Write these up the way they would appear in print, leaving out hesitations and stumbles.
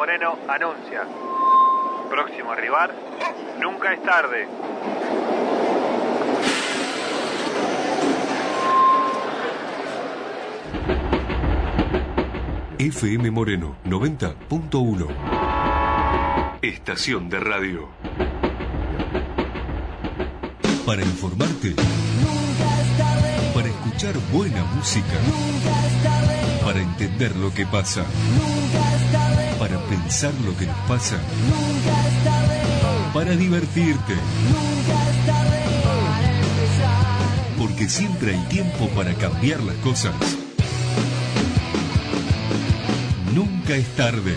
Moreno anuncia. Próximo rival, nunca es tarde. FM Moreno 90.1. Estación de radio. Para informarte, para escuchar buena música, para entender lo que pasa, para pensar lo que nos pasa, para divertirte, porque siempre hay tiempo para cambiar las cosas. Nunca es tarde.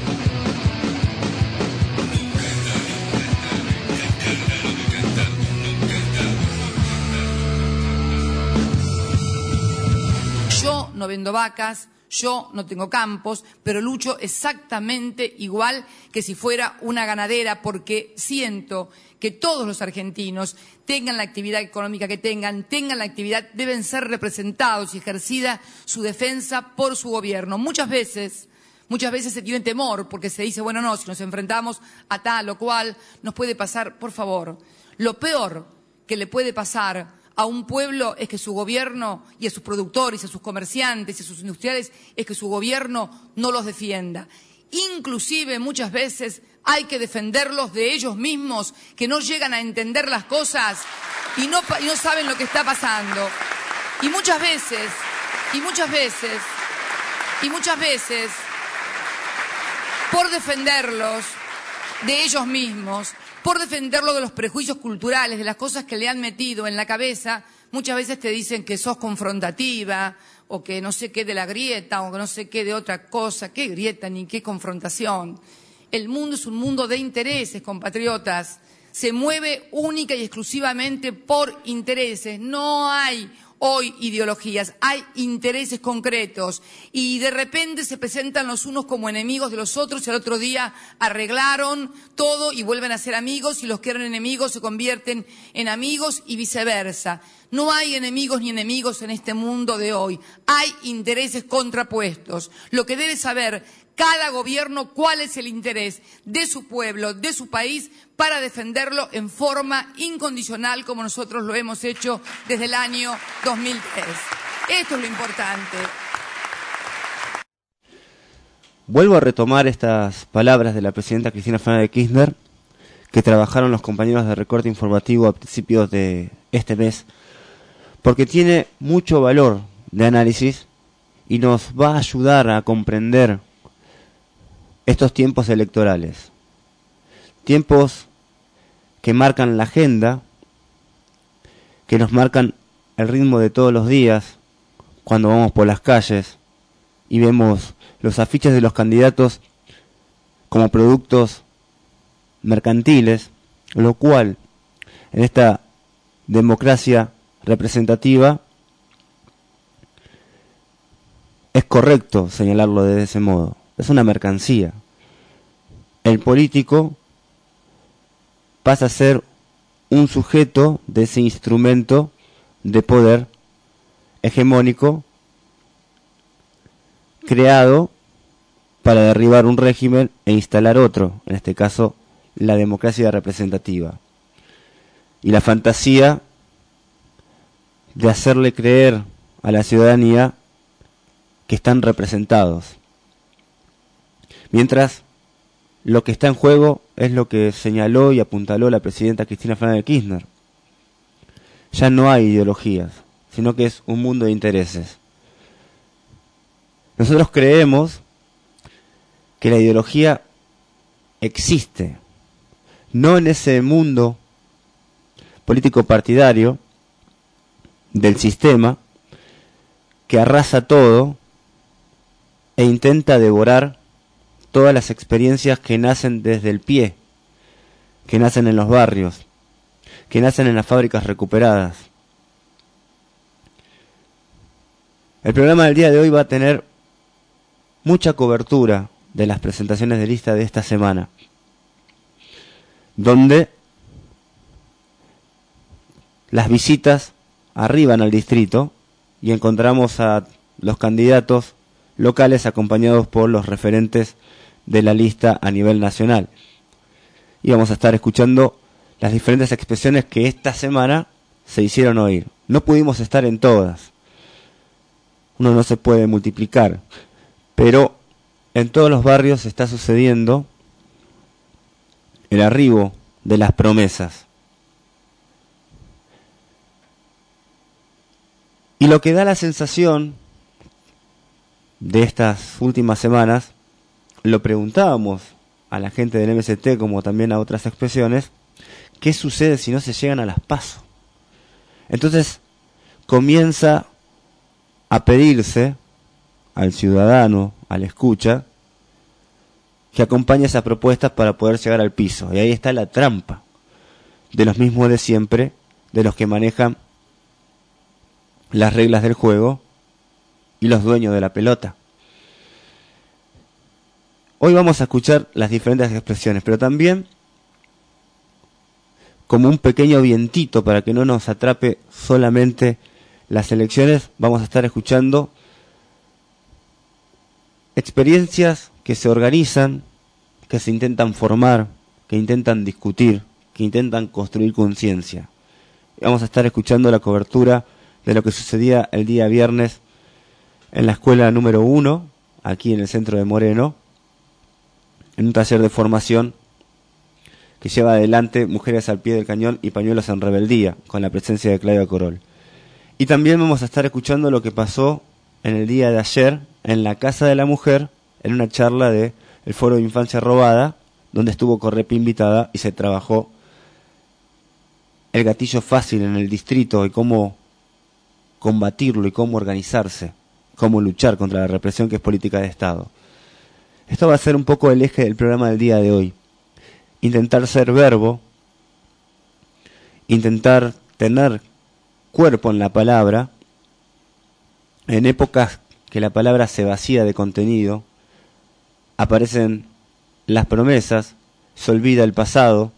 Yo no vendo vacas, yo no tengo campos, pero lucho exactamente igual que si fuera una ganadera, porque siento que todos los argentinos, tengan la actividad económica que tengan la actividad, deben ser representados y ejercida su defensa por su gobierno. Muchas veces se tiene temor porque se dice, bueno, no, si nos enfrentamos a tal o cual, nos puede pasar, por favor. Lo peor que le puede pasar a un pueblo es que su gobierno, y a sus productores, a sus comerciantes, y a sus industriales, es que su gobierno no los defienda. Inclusive muchas veces hay que defenderlos de ellos mismos, que no llegan a entender las cosas y no saben lo que está pasando. Y muchas veces, por defenderlos de ellos mismos, por defenderlos de los prejuicios culturales, de las cosas que le han metido en la cabeza, muchas veces te dicen que sos confrontativa, o que no sé qué de la grieta, o que no sé qué de otra cosa. ¿Qué grieta ni qué confrontación? El mundo es un mundo de intereses, compatriotas. Se mueve única y exclusivamente por intereses. No hay hoy ideologías, hay intereses concretos, y de repente se presentan los unos como enemigos de los otros, y al otro día arreglaron todo y vuelven a ser amigos, y los que eran enemigos se convierten en amigos y viceversa. No hay enemigos ni enemigos en este mundo de hoy, hay intereses contrapuestos. Lo que debe saber cada gobierno, cuál es el interés de su pueblo, de su país, para defenderlo en forma incondicional, como nosotros lo hemos hecho desde el año 2003. Esto es lo importante. Vuelvo a retomar estas palabras de la presidenta Cristina Fernández de Kirchner, que trabajaron los compañeros de Recorte Informativo a principios de este mes, porque tiene mucho valor de análisis y nos va a ayudar a comprender estos tiempos electorales, tiempos que marcan la agenda, que nos marcan el ritmo de todos los días cuando vamos por las calles y vemos los afiches de los candidatos como productos mercantiles, lo cual en esta democracia representativa es correcto señalarlo de ese modo. Es una mercancía. El político pasa a ser un sujeto de ese instrumento de poder hegemónico creado para derribar un régimen e instalar otro, en este caso la democracia representativa. Y la fantasía de hacerle creer a la ciudadanía que están representados. Mientras lo que está en juego es lo que señaló y apuntaló la presidenta Cristina Fernández de Kirchner. Ya no hay ideologías, sino que es un mundo de intereses. Nosotros creemos que la ideología existe, no en ese mundo político partidario del sistema que arrasa todo e intenta devorar todas las experiencias que nacen desde el pie, que nacen en los barrios, que nacen en las fábricas recuperadas. El programa del día de hoy va a tener mucha cobertura de las presentaciones de lista de esta semana, donde las visitas arriban al distrito y encontramos a los candidatos locales acompañados por los referentes de la lista a nivel nacional. Y vamos a estar escuchando las diferentes expresiones que esta semana se hicieron oír. No pudimos estar en todas. Uno no se puede multiplicar, pero en todos los barrios está sucediendo el arribo de las promesas. Y lo que da la sensación de estas últimas semanas, lo preguntábamos a la gente del MST como también a otras expresiones, ¿qué sucede si no se llegan a las PASO? Entonces comienza a pedirse al ciudadano, al escucha, que acompañe esas propuestas para poder llegar al piso. Y ahí está la trampa de los mismos de siempre, de los que manejan las reglas del juego y los dueños de la pelota. Hoy vamos a escuchar las diferentes expresiones, pero también como un pequeño vientito para que no nos atrape solamente las elecciones, vamos a estar escuchando experiencias que se organizan, que se intentan formar, que intentan discutir, que intentan construir conciencia. Vamos a estar escuchando la cobertura de lo que sucedía el día viernes en la escuela número 1, aquí en el centro de Moreno, en un taller de formación que lleva adelante Mujeres al Pie del Cañón y Pañuelos en Rebeldía, con la presencia de Claudia Corol. Y también vamos a estar escuchando lo que pasó en el día de ayer en la Casa de la Mujer, en una charla de el Foro de Infancia Robada, donde estuvo Correpi invitada y se trabajó el gatillo fácil en el distrito y cómo combatirlo y cómo organizarse, cómo luchar contra la represión que es política de Estado. Esto va a ser un poco el eje del programa del día de hoy. Intentar ser verbo, intentar tener cuerpo en la palabra, en épocas que la palabra se vacía de contenido, aparecen las promesas, se olvida el pasado,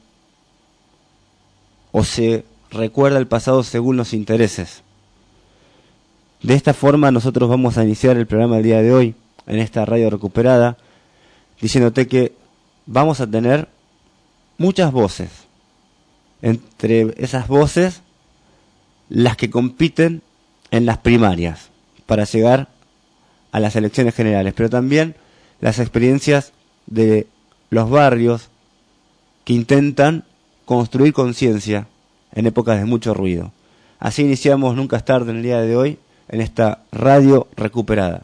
o se recuerda el pasado según los intereses. De esta forma nosotros vamos a iniciar el programa del día de hoy, en esta radio recuperada, diciéndote que vamos a tener muchas voces. Entre esas voces, las que compiten en las primarias para llegar a las elecciones generales, pero también las experiencias de los barrios que intentan construir conciencia en épocas de mucho ruido. Así iniciamos Nunca es tarde en el día de hoy, en esta radio recuperada.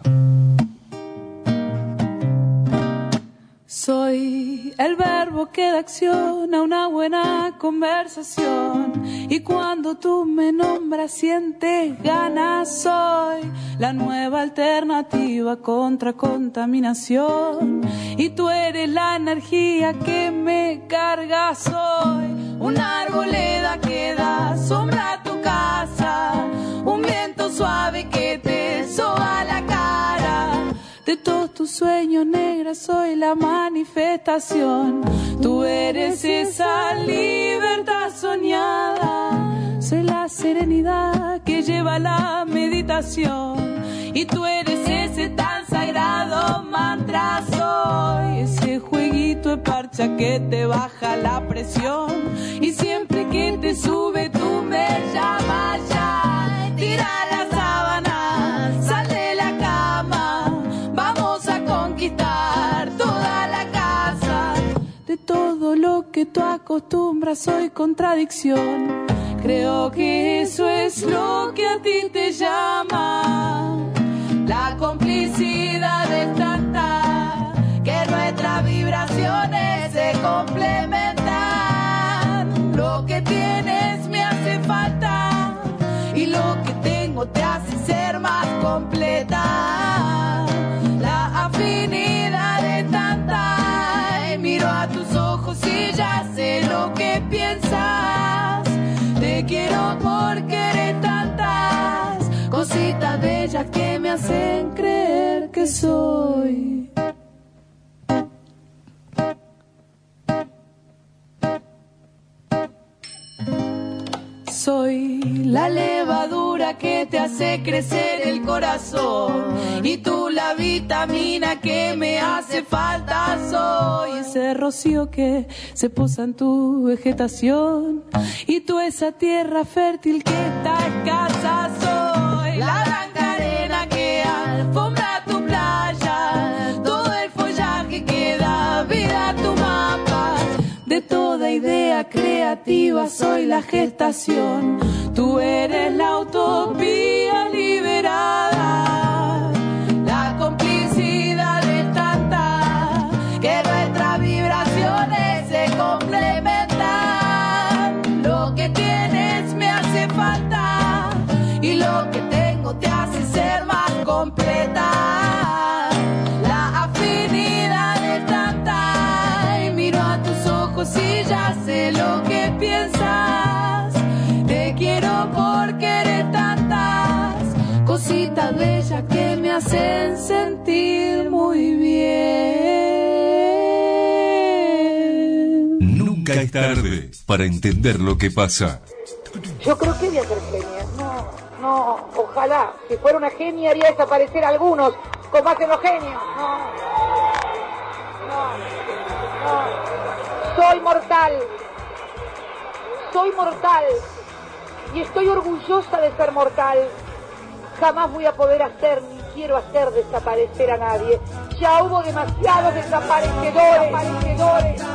Soy el verbo que da acción a una buena conversación, y cuando tú me nombras sientes ganas. Soy la nueva alternativa contra contaminación, y tú eres la energía que me carga. Soy una arboleda que da sombra a tu casa, un viento suave que te soba la cara. De todos tus sueños, negra, soy la manifestación. Tú eres esa libertad soñada. Soy la serenidad que lleva la meditación. Y tú eres ese tan sagrado mantra. Soy ese jueguito de parcha que te baja la presión. Y siempre que te sube tú me llamas ya. Tira la sábana, sal de la cama. Vamos a conquistar toda la casa. De todo lo que tú acostumbras soy contradicción. Creo que eso es lo que a ti te llama. La complicidad es tanta que nuestras vibraciones se complementan. Lo que tienes me hace falta y lo que tengo te hace ser más completa. La afinidad es tanta y miro a tus ojos y ya sé lo que piensas. Te quiero porque eres tantas cositas bellas que me hacen creer que soy. soy la levadura que te hace crecer el corazón, y tú la vitamina que me hace falta. Soy ese rocío que se posa en tu vegetación, y tú esa tierra fértil que está escasa. Soy la blanca arena que alfombra tu playa, todo el follaje que da vida a tu mapa. De toda idea creativa soy la gestación, tú eres la utopía liberada, la complicidad de tanta, que nuestras vibraciones se complementan. Lo que tienes me hace falta, y lo que tengo te hace ser más completa. La afinidad es tanta, y miro a tus ojos y ya sé lo que piensas. Te quiero porque eres tantas cositas bellas que me hacen sentir muy bien. Nunca es tarde para entender lo que pasa. Yo creo que voy a ser genia. No, ojalá. Si fuera una genia haría desaparecer a algunos, como hacen los genios. No. Soy mortal. Y estoy orgullosa de ser mortal. Jamás voy a poder hacer ni quiero hacer desaparecer a nadie. Ya hubo demasiados desaparecedores.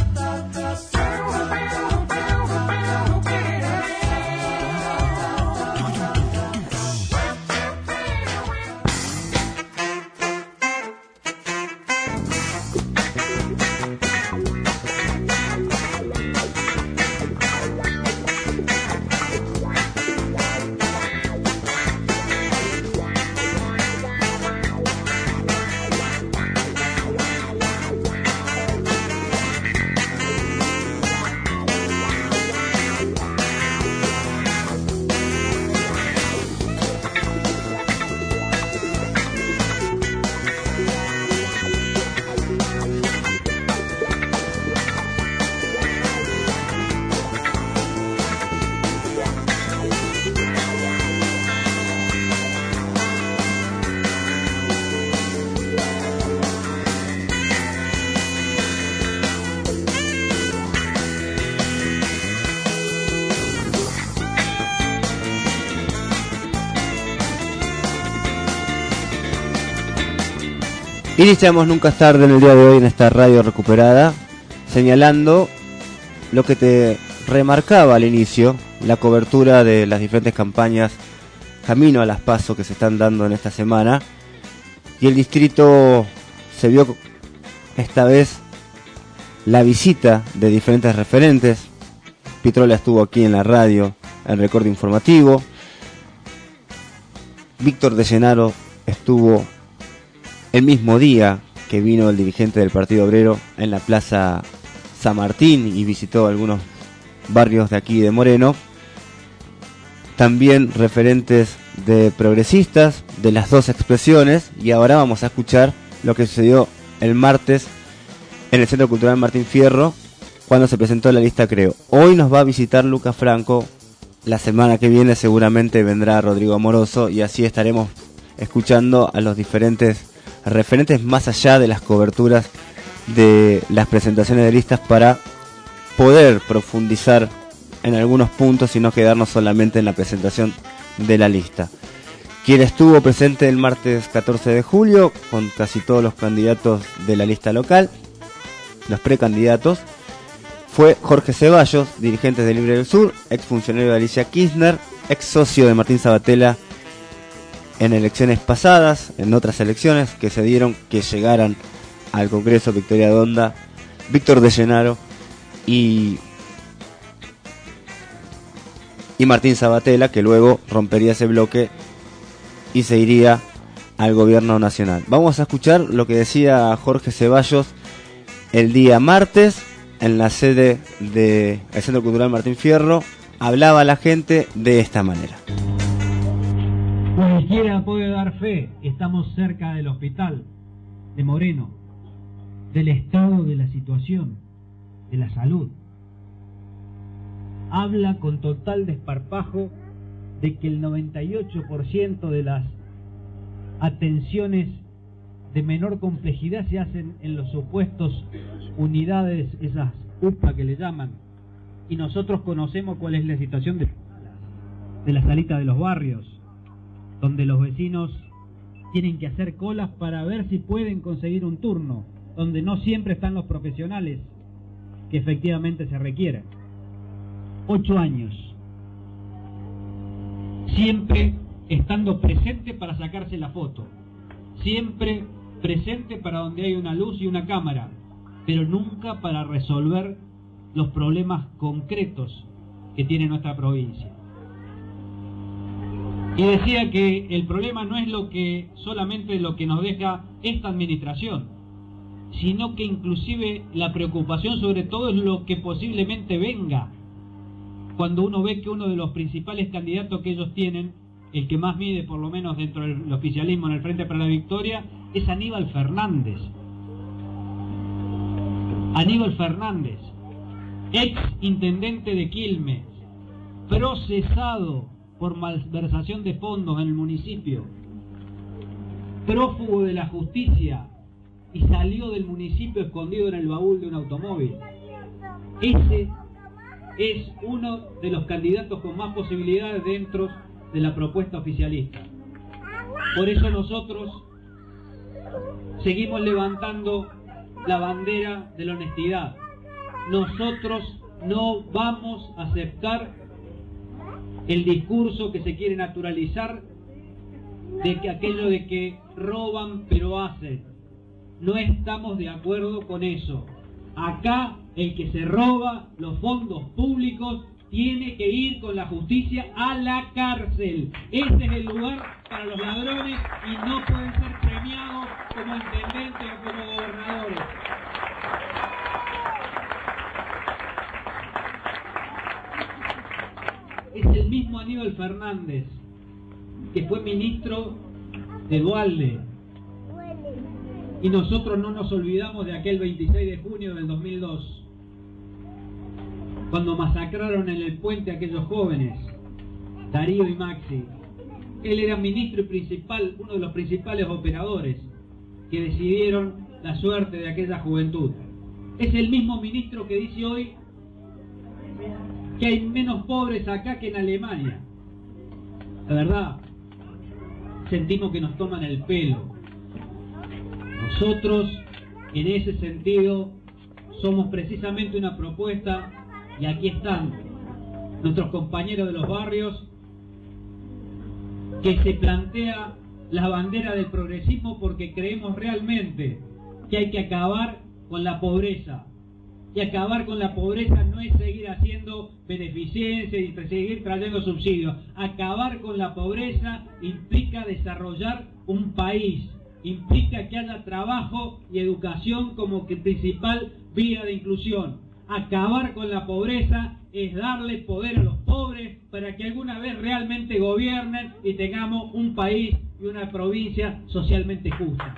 Iniciamos Nunca es tarde en el día de hoy en esta radio recuperada, señalando lo que te remarcaba al inicio, la cobertura de las diferentes campañas camino a las PASO que se están dando en esta semana. Y el distrito se vio esta vez la visita de diferentes referentes. Pitrola estuvo aquí en la radio, en Recorte Informativo. Víctor de Llenaro estuvo el mismo día que vino el dirigente del Partido Obrero en la Plaza San Martín y visitó algunos barrios de aquí de Moreno. También referentes de progresistas de las dos expresiones, y ahora vamos a escuchar lo que sucedió el martes en el Centro Cultural Martín Fierro cuando se presentó la lista Creo. Hoy nos va a visitar Lucas Franco, la semana que viene seguramente vendrá Rodrigo Amoroso, y así estaremos escuchando a los diferentes referentes más allá de las coberturas de las presentaciones de listas para poder profundizar en algunos puntos y no quedarnos solamente en la presentación de la lista. Quien estuvo presente el martes 14 de julio con casi todos los candidatos de la lista local, los precandidatos, fue Jorge Ceballos, dirigente de Libre del Sur, ex funcionario de Alicia Kirchner, ex socio de Martín Sabatella en elecciones pasadas, en otras elecciones que se dieron que llegaran al Congreso Victoria Donda, Víctor de Llenaro y Martín Sabatella, que luego rompería ese bloque y se iría al gobierno nacional. Vamos a escuchar lo que decía Jorge Ceballos el día martes en la sede del Centro Cultural Martín Fierro. Hablaba a la gente de esta manera. Cualquiera puede dar fe, estamos cerca del hospital de Moreno, del estado de la situación, de la salud. habla con total desparpajo de que el 98% de las atenciones de menor complejidad se hacen en los supuestos unidades, esas UPA que le llaman, y nosotros conocemos cuál es la situación de la salita de los barrios, donde los vecinos tienen que hacer colas para ver si pueden conseguir un turno, donde no siempre están los profesionales que efectivamente se requieren. 8 años, siempre estando presente para sacarse la foto, siempre presente para donde hay una luz y una cámara, pero nunca para resolver los problemas concretos que tiene nuestra provincia. Y decía que el problema no es solamente lo que nos deja esta administración, sino que inclusive la preocupación sobre todo es lo que posiblemente venga. Cuando uno ve que uno de los principales candidatos que ellos tienen, el que más mide por lo menos dentro del oficialismo en el Frente para la Victoria, es Aníbal Fernández. Aníbal Fernández, ex intendente de Quilmes, procesado por malversación de fondos en el municipio, prófugo de la justicia y salió del municipio escondido en el baúl de un automóvil. Ese es uno de los candidatos con más posibilidades dentro de la propuesta oficialista. Por eso nosotros seguimos levantando la bandera de la honestidad. Nosotros no vamos a aceptar el discurso que se quiere naturalizar de que aquello de que roban pero hacen. No estamos de acuerdo con eso. Acá el que se roba los fondos públicos tiene que ir con la justicia a la cárcel. Ese es el lugar para los ladrones y no pueden ser premiados como intendentes o como gobernadores. Es el mismo Aníbal Fernández que fue ministro de Duhalde. Y nosotros no nos olvidamos de aquel 26 de junio del 2002, cuando masacraron en el puente a aquellos jóvenes, Darío y Maxi. Él era ministro y principal, uno de los principales operadores que decidieron la suerte de aquella juventud. Es el mismo ministro que dice hoy que hay menos pobres acá que en Alemania. La verdad, sentimos que nos toman el pelo. Nosotros, en ese sentido, somos precisamente una propuesta, y aquí están nuestros compañeros de los barrios, que se plantea la bandera del progresismo porque creemos realmente que hay que acabar con la pobreza. Y acabar con la pobreza no es seguir haciendo beneficencia y seguir trayendo subsidios. Acabar con la pobreza implica desarrollar un país, implica que haya trabajo y educación como que principal vía de inclusión. Acabar con la pobreza es darle poder a los pobres para que alguna vez realmente gobiernen y tengamos un país y una provincia socialmente justa.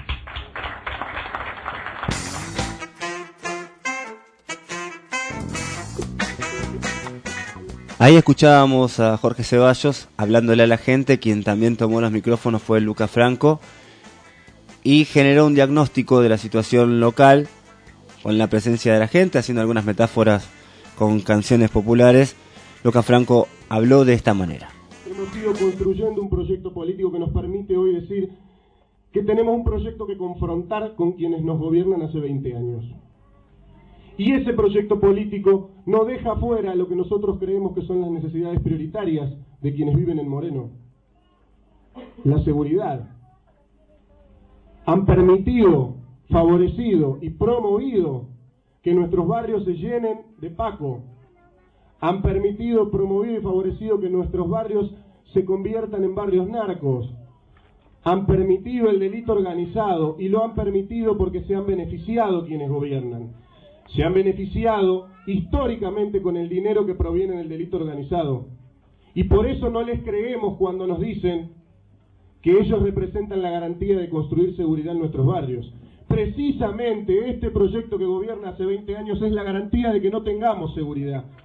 Ahí escuchábamos a Jorge Ceballos hablándole a la gente. Quien también tomó los micrófonos fue Luca Franco y generó un diagnóstico de la situación local con la presencia de la gente, haciendo algunas metáforas con canciones populares. Luca Franco habló de esta manera. Hemos ido construyendo un proyecto político que nos permite hoy decir que tenemos un proyecto que confrontar con quienes nos gobiernan hace 20 años. Y ese proyecto político no deja fuera lo que nosotros creemos que son las necesidades prioritarias de quienes viven en Moreno. La seguridad. Han permitido, favorecido y promovido que nuestros barrios se llenen de Paco. Han permitido, promovido y favorecido que nuestros barrios se conviertan en barrios narcos. Han permitido el delito organizado y lo han permitido porque se han beneficiado quienes gobiernan. Se han beneficiado históricamente con el dinero que proviene del delito organizado. Y por eso no les creemos cuando nos dicen que ellos representan la garantía de construir seguridad en nuestros barrios. Precisamente este proyecto que gobierna hace 20 años es la garantía de que no tengamos seguridad.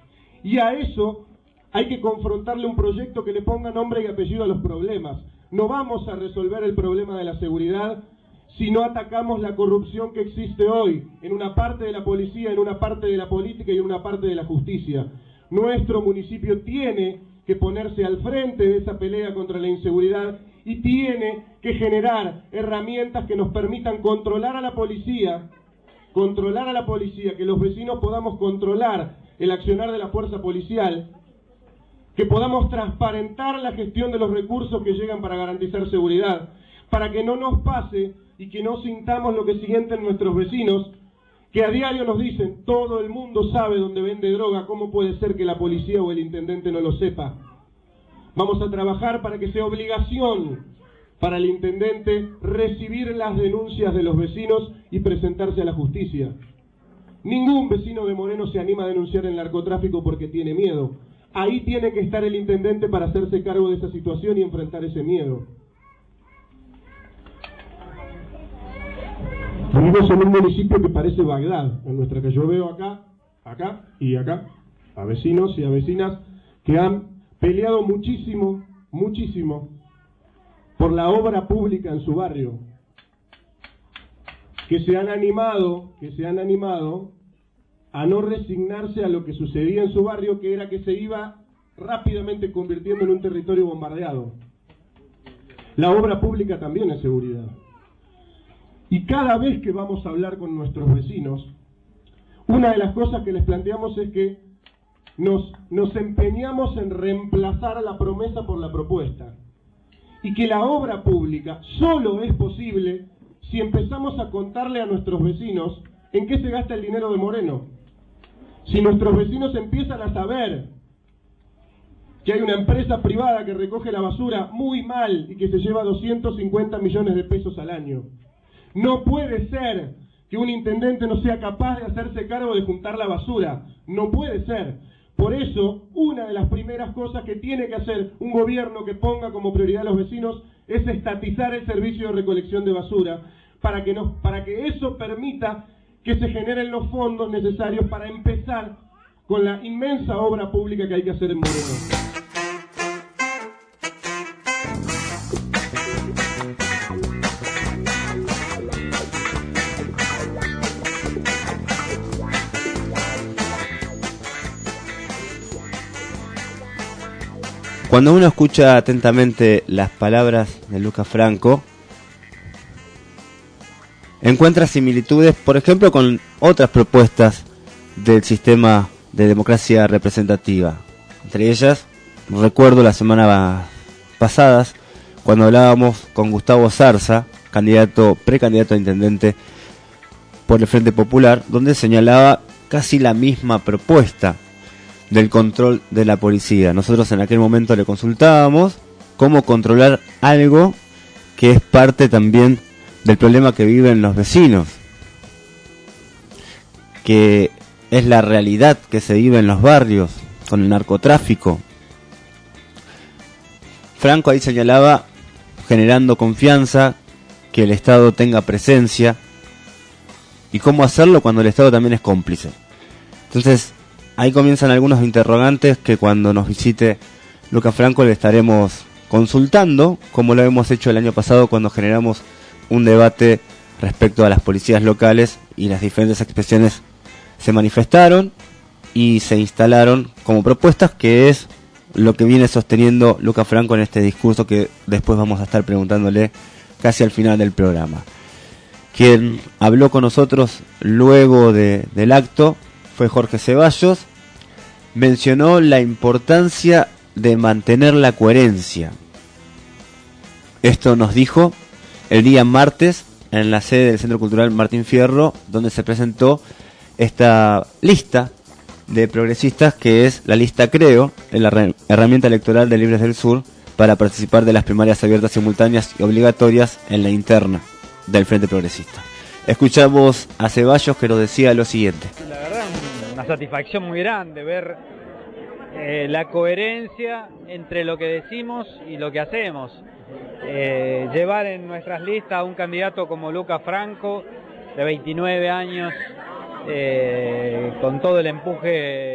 Y a eso hay que confrontarle un proyecto que le ponga nombre y apellido a los problemas. No vamos a resolver el problema de la seguridad si no atacamos la corrupción que existe hoy, en una parte de la policía, en una parte de la política y en una parte de la justicia. Nuestro municipio tiene que ponerse al frente de esa pelea contra la inseguridad y tiene que generar herramientas que nos permitan controlar a la policía, que los vecinos podamos controlar el accionar de la fuerza policial, que podamos transparentar la gestión de los recursos que llegan para garantizar seguridad, para que no nos pase y que no sintamos lo que sienten nuestros vecinos, que a diario nos dicen, todo el mundo sabe dónde vende droga, ¿cómo puede ser que la policía o el intendente no lo sepa? Vamos a trabajar para que sea obligación para el intendente recibir las denuncias de los vecinos y presentarse a la justicia. Ningún vecino de Moreno se anima a denunciar el narcotráfico porque tiene miedo. Ahí tiene que estar el intendente para hacerse cargo de esa situación y enfrentar ese miedo. Vivimos en un municipio que parece Bagdad, en nuestra que yo veo acá y acá, a vecinos y a vecinas que han peleado muchísimo por la obra pública en su barrio, que se han animado a no resignarse a lo que sucedía en su barrio, que era que se iba rápidamente convirtiendo en un territorio bombardeado. La obra pública también es seguridad. Y cada vez que vamos a hablar con nuestros vecinos, una de las cosas que les planteamos es que nos empeñamos en reemplazar la promesa por la propuesta. Y que la obra pública solo es posible si empezamos a contarle a nuestros vecinos en qué se gasta el dinero de Moreno. Si nuestros vecinos empiezan a saber que hay una empresa privada que recoge la basura muy mal y que se lleva 250 millones de pesos al año. No puede ser que un intendente no sea capaz de hacerse cargo de juntar la basura. No puede ser. Por eso, una de las primeras cosas que tiene que hacer un gobierno que ponga como prioridad a los vecinos es estatizar el servicio de recolección de basura para que eso permita que se generen los fondos necesarios para empezar con la inmensa obra pública que hay que hacer en Moreno. Cuando uno escucha atentamente las palabras de Lucas Franco, encuentra similitudes, por ejemplo, con otras propuestas del sistema de democracia representativa. Entre ellas, recuerdo las semanas pasadas, cuando hablábamos con Gustavo Zarza, precandidato a intendente por el Frente Popular, donde señalaba casi la misma propuesta del control de la policía. Nosotros en aquel momento le consultábamos cómo controlar algo que es parte también del problema que viven los vecinos, que es la realidad que se vive en los barrios con el narcotráfico. Franco ahí señalaba generando confianza, que el Estado tenga presencia y cómo hacerlo cuando el Estado también es cómplice. Entonces ahí comienzan algunos interrogantes que cuando nos visite Lucas Franco le estaremos consultando, como lo hemos hecho el año pasado cuando generamos un debate respecto a las policías locales y las diferentes expresiones se manifestaron y se instalaron como propuestas, que es lo que viene sosteniendo Lucas Franco en este discurso que después vamos a estar preguntándole casi al final del programa. Quien habló con nosotros luego del acto fue Jorge Ceballos. Mencionó la importancia de mantener la coherencia. Esto nos dijo el día martes en la sede del Centro Cultural Martín Fierro, donde se presentó esta lista de progresistas que es la lista Creo, la herramienta electoral de Libres del Sur para participar de las primarias abiertas, simultáneas y obligatorias en la interna del Frente Progresista. Escuchamos a Ceballos, que nos decía lo siguiente. La verdad, una satisfacción muy grande ver la coherencia entre lo que decimos y lo que hacemos. Llevar en nuestras listas a un candidato como Lucas Franco, de 29 años, con todo el empuje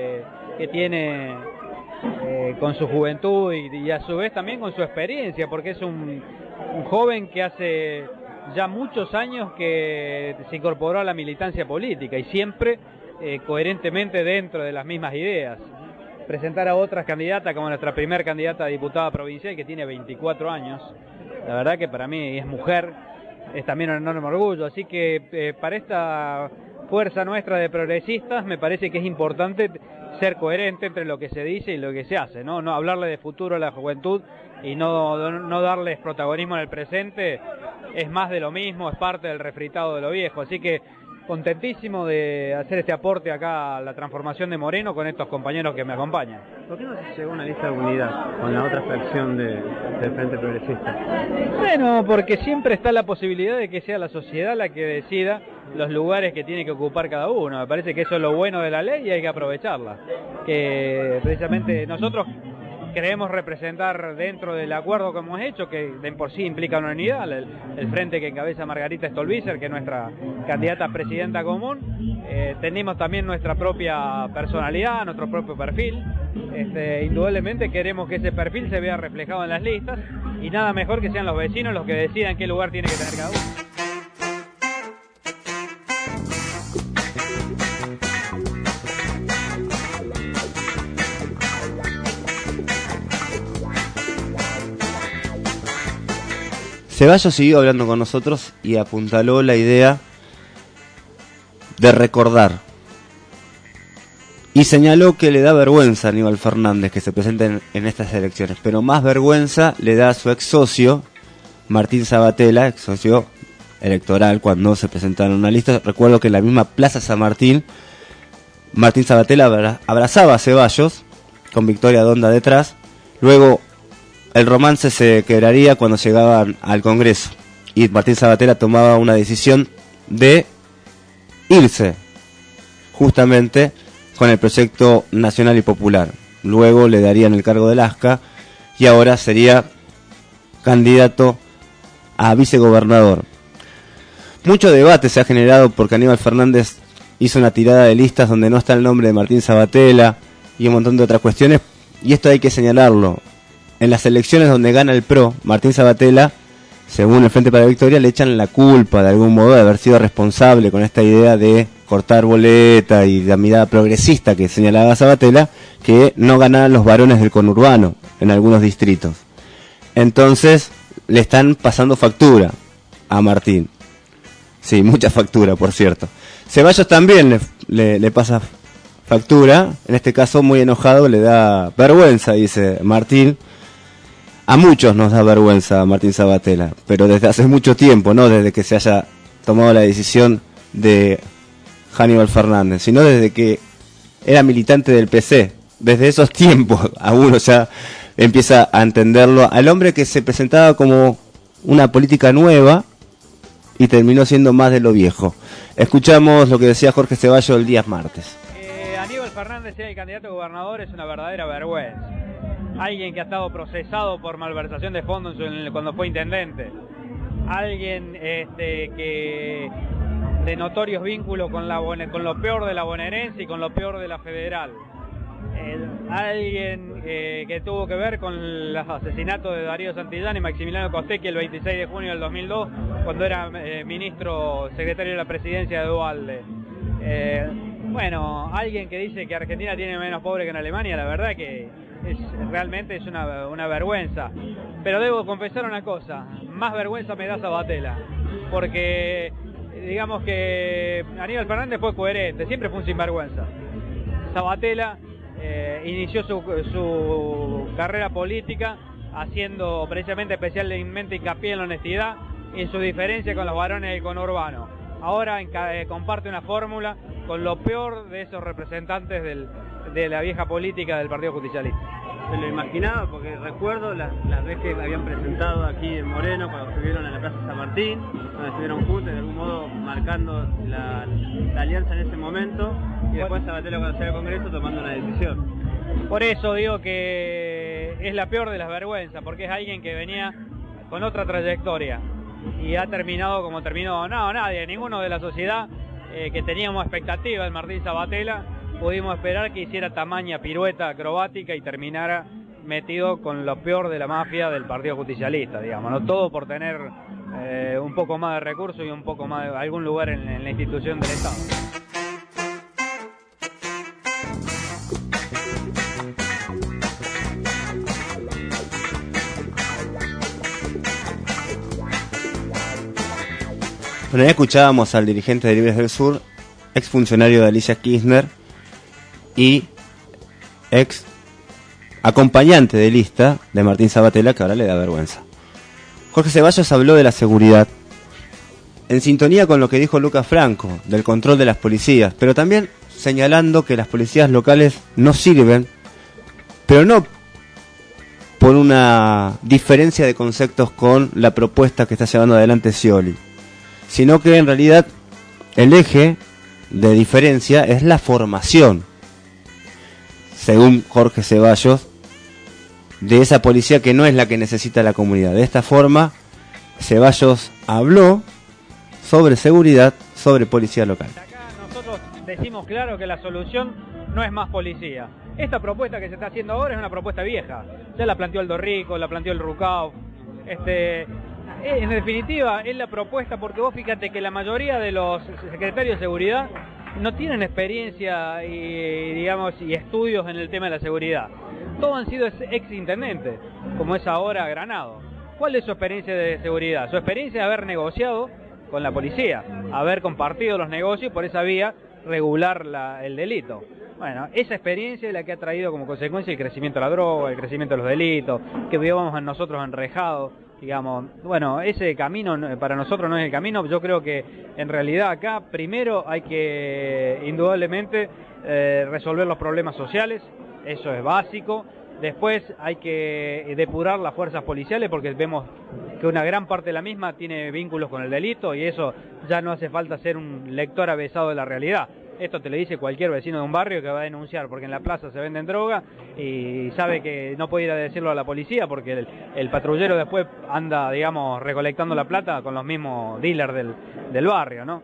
que tiene con su juventud y a su vez también con su experiencia, porque es un joven que hace ya muchos años que se incorporó a la militancia política y siempre coherentemente dentro de las mismas ideas. Presentar a otras candidatas como nuestra primer candidata a diputada provincial, que tiene 24 años, la verdad que para mí es mujer, es también un enorme orgullo, así que para esta fuerza nuestra de progresistas me parece que es importante ser coherente entre lo que se dice y lo que se hace, no hablarle de futuro a la juventud y no darles protagonismo en el presente, es más de lo mismo, es parte del refritado de lo viejo, así que contentísimo de hacer este aporte acá a la transformación de Moreno con estos compañeros que me acompañan. ¿Por qué no se llegó a una lista de unidad con la otra fracción del Frente Progresista? Bueno, porque siempre está la posibilidad de que sea la sociedad la que decida los lugares que tiene que ocupar cada uno. Me parece que eso es lo bueno de la ley y hay que aprovecharla. Que precisamente nosotros queremos representar dentro del acuerdo que hemos hecho, que de por sí implica una unidad, el frente que encabeza Margarita Stolbizer, que es nuestra candidata a presidenta común. Tenemos también nuestra propia personalidad, nuestro propio perfil. Indudablemente queremos que ese perfil se vea reflejado en las listas y nada mejor que sean los vecinos los que decidan qué lugar tiene que tener cada uno. Ceballos siguió hablando con nosotros y apuntaló la idea de recordar. Y señaló que le da vergüenza a Aníbal Fernández que se presente en estas elecciones, pero más vergüenza le da a su ex socio, Martín Sabatella, ex socio electoral, cuando se presentaron en una lista. Recuerdo que en la misma Plaza San Martín, Martín Sabatella abrazaba a Ceballos, con Victoria Donda detrás. Luego el romance se quebraría cuando llegaban al Congreso y Martín Sabatella tomaba una decisión de irse justamente con el proyecto nacional y popular. Luego le darían el cargo del ASCA y ahora sería candidato a vicegobernador. Mucho debate se ha generado porque Aníbal Fernández hizo una tirada de listas donde no está el nombre de Martín Sabatella y un montón de otras cuestiones, y esto hay que señalarlo. En las elecciones donde gana el PRO, Martín Sabatella, según el Frente para la Victoria, le echan la culpa de algún modo de haber sido responsable con esta idea de cortar boleta y la mirada progresista que señalaba Sabatella, que no ganaban los varones del conurbano en algunos distritos. Entonces le están pasando factura a Martín. Sí, mucha factura, por cierto. Ceballos también le pasa factura, en este caso muy enojado, le da vergüenza, dice Martín. A muchos nos da vergüenza Martín Sabatella, pero desde hace mucho tiempo, no desde que se haya tomado la decisión de Aníbal Fernández, sino desde que era militante del PC. Desde esos tiempos a uno ya empieza a entenderlo, al hombre que se presentaba como una política nueva y terminó siendo más de lo viejo. Escuchamos lo que decía Jorge Ceballos el día martes. Aníbal Fernández sea el candidato a gobernador es una verdadera vergüenza. Alguien que ha estado procesado por malversación de fondos cuando fue intendente. Alguien que de notorios vínculos con lo peor de la bonaerense y con lo peor de la federal. Alguien que tuvo que ver con los asesinatos de Darío Santillán y Maximiliano Costecchi el 26 de junio del 2002, cuando era secretario de la presidencia de Duhalde. Bueno, alguien que dice que Argentina tiene menos pobre que en Alemania, la verdad que realmente es una vergüenza. Pero debo confesar una cosa, más vergüenza me da Sabatella, porque digamos que Aníbal Fernández fue coherente, siempre fue un sinvergüenza. Sabatella inició su carrera política haciendo precisamente especialmente hincapié en la honestidad y en su diferencia con los varones del conurbano. Ahora comparte una fórmula con lo peor de esos representantes de la vieja política del Partido Justicialista. Me lo imaginaba porque recuerdo las veces que me habían presentado aquí en Moreno cuando estuvieron en la Plaza San Martín, donde estuvieron juntos de algún modo marcando la alianza en ese momento y después Sabatella cuando sale al Congreso tomando una decisión. Por eso digo que es la peor de las vergüenzas, porque es alguien que venía con otra trayectoria y ha terminado como terminó. Nadie, ninguno de la sociedad que teníamos expectativa del Martín Sabatella, pudimos esperar que hiciera tamaña pirueta acrobática y terminara metido con lo peor de la mafia del Partido Justicialista, digamos, ¿no? Todo por tener un poco más de recursos y un poco más de algún lugar en la institución del Estado. Bueno, ya escuchábamos al dirigente de Libres del Sur, exfuncionario de Alicia Kirchner y ex acompañante de lista de Martín Sabatella, que ahora le da vergüenza. Jorge Ceballos habló de la seguridad, en sintonía con lo que dijo Lucas Franco, del control de las policías, pero también señalando que las policías locales no sirven, pero no por una diferencia de conceptos con la propuesta que está llevando adelante Scioli, sino que en realidad el eje de diferencia es la formación, según Jorge Ceballos, de esa policía que no es la que necesita la comunidad. De esta forma, Ceballos habló sobre seguridad, sobre policía local. Acá nosotros decimos claro que la solución no es más policía. Esta propuesta que se está haciendo ahora es una propuesta vieja. Ya la planteó Aldo Rico, la planteó el Rucao. En definitiva, es la propuesta, porque vos fíjate que la mayoría de los secretarios de seguridad no tienen experiencia y estudios en el tema de la seguridad. Todos han sido ex intendentes, como es ahora Granado. ¿Cuál es su experiencia de seguridad? Su experiencia es haber negociado con la policía, haber compartido los negocios y por esa vía regular el delito. Bueno, esa experiencia es la que ha traído como consecuencia el crecimiento de la droga, el crecimiento de los delitos, que vivíamos nosotros enrejados. Digamos, bueno, ese camino para nosotros no es el camino. Yo creo que en realidad acá primero hay que indudablemente resolver los problemas sociales, eso es básico. Después hay que depurar las fuerzas policiales, porque vemos que una gran parte de la misma tiene vínculos con el delito, y eso ya no hace falta ser un lector avesado de la realidad. Esto te lo dice cualquier vecino de un barrio que va a denunciar porque en la plaza se venden droga y sabe que no puede ir a decirlo a la policía porque el patrullero después anda, digamos, recolectando la plata con los mismos dealers del barrio, ¿no?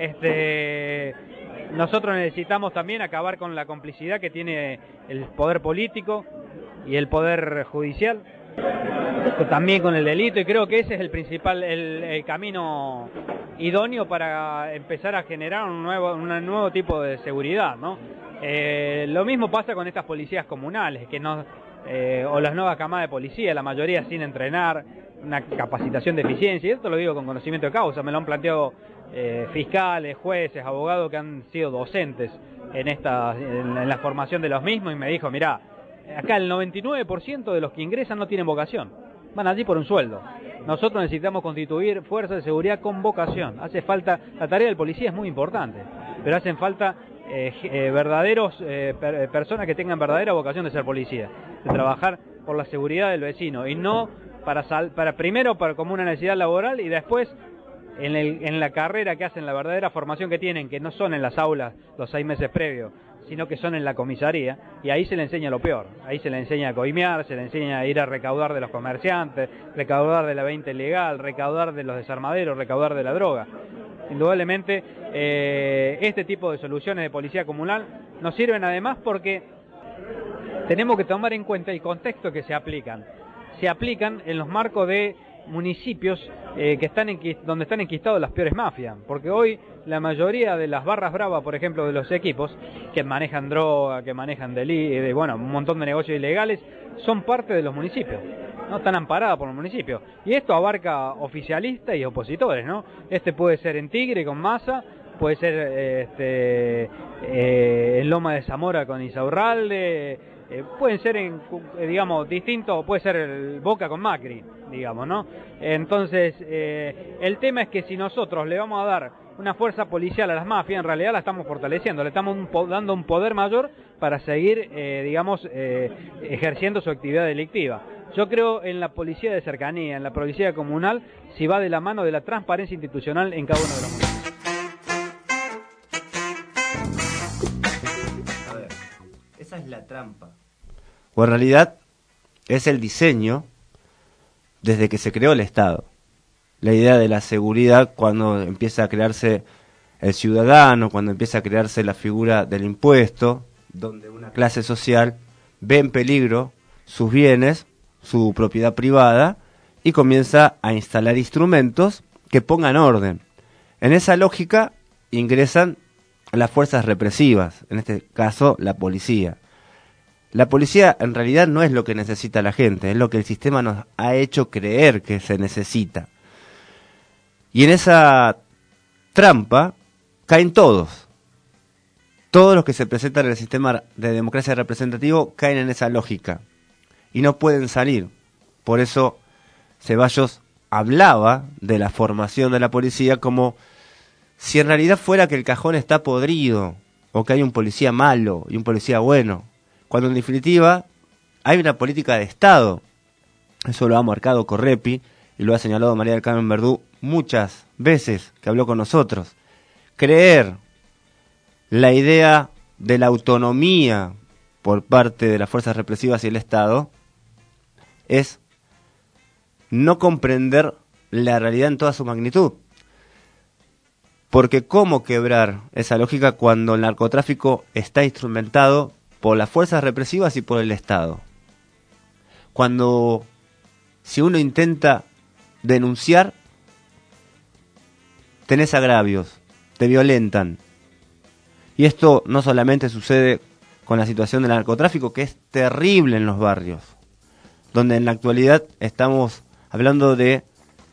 Nosotros necesitamos también acabar con la complicidad que tiene el poder político y el poder judicial, también con el delito, y creo que ese es el principal, el camino idóneo para empezar a generar un nuevo tipo de seguridad, ¿no? Lo mismo pasa con estas policías comunales, o las nuevas camadas de policía, la mayoría sin entrenar, una capacitación de eficiencia, y esto lo digo con conocimiento de causa, me lo han planteado fiscales, jueces, abogados que han sido docentes en la formación de los mismos, y me dijo, mirá, acá el 99% de los que ingresan no tienen vocación, van allí por un sueldo. Nosotros necesitamos constituir fuerzas de seguridad con vocación. Hace falta, la tarea del policía es muy importante, pero hacen falta personas que tengan verdadera vocación de ser policía, de trabajar por la seguridad del vecino, y no primero como una necesidad laboral, y después en la carrera que hacen, la verdadera formación que tienen, que no son en las aulas los 6 meses previos, sino que son en la comisaría, y ahí se le enseña lo peor. Ahí se le enseña a coimear, se le enseña a ir a recaudar de los comerciantes, recaudar de la venta ilegal, recaudar de los desarmaderos, recaudar de la droga. Indudablemente, este tipo de soluciones de policía comunal nos sirven además porque tenemos que tomar en cuenta el contexto que se aplican. Se aplican en los marcos de municipios donde están enquistados las peores mafias, porque hoy la mayoría de las barras bravas, por ejemplo, de los equipos que manejan droga, que manejan un montón de negocios ilegales, son parte de los municipios, no están amparadas por los municipios, y esto abarca oficialistas y opositores, ¿no? Puede ser en Tigre con Massa, puede ser en Loma de Zamora con Insaurralde, pueden ser distintos, puede ser el Boca con Macri, digamos, ¿no? Entonces, el tema es que si nosotros le vamos a dar una fuerza policial a las mafias, en realidad la estamos fortaleciendo, le estamos dando un poder mayor para seguir, ejerciendo su actividad delictiva. Yo creo en la policía de cercanía, en la policía comunal, si va de la mano de la transparencia institucional en cada uno de los municipios. A ver, esa es la trampa. O en realidad es el diseño desde que se creó el Estado. La idea de la seguridad, cuando empieza a crearse el ciudadano, cuando empieza a crearse la figura del impuesto, donde una clase social ve en peligro sus bienes, su propiedad privada, y comienza a instalar instrumentos que pongan orden. En esa lógica ingresan las fuerzas represivas, en este caso la policía. La policía en realidad no es lo que necesita la gente, es lo que el sistema nos ha hecho creer que se necesita. Y en esa trampa caen todos. Todos los que se presentan en el sistema de democracia representativo caen en esa lógica y no pueden salir. Por eso Ceballos hablaba de la formación de la policía como si en realidad fuera que el cajón está podrido o que hay un policía malo y un policía bueno, cuando en definitiva hay una política de Estado. Eso lo ha marcado Correpi y lo ha señalado María del Carmen Verdú muchas veces que habló con nosotros. Creer la idea de la autonomía por parte de las fuerzas represivas y el Estado es no comprender la realidad en toda su magnitud. Porque ¿cómo quebrar esa lógica cuando el narcotráfico está instrumentado por las fuerzas represivas y por el Estado? Cuando, si uno intenta denunciar, tenés agravios, te violentan. Y esto no solamente sucede con la situación del narcotráfico, que es terrible en los barrios, donde en la actualidad estamos hablando de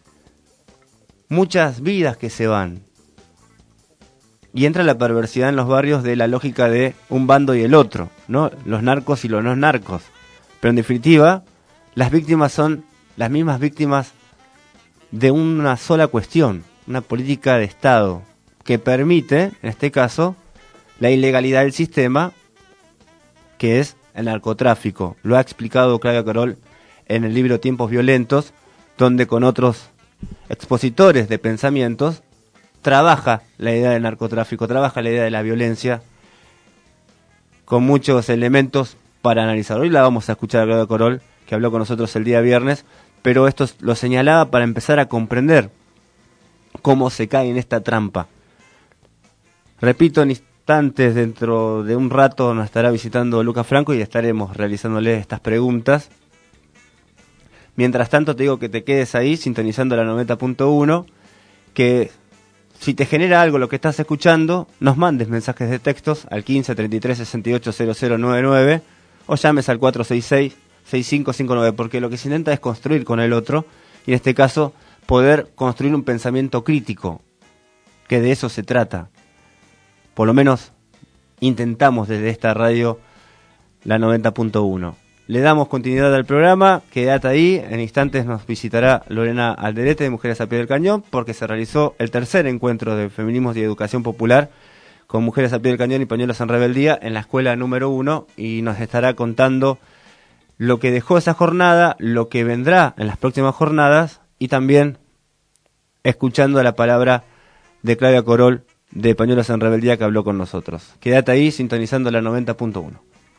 muchas vidas que se van. Y entra la perversidad en los barrios de la lógica de un bando y el otro, ¿no? Los narcos y los no narcos. Pero en definitiva, las víctimas son las mismas víctimas de una sola cuestión, una política de Estado que permite, en este caso, la ilegalidad del sistema, que es el narcotráfico. Lo ha explicado Claudia Carol en el libro Tiempos Violentos, donde con otros expositores de pensamientos trabaja la idea del narcotráfico, trabaja la idea de la violencia, con muchos elementos para analizar. Hoy la vamos a escuchar a Claudia Carol, que habló con nosotros el día viernes, pero esto lo señalaba para empezar a comprender cómo se cae en esta trampa. Repito, en instantes, dentro de un rato nos estará visitando Lucas Franco y estaremos realizándole estas preguntas. Mientras tanto te digo que te quedes ahí sintonizando la 90.1, que si te genera algo lo que estás escuchando, nos mandes mensajes de textos al 15 33 68 0099 o llames al 466 6559, porque lo que se intenta es construir con el otro, y en este caso poder construir un pensamiento crítico, que de eso se trata. Por lo menos intentamos desde esta radio, la 90.1. Le damos continuidad al programa, quédate ahí, en instantes nos visitará Lorena Alderete de Mujeres a Pie del Cañón, porque se realizó el tercer encuentro de Feminismos y Educación Popular con Mujeres a Pie del Cañón y Pañuelos en Rebeldía en la escuela número 1, y nos estará contando lo que dejó esa jornada, lo que vendrá en las próximas jornadas, y también escuchando la palabra de Claudia Carol de Pañuelos en Rebeldía, que habló con nosotros. Quédate ahí sintonizando la 90.1.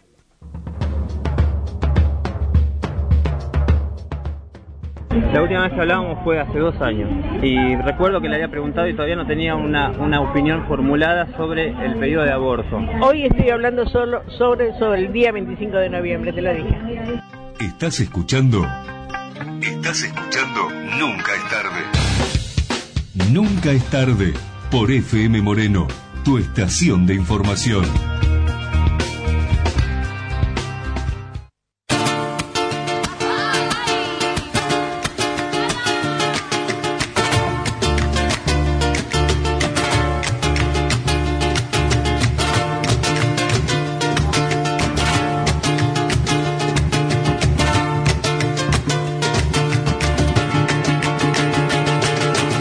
La última vez que hablábamos fue hace 2 años y recuerdo que le había preguntado y todavía no tenía una opinión formulada sobre el pedido de aborto. Hoy estoy hablando solo sobre el día 25 de noviembre, te lo dije. ¿Estás escuchando? Nunca es tarde. Nunca es tarde, por FM Moreno, tu estación de información.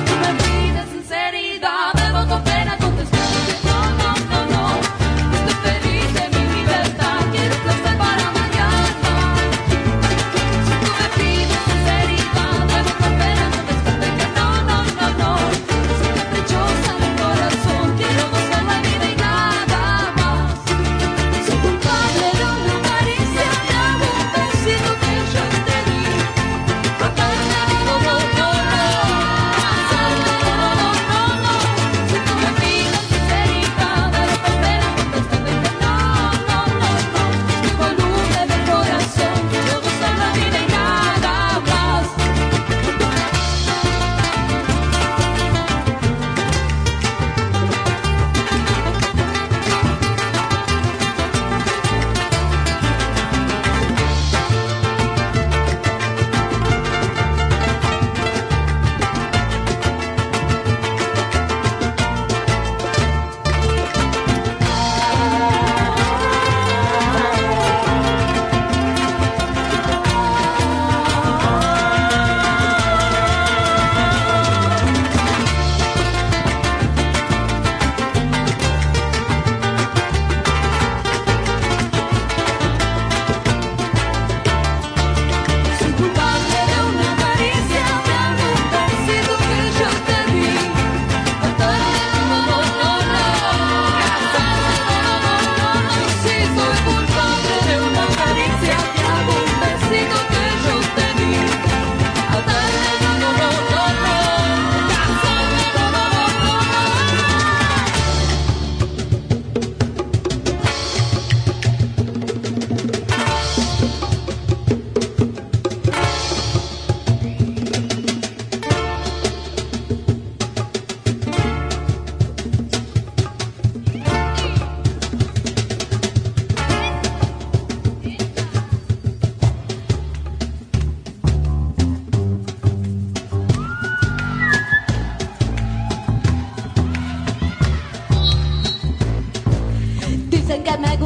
Sinceridad, debo con pena contestar que no.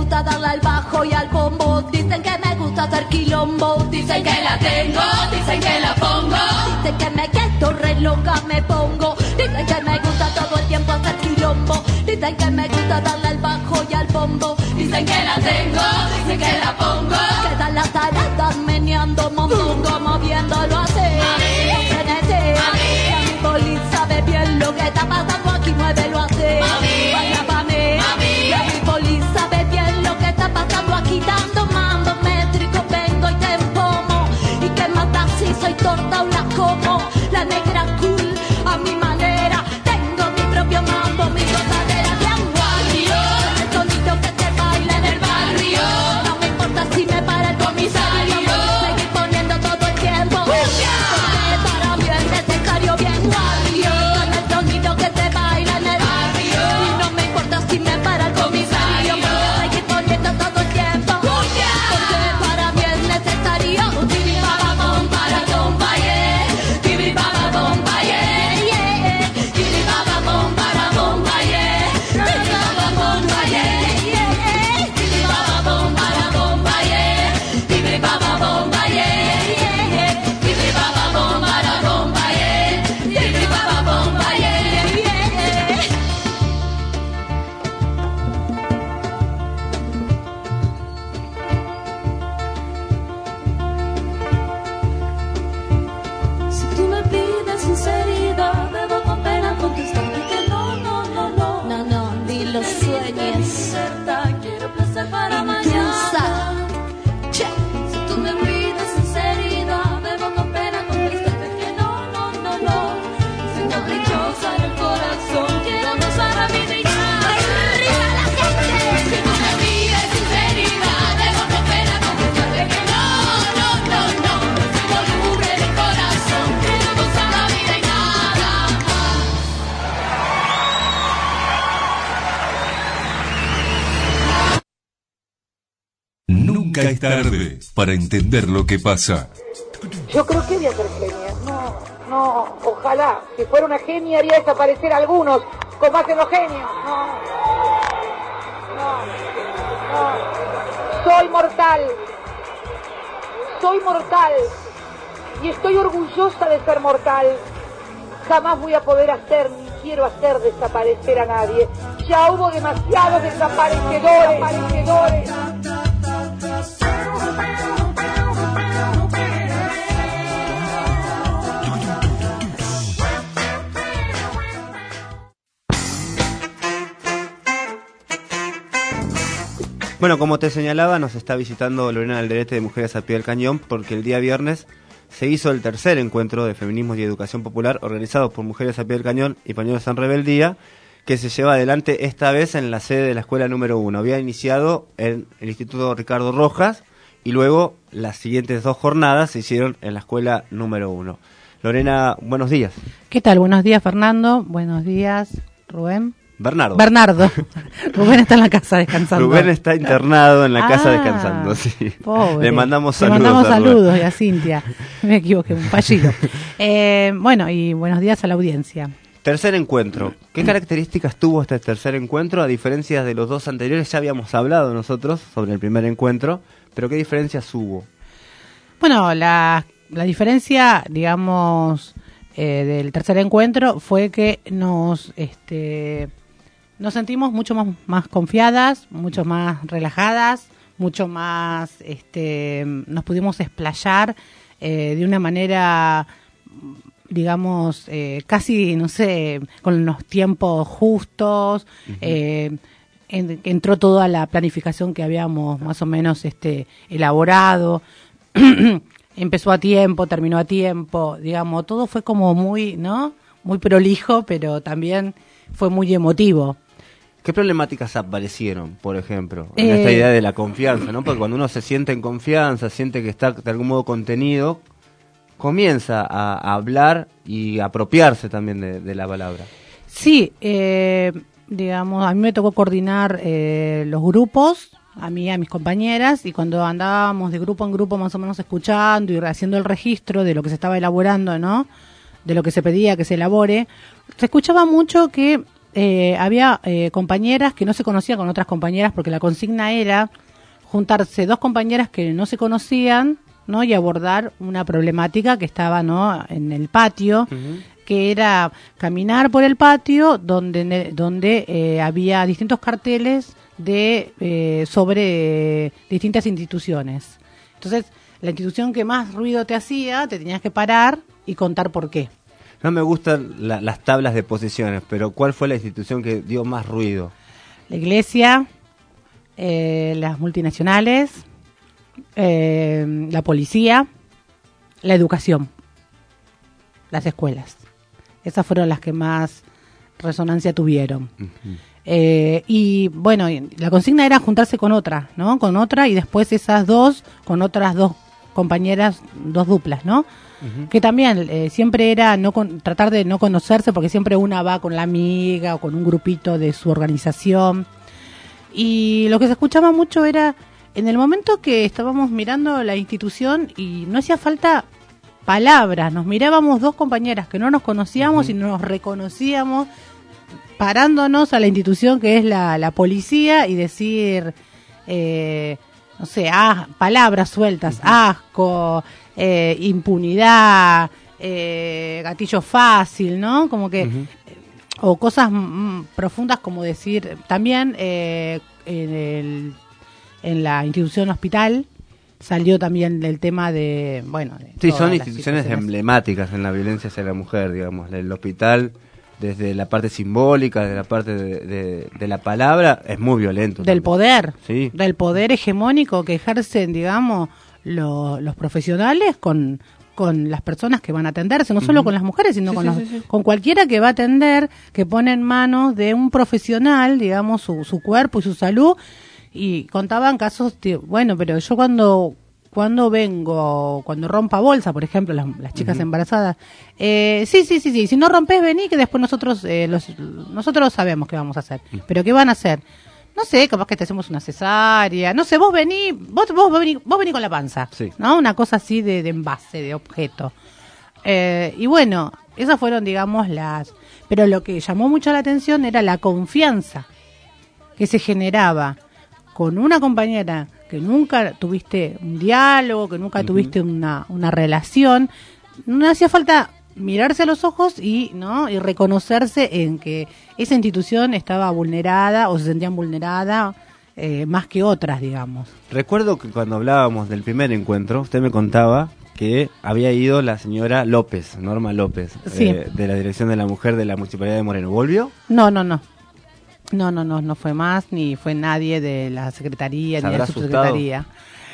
gusta darle al bajo y al bombo. Dicen que me gusta hacer quilombo. Dicen que la tengo, dicen que la pongo. Dicen que me quedo re loca, me pongo. Dicen que me gusta todo el tiempo hacer quilombo. Dicen que me gusta darle al bajo y al bombo. Dicen que la tengo, dicen que la pongo. Quedan las taradas meneando mondongo, moviéndolo así. Mi poli sabe bien lo que está pasando aquí, muévelo así. Baila pa' mí, mi poli sabe bien lo que está pasando aquí, dando mambo métrico, vengo y te empomo. Y que mata si soy torta o la como, la negra cool a mi manera. Tengo mi propio mambo, mi gozadera de aguario. El sonido que te baila en el barrio. No me importa si me para el comisario. Seguir poniendo todo el tiempo. Porque para mí es necesario bien guardio. Con el sonido que te baila en el barrio. Y no me importa si me para el comisario. Seguir poniendo todo el tiempo. Porque para mí es necesario. Tibi baba bom para bombaye. Tibi baba bombaye. Tibi baba bom para bombaye. Tibi baba bombaye. Tibi baba bom para bombaye. Tibi baba bombaye. Tibi baba bom para bombaye. Tibi baba bombaye. Si tú me pides sinceridad, debo con pena contestarte que no, no, no, no. No, no, ni lo sueñes. Quiero placer para mañana. Che. Si tú me pides sinceridad, debo con pena contestarte que no, no, no, no. Siento dichosa en el corazón, quiero gozar a mi dicha. ¡Arriba la gente! Si tú me pides sinceridad, debo con pena contestarte que no, no, no, no. Siento lubre de corazón, quiero gozar la vida y nada más. Nunca es tarde para entender lo que pasa. Yo creo que voy a ser genia. No, ojalá. Si fuera una genia haría desaparecer a algunos, como hacen los genios. No. Soy mortal. Soy mortal. Y estoy orgullosa de ser mortal. Jamás voy a poder hacer ni quiero hacer desaparecer a nadie. Ya hubo demasiados desaparecedores. Bueno, como te señalaba, nos está visitando Lorena Alderete de Mujeres al Pie del Cañón, porque el día viernes se hizo el tercer encuentro de feminismo y educación popular organizado por Mujeres al Pie del Cañón y Pañuelos en Rebeldía, que se lleva adelante esta vez en la sede de la escuela número 1. Había iniciado en el Instituto Ricardo Rojas y luego las siguientes 2 jornadas se hicieron en la escuela número 1. Lorena, buenos días. ¿Qué tal? Buenos días, Fernando. Buenos días, Rubén. Bernardo. Rubén está en la casa descansando. Rubén está internado en la casa descansando, sí. Pobre. Le mandamos Le saludos. mandamos saludos y a Cintia. Me equivoqué, un fallido. Bueno, y buenos días a la audiencia. Tercer encuentro. ¿Qué características tuvo este tercer encuentro? A diferencia de los 2 anteriores, ya habíamos hablado nosotros sobre el primer encuentro, pero ¿qué diferencias hubo? Bueno, la diferencia, digamos, del tercer encuentro fue que nos sentimos mucho más confiadas, mucho más relajadas, mucho más, nos pudimos explayar de una manera, digamos, casi, no sé, con los tiempos justos. Entró toda la planificación que habíamos más o menos elaborado. Empezó a tiempo, terminó a tiempo, digamos, todo fue como muy, ¿no? Muy prolijo, pero también fue muy emotivo. ¿Qué problemáticas aparecieron, por ejemplo, en esta idea de la confianza, ¿no? Porque cuando uno se siente en confianza, siente que está de algún modo contenido, comienza a hablar y a apropiarse también de la palabra. Sí, digamos, a mí me tocó coordinar los grupos, a mí y a mis compañeras, y cuando andábamos de grupo en grupo más o menos escuchando y haciendo el registro de lo que se estaba elaborando, ¿no? De lo que se pedía que se elabore, se escuchaba mucho que había compañeras que no se conocían con otras compañeras porque la consigna era juntarse 2 compañeras que no se conocían, ¿no? Y abordar una problemática que estaba, ¿no? En el patio, que era caminar por el patio donde había distintos carteles sobre distintas instituciones. Entonces, la institución que más ruido te hacía, te tenías que parar y contar por qué. No me gustan las tablas de posiciones, pero ¿cuál fue la institución que dio más ruido? La iglesia, las multinacionales, la policía, la educación, las escuelas. Esas fueron las que más resonancia tuvieron. Y bueno, la consigna era juntarse con otra, ¿no? Con otra y después esas 2 con otras 2 compañeras, 2 duplas, ¿no? Que también siempre era tratar de no conocerse porque siempre una va con la amiga o con un grupito de su organización. Y lo que se escuchaba mucho era en el momento que estábamos mirando la institución y no hacía falta palabras, nos mirábamos 2 compañeras que no nos conocíamos y nos reconocíamos parándonos a la institución que es la policía y decir, no sé, palabras sueltas, asco, impunidad, gatillo fácil, ¿no? Como que, o cosas profundas como decir, también en la institución hospital salió también el tema de, bueno... Sí, son instituciones emblemáticas en la violencia hacia la mujer, digamos, el hospital... Desde la parte simbólica, desde la parte de la palabra, es muy violento. Del poder, sí. Del poder hegemónico que ejercen, digamos, los profesionales con las personas que van a atenderse, no solo con las mujeres, sino con cualquiera que va a atender, que pone en manos de un profesional, digamos, su cuerpo y su salud. Y contaban casos, bueno, pero yo cuando rompa bolsa, por ejemplo, las chicas embarazadas, sí, si no rompes, vení, que después nosotros sabemos qué vamos a hacer. ¿Pero qué van a hacer? No sé, capaz que te hacemos una cesárea, no sé, vos vení con la panza, ¿no? Una cosa así de envase, de objeto. Y bueno, esas fueron, digamos, pero lo que llamó mucho la atención era la confianza que se generaba con una compañera que nunca tuviste un diálogo, que nunca tuviste una relación. No hacía falta mirarse a los ojos y reconocerse en que esa institución estaba vulnerada o se sentían vulnerada más que otras, digamos. Recuerdo que cuando hablábamos del primer encuentro, usted me contaba que había ido la señora López, Norma López, de la Dirección de la Mujer de la Municipalidad de Moreno. ¿Volvió? No fue más, ni fue nadie de la Secretaría, ni de la Subsecretaría.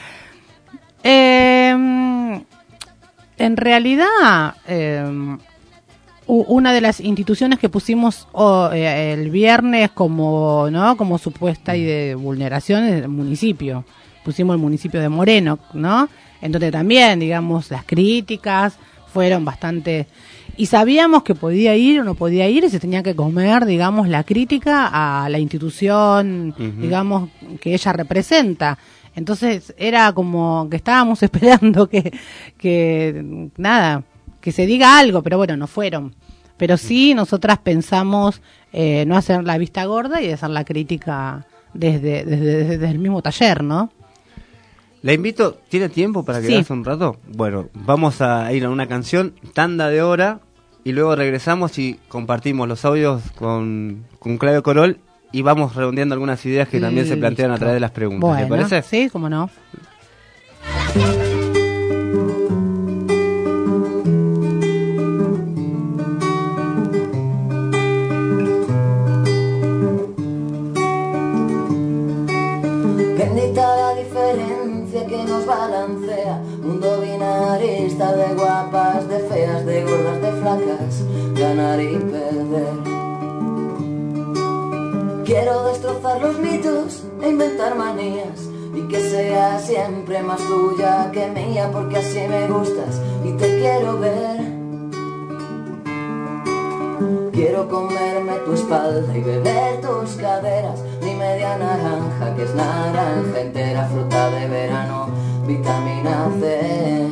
En realidad, una de las instituciones que pusimos el viernes como supuesta y de vulneración es el municipio. Pusimos el municipio de Moreno, ¿no? Entonces también, digamos, las críticas fueron bastante... Y sabíamos que podía ir o no podía ir y se tenía que comer, digamos, la crítica a la institución, digamos, que ella representa. Entonces era como que estábamos esperando que se diga algo, pero bueno, no fueron. Pero sí, nosotras pensamos no hacer la vista gorda y hacer la crítica desde el mismo taller, ¿no? La invito, ¿tiene tiempo para quedarse un rato? Bueno, vamos a ir a una canción, tanda de hora, y luego regresamos y compartimos los audios con Claudio Corol y vamos redondeando algunas ideas que también se plantean a través de las preguntas. Bueno, ¿te parece? Sí, cómo no. Bendita la diferencia que nos balancea, mundo binarista de guapas, de feas, de gordas, de flacas, ganar y perder. Quiero destrozar los mitos e inventar manías, y que sea siempre más tuya que mía, porque así me gustas y te quiero ver. Quiero comerme tu espalda y beber tus caderas, mi media naranja que es naranja entera, fruta de verano, vitamina C.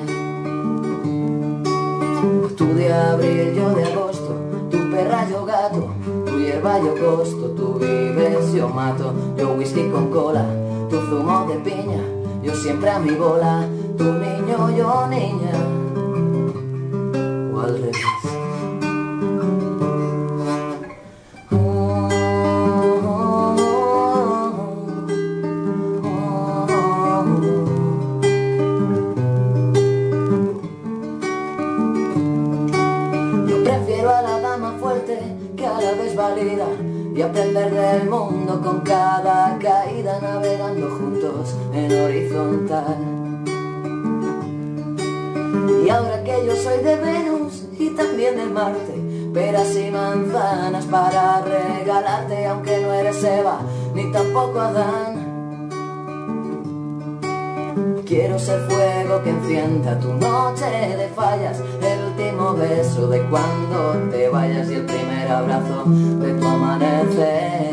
Tú de abril, yo de agosto, tu perra, yo gato, tú y hierba yo costo, tú vives, yo mato. Yo whisky con cola, tu zumo de piña. Yo siempre a mi bola, tu niño, yo niña. O al revés. Que a la vez válida y aprender del mundo con cada caída, navegando juntos en horizontal. Y ahora que yo soy de Venus y también de Marte, peras y manzanas para regalarte, aunque no eres Eva ni tampoco Adán. Quiero ser fuego que encienda tu noche de fallas, el último beso de cuando te vayas y el primer abrazo de tu amanecer.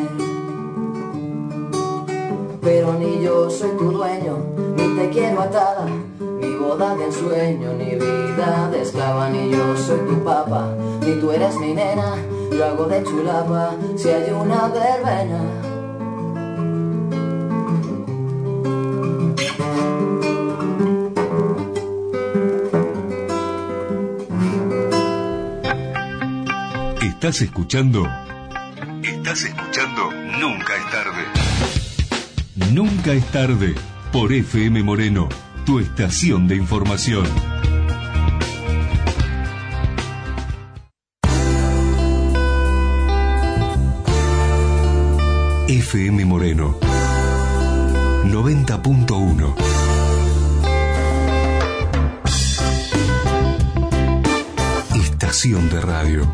Pero ni yo soy tu dueño, ni te quiero atada, ni boda de ensueño, ni vida de esclava. Ni yo soy tu papa, ni tú eres mi nena, yo hago de chulapa si hay una verbena. ¿Estás escuchando? Nunca es tarde. Nunca es tarde. Por FM Moreno, tu estación de información. FM Moreno 90.1. Estación de radio.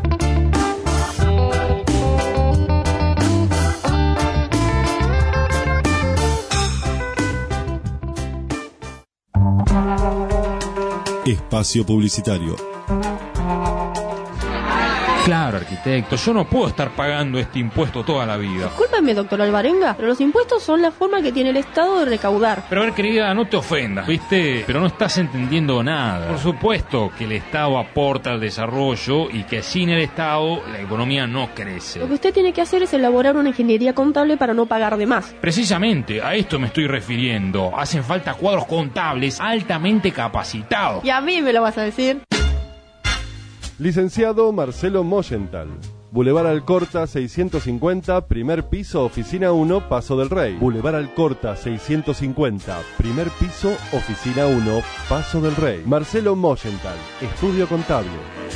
Espacio publicitario. Claro, arquitecto, yo no puedo estar pagando este impuesto toda la vida. Discúlpeme, doctor Alvarenga, pero los impuestos son la forma que tiene el Estado de recaudar. Pero a ver, querida, no te ofendas, ¿viste? Pero no estás entendiendo nada. Por supuesto que el Estado aporta al desarrollo y que sin el Estado la economía no crece. Lo que usted tiene que hacer es elaborar una ingeniería contable para no pagar de más. Precisamente, a esto me estoy refiriendo. Hacen falta cuadros contables altamente capacitados. Y a mí me lo vas a decir. Licenciado Marcelo Moyenthal. Boulevard Alcorta 650, primer piso, oficina 1, Paso del Rey. Boulevard Alcorta 650, primer piso, oficina 1, Paso del Rey. Marcelo Moyenthal, estudio contable.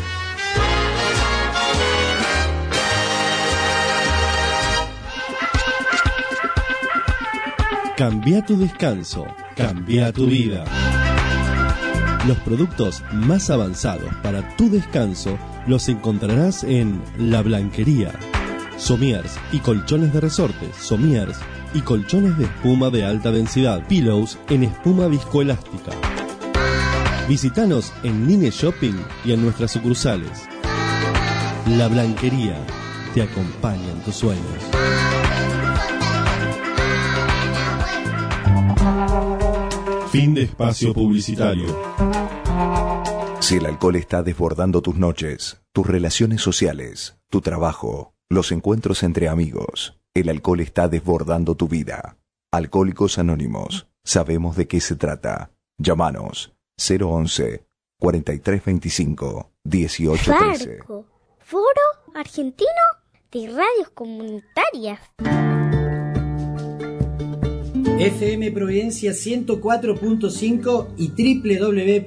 Cambia tu descanso, cambia tu vida. Los productos más avanzados para tu descanso los encontrarás en La Blanquería. Somiers y colchones de resortes, somiers y colchones de espuma de alta densidad, pillows en espuma viscoelástica. Visítanos en Line Shopping y en nuestras sucursales. La Blanquería te acompaña en tus sueños. Fin de espacio publicitario. Si el alcohol está desbordando tus noches, tus relaciones sociales, tu trabajo, los encuentros entre amigos, el alcohol está desbordando tu vida. Alcohólicos Anónimos, sabemos de qué se trata. Llámanos 011-4325-1813. Farco, Foro Argentino de Radios Comunitarias. FM Providencia 104.5 y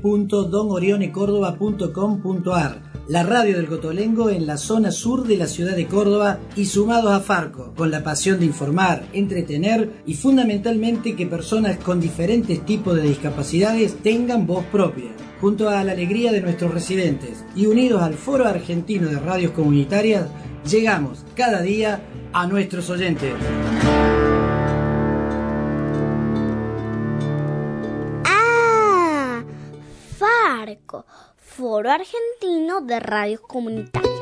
www.donorionecordoba.com.ar. La radio del Cotolengo en la zona sur de la ciudad de Córdoba y sumados a Farco, con la pasión de informar, entretener y fundamentalmente que personas con diferentes tipos de discapacidades tengan voz propia. Junto a la alegría de nuestros residentes y unidos al Foro Argentino de Radios Comunitarias, llegamos cada día a nuestros oyentes. Farco, Foro Argentino de Radios Comunitarias.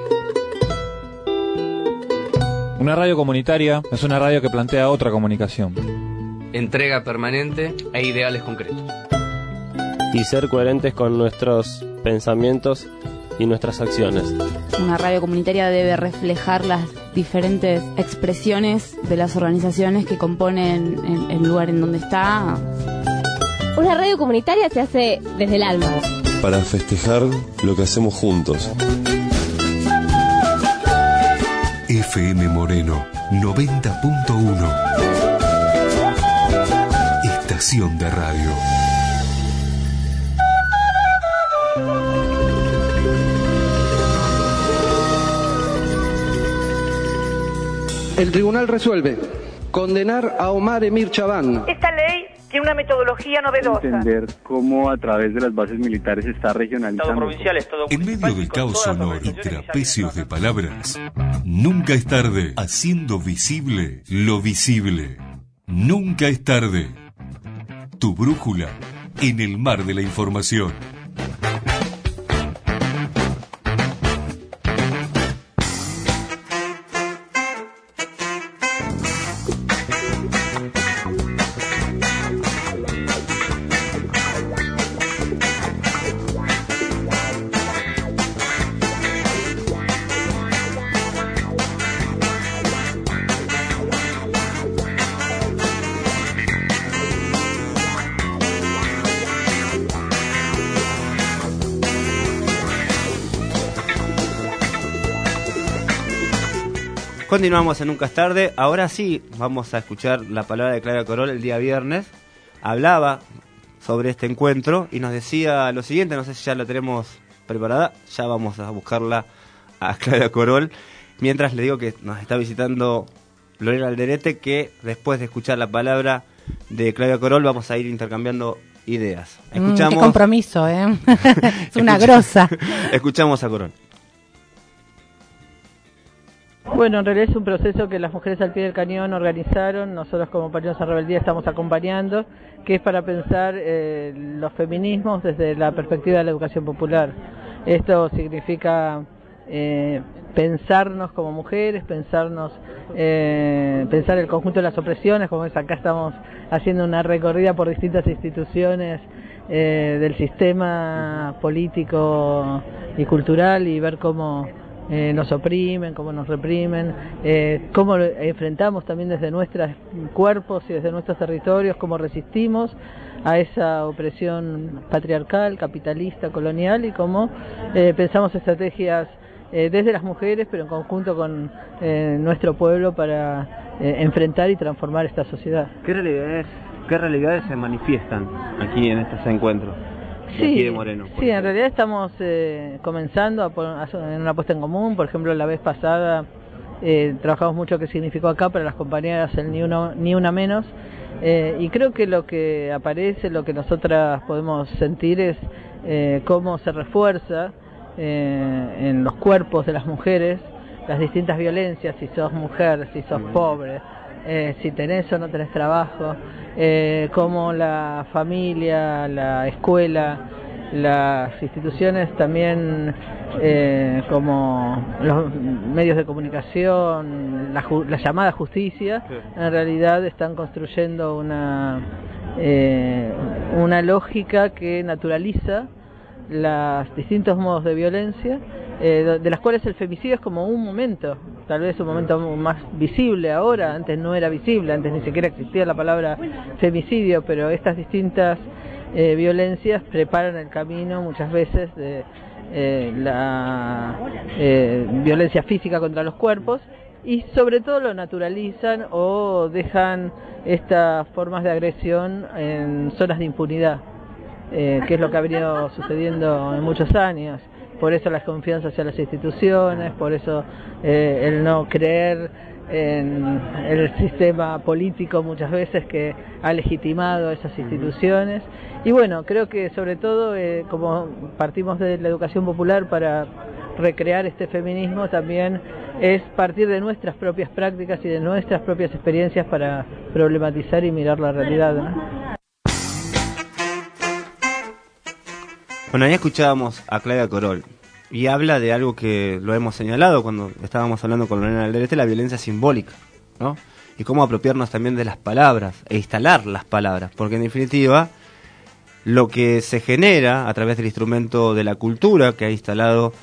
Una radio comunitaria es una radio que plantea otra comunicación. Entrega permanente e ideales concretos. Y ser coherentes con nuestros pensamientos y nuestras acciones. Una radio comunitaria debe reflejar las diferentes expresiones de las organizaciones que componen el lugar en donde está. Una radio comunitaria se hace desde el alma. Para festejar lo que hacemos juntos. FM Moreno 90.1. Estación de radio. El tribunal resuelve condenar a Omar Emir Chabán. Esta ley tiene una metodología novedosa. Entender cómo a través de las bases militares se está regionalizando. En medio del caos sonoro y trapecios de palabras, nunca es tarde haciendo visible lo visible. Nunca es tarde. Tu brújula en el mar de la información. Continuamos en Nunca es tarde. Ahora sí vamos a escuchar la palabra de Claudia Corol. El día viernes hablaba sobre este encuentro y nos decía lo siguiente, no sé si ya la tenemos preparada, ya vamos a buscarla a Claudia Corol. Mientras le digo que nos está visitando Lorena Alderete, que después de escuchar la palabra de Claudia Corol vamos a ir intercambiando ideas. Qué compromiso, ¿eh? Es una grosa. Escuchamos a Corol. Bueno, en realidad es un proceso que las mujeres al pie del cañón organizaron, nosotros como Parinos en Rebeldía estamos acompañando, que es para pensar los feminismos desde la perspectiva de la educación popular. Esto significa pensarnos como mujeres, pensar el conjunto de las opresiones, como es acá estamos haciendo una recorrida por distintas instituciones del sistema político y cultural y ver cómo nos oprimen, cómo nos reprimen, cómo enfrentamos también desde nuestros cuerpos y desde nuestros territorios, cómo resistimos a esa opresión patriarcal, capitalista, colonial y cómo pensamos estrategias desde las mujeres, pero en conjunto con nuestro pueblo para enfrentar y transformar esta sociedad. ¿Qué realidades se manifiestan aquí en estos encuentros? Sí, de Moreno, sí, en realidad estamos comenzando en una puesta en común. Por ejemplo, la vez pasada trabajamos mucho qué significó acá para las compañeras el ni una menos, y creo que lo que aparece, lo que nosotras podemos sentir es cómo se refuerza en los cuerpos de las mujeres las distintas violencias, si sos mujer, si sos pobre, si tenés o no tenés trabajo, cómo la familia, la escuela, las instituciones también, como los medios de comunicación, la llamada justicia, en realidad están construyendo una lógica que naturaliza los distintos modos de violencia, de las cuales el femicidio es como un momento, tal vez un momento más visible ahora, antes no era visible, antes ni siquiera existía la palabra femicidio, pero estas distintas violencias preparan el camino muchas veces de la violencia física contra los cuerpos y sobre todo lo naturalizan o dejan estas formas de agresión en zonas de impunidad, que es lo que ha venido sucediendo en muchos años. Por eso la desconfianza hacia las instituciones, por eso el no creer en el sistema político muchas veces que ha legitimado esas instituciones. Y bueno, creo que sobre todo como partimos de la educación popular para recrear este feminismo, también es partir de nuestras propias prácticas y de nuestras propias experiencias para problematizar y mirar la realidad, ¿no? Bueno, ahí escuchábamos a Claudia Corol y habla de algo que lo hemos señalado cuando estábamos hablando con Lorena Alderete, la violencia simbólica, ¿no? Y cómo apropiarnos también de las palabras e instalar las palabras, porque en definitiva lo que se genera a través del instrumento de la cultura que ha instalado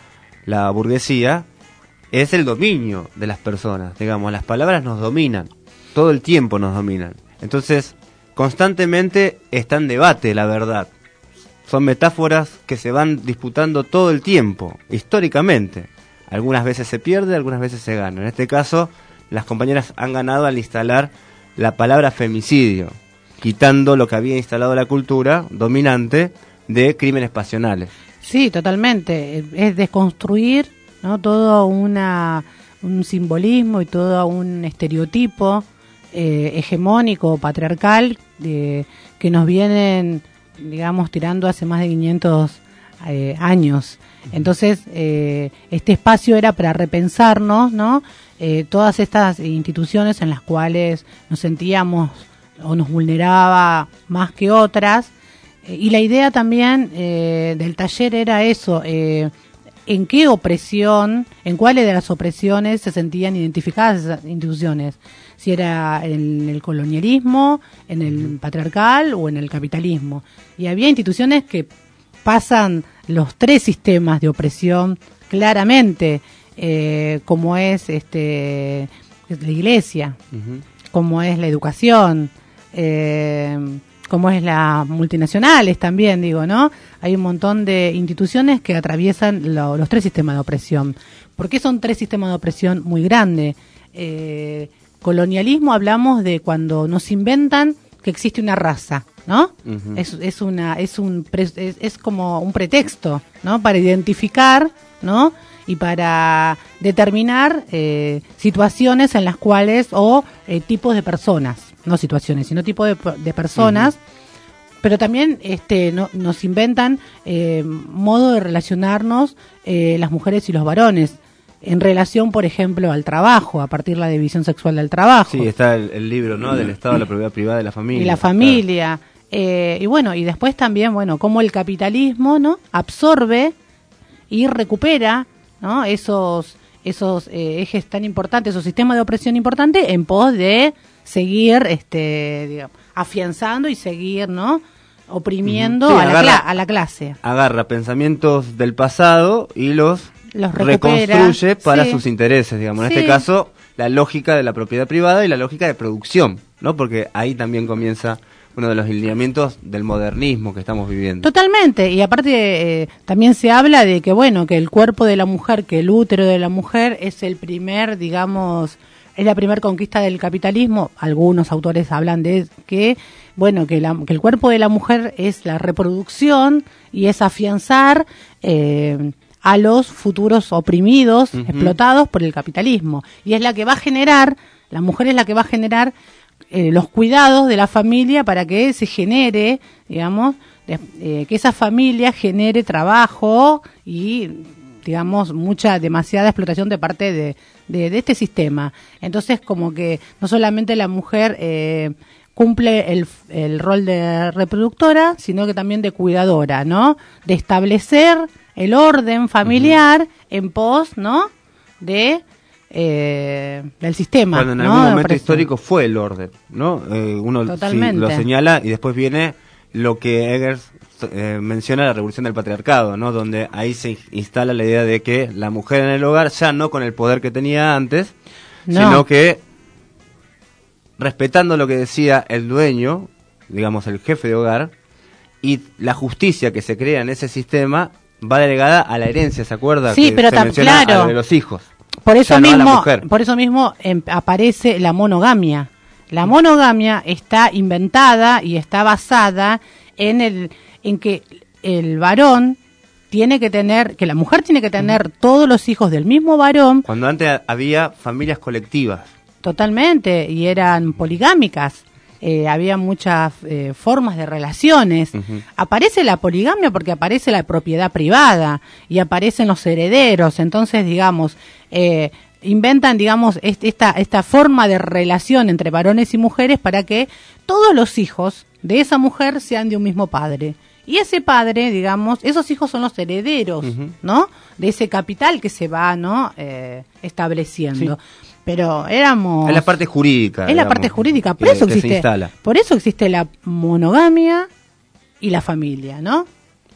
la burguesía, es el dominio de las personas. Digamos, las palabras nos dominan, todo el tiempo nos dominan. Entonces, constantemente está en debate la verdad. Son metáforas que se van disputando todo el tiempo, históricamente. Algunas veces se pierde, algunas veces se gana. En este caso, las compañeras han ganado al instalar la palabra femicidio, quitando lo que había instalado la cultura dominante de crímenes pasionales. Sí, totalmente. Es desconstruir, ¿no?, todo un simbolismo y todo un estereotipo hegemónico, patriarcal, que nos vienen, digamos, tirando hace más de 500 años. Entonces, este espacio era para repensarnos, ¿no?, todas estas instituciones en las cuales nos sentíamos o nos vulneraba más que otras, y la idea también del taller era eso, en qué opresión, en cuáles de las opresiones se sentían identificadas esas instituciones, si era en el colonialismo, en el patriarcal o en el capitalismo. Y había instituciones que pasan los tres sistemas de opresión claramente, como es la iglesia, como es la educación, como es las multinacionales también, digo, ¿no? Hay un montón de instituciones que atraviesan los tres sistemas de opresión. ¿Por qué son tres sistemas de opresión muy grandes? Colonialismo, hablamos de cuando nos inventan que existe una raza, ¿no? Uh-huh. Es como un pretexto, ¿no?, para identificar, ¿no?, y para determinar situaciones en las cuales, o tipos de personas, no situaciones, sino tipos de personas, uh-huh. Pero también nos inventan modo de relacionarnos las mujeres y los varones, en relación, por ejemplo, al trabajo, a partir de la división sexual del trabajo. Sí, está el libro, ¿no?, del Estado de la propiedad privada de la familia. Y la familia. Claro. Y bueno, y después también, bueno, cómo el capitalismo, ¿no?, absorbe y recupera, ¿no?, esos ejes tan importantes, esos sistemas de opresión importantes, en pos de seguir digamos, afianzando y seguir, ¿no?, oprimiendo, sí, a la clase. Agarra pensamientos del pasado y los reconstruye para, sí, sus intereses, digamos. En este caso, la lógica de la propiedad privada y la lógica de producción, ¿no? Porque ahí también comienza uno de los lineamientos del modernismo que estamos viviendo. Totalmente, y aparte también se habla de que, bueno, que el cuerpo de la mujer, que el útero de la mujer es el primer, digamos, es la primera conquista del capitalismo. Algunos autores hablan de que, bueno, que el cuerpo de la mujer es la reproducción y es afianzar a los futuros oprimidos, uh-huh, explotados por el capitalismo. Y es la que va a generar, la mujer es la que va a generar los cuidados de la familia para que se genere, digamos, que esa familia genere trabajo y, digamos, demasiada explotación de parte de este sistema. Entonces, como que no solamente la mujer cumple el rol de reproductora, sino que también de cuidadora, ¿no? De establecer el orden familiar, uh-huh, en pos, ¿no?, del sistema. Cuando en algún momento histórico fue el orden, ¿no? Uno sí, lo señala, y después viene lo que Eggers menciona, la revolución del patriarcado, ¿no?, donde ahí se instala la idea de que la mujer en el hogar, ya no con el poder que tenía antes, sino que respetando lo que decía el dueño, digamos el jefe de hogar, y la justicia que se crea en ese sistema va delegada a la herencia, ¿se acuerda? Sí, que pero se menciona claro, a de los hijos. Por eso mismo aparece la monogamia. La monogamia está inventada y está basada en que el varón tiene que tener, que la mujer tiene que tener todos los hijos del mismo varón. Cuando antes había familias colectivas. Totalmente, y eran poligámicas. Había muchas formas de relaciones. Uh-huh. Aparece la poligamia porque aparece la propiedad privada y aparecen los herederos. Entonces, digamos, inventan, digamos, esta forma de relación entre varones y mujeres para que todos los hijos de esa mujer sean de un mismo padre. Y ese padre, digamos, esos hijos son los herederos, uh-huh, ¿no?, de ese capital que se va, ¿no?, estableciendo. Sí. Pero éramos... Es la parte jurídica. Es la parte jurídica, por eso existe la monogamia y la familia, ¿no?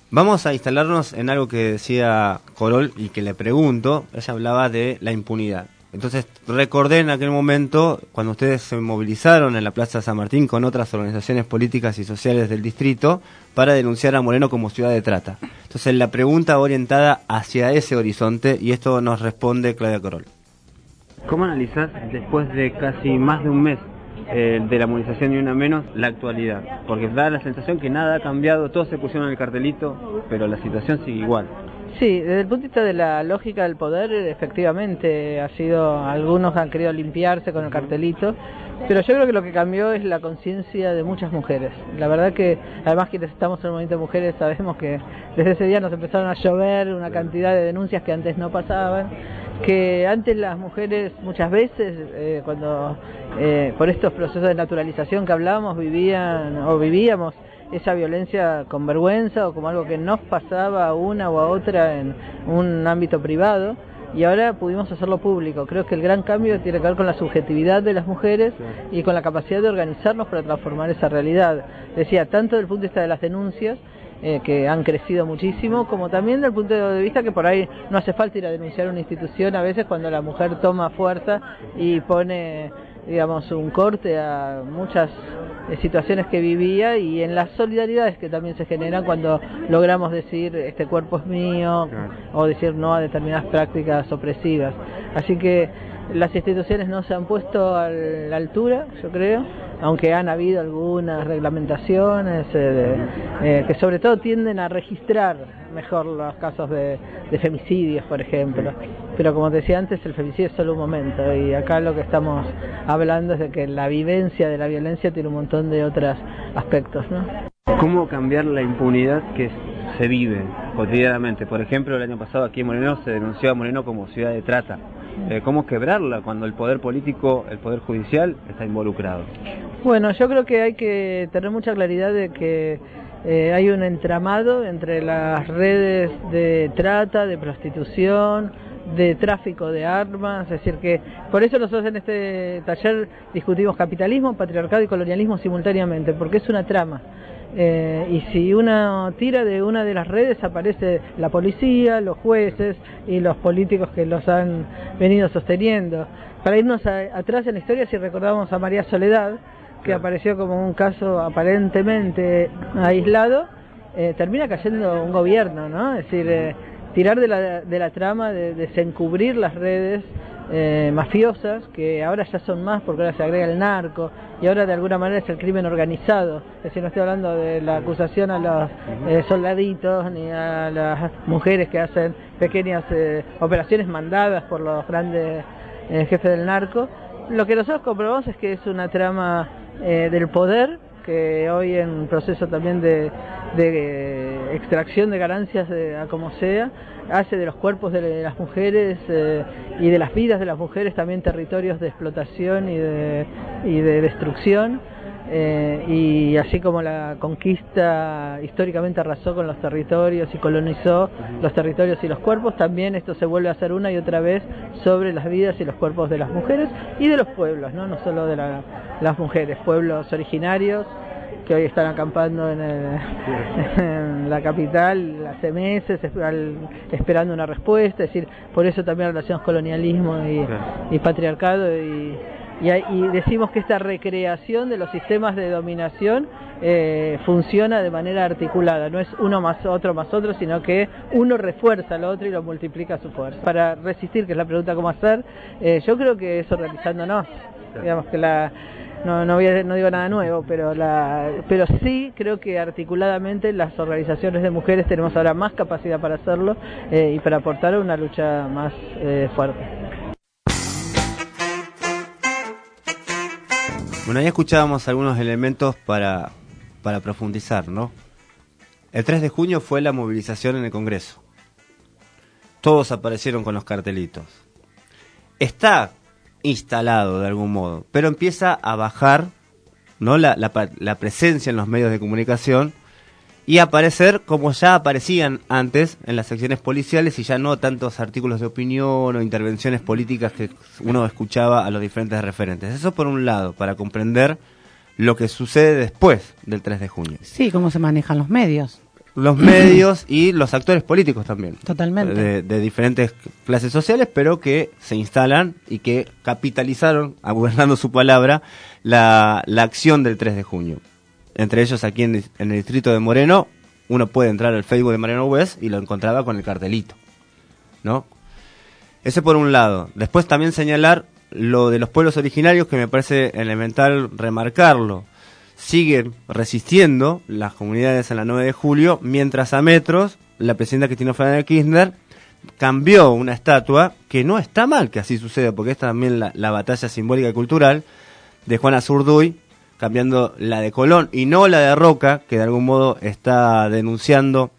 Vamos a instalarnos en algo que decía Corol y que le pregunto. Ella hablaba de la impunidad. Entonces recordé en aquel momento cuando ustedes se movilizaron en la Plaza San Martín con otras organizaciones políticas y sociales del distrito para denunciar a Moreno como ciudad de trata. Entonces la pregunta va orientada hacia ese horizonte y esto nos responde Claudia Corol. ¿Cómo analizás después de casi más de un mes de la movilización Ni Una Menos la actualidad? Porque da la sensación que nada ha cambiado, todos se pusieron en el cartelito, pero la situación sigue igual. Sí, desde el punto de vista de la lógica del poder, efectivamente algunos han querido limpiarse con el cartelito, pero yo creo que lo que cambió es la conciencia de muchas mujeres. La verdad que, además quienes estamos en el movimiento de mujeres sabemos que desde ese día nos empezaron a llover una cantidad de denuncias que antes no pasaban, que antes las mujeres muchas veces, cuando por estos procesos de naturalización que hablábamos, vivíamos esa violencia con vergüenza o como algo que nos pasaba a una o a otra en un ámbito privado, y ahora pudimos hacerlo público. Creo que el gran cambio tiene que ver con la subjetividad de las mujeres y con la capacidad de organizarnos para transformar esa realidad. Decía, tanto desde el punto de vista de las denuncias, que han crecido muchísimo, como también desde el punto de vista que por ahí no hace falta ir a denunciar una institución a veces cuando la mujer toma fuerza y pone, digamos, un corte a muchas situaciones que vivía, y en las solidaridades que también se generan cuando logramos decir este cuerpo es mío, o decir no a determinadas prácticas opresivas. Así que las instituciones no se han puesto a la altura, yo creo, aunque han habido algunas reglamentaciones que sobre todo tienden a registrar mejor los casos de femicidios, por ejemplo. Pero como te decía antes, el femicidio es solo un momento, y acá lo que estamos hablando es de que la vivencia de la violencia tiene un montón de otros aspectos, ¿no? ¿Cómo cambiar la impunidad que se vive cotidianamente? Por ejemplo, el año pasado aquí en Moreno se denunció a Moreno como ciudad de trata. ¿Cómo quebrarla cuando el poder político, el poder judicial está involucrado? Bueno, yo creo que hay que tener mucha claridad de que hay un entramado entre las redes de trata, de prostitución, de tráfico de armas, es decir que por eso nosotros en este taller discutimos capitalismo, patriarcado y colonialismo simultáneamente, porque es una trama. Y si uno tira de una de las redes aparece la policía, los jueces y los políticos que los han venido sosteniendo. Para irnos atrás en la historia, si recordamos a María Soledad, que apareció como un caso aparentemente aislado, termina cayendo un gobierno, ¿no? Es decir, tirar de la trama, de desencubrir las redes mafiosas, que ahora ya son más porque ahora se agrega el narco y ahora de alguna manera es el crimen organizado. Es decir, no estoy hablando de la acusación a los soldaditos ni a las mujeres que hacen pequeñas operaciones mandadas por los grandes jefes del narco. Lo que nosotros comprobamos es que es una trama del poder, que hoy en proceso también de extracción de ganancias a como sea, hace de los cuerpos de las mujeres y de las vidas de las mujeres también territorios de explotación y de destrucción, y así como la conquista históricamente arrasó con los territorios y colonizó los territorios y los cuerpos, también esto se vuelve a hacer una y otra vez sobre las vidas y los cuerpos de las mujeres y de los pueblos, no solo de las mujeres, pueblos originarios que hoy están acampando en la capital hace meses esperando una respuesta. Es decir, por eso también relacionamos colonialismo y patriarcado, y decimos que esta recreación de los sistemas de dominación funciona de manera articulada, no es uno más otro, sino que uno refuerza al otro y lo multiplica su fuerza. Para resistir, que es la pregunta cómo hacer, yo creo que es organizándonos, digamos que no digo nada nuevo, pero sí creo que articuladamente las organizaciones de mujeres tenemos ahora más capacidad para hacerlo y para aportar a una lucha más fuerte. Bueno, ahí escuchábamos algunos elementos para profundizar, ¿no? El 3 de junio fue la movilización en el Congreso. Todos aparecieron con los cartelitos. Está instalado de algún modo, pero empieza a bajar, ¿no?, la presencia en los medios de comunicación y a aparecer como ya aparecían antes en las secciones policiales, y ya no tantos artículos de opinión o intervenciones políticas que uno escuchaba a los diferentes referentes. Eso por un lado, para comprender lo que sucede después del 3 de junio. Sí, cómo se manejan los medios. los medios y los actores políticos también. Totalmente. De diferentes clases sociales, pero que se instalan y que capitalizaron, gobernando su palabra, la acción del 3 de junio. Entre ellos, aquí en el distrito de Moreno, uno puede entrar al Facebook de Mariano West y lo encontraba con el cartelito, ¿no? Ese por un lado. Después también señalar lo de los pueblos originarios, que me parece elemental remarcarlo. Siguen resistiendo las comunidades en la 9 de julio, mientras a metros la presidenta Cristina Fernández de Kirchner cambió una estatua, que no está mal que así suceda, porque es también la batalla simbólica y cultural de Juana Zurduy, cambiando la de Colón y no la de Roca, que de algún modo está denunciando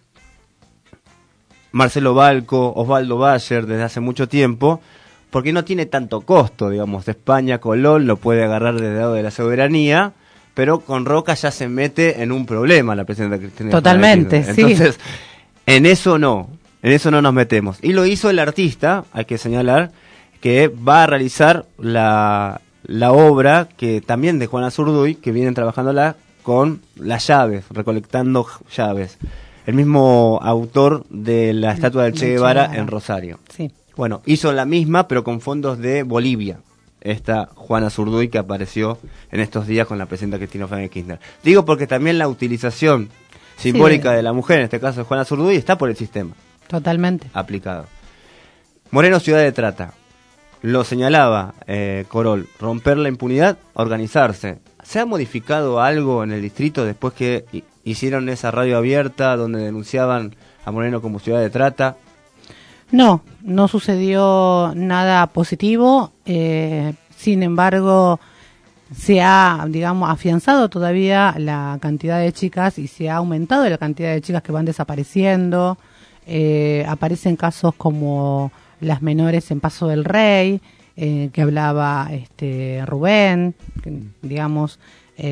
Marcelo Balco, Osvaldo Bayer desde hace mucho tiempo, porque no tiene tanto costo, digamos. De España, Colón lo puede agarrar desde el lado de la soberanía, pero con Roca ya se mete en un problema la presidenta Cristina. Totalmente, sí. Entonces, en eso no nos metemos. Y lo hizo el artista, hay que señalar, que va a realizar la obra que también de Juana Zurduy, que vienen trabajándola con las llaves, recolectando llaves. El mismo autor de la estatua del Che Guevara en Rosario. Sí. Bueno, hizo la misma, pero con fondos de Bolivia. Esta Juana Zurduy que apareció en estos días con la presidenta Cristina Fernández de Kirchner. Digo porque también la utilización simbólica de la mujer, en este caso de Juana Zurduy, está por el sistema. Totalmente. Aplicado. Moreno, ciudad de trata. Lo señalaba Corol, romper la impunidad, organizarse. ¿Se ha modificado algo en el distrito después que hicieron esa radio abierta donde denunciaban a Moreno como ciudad de trata? No sucedió nada positivo. Sin embargo, se ha, digamos, afianzado todavía la cantidad de chicas y se ha aumentado la cantidad de chicas que van desapareciendo. Aparecen casos como las menores en Paso del Rey, que hablaba Rubén, que, digamos.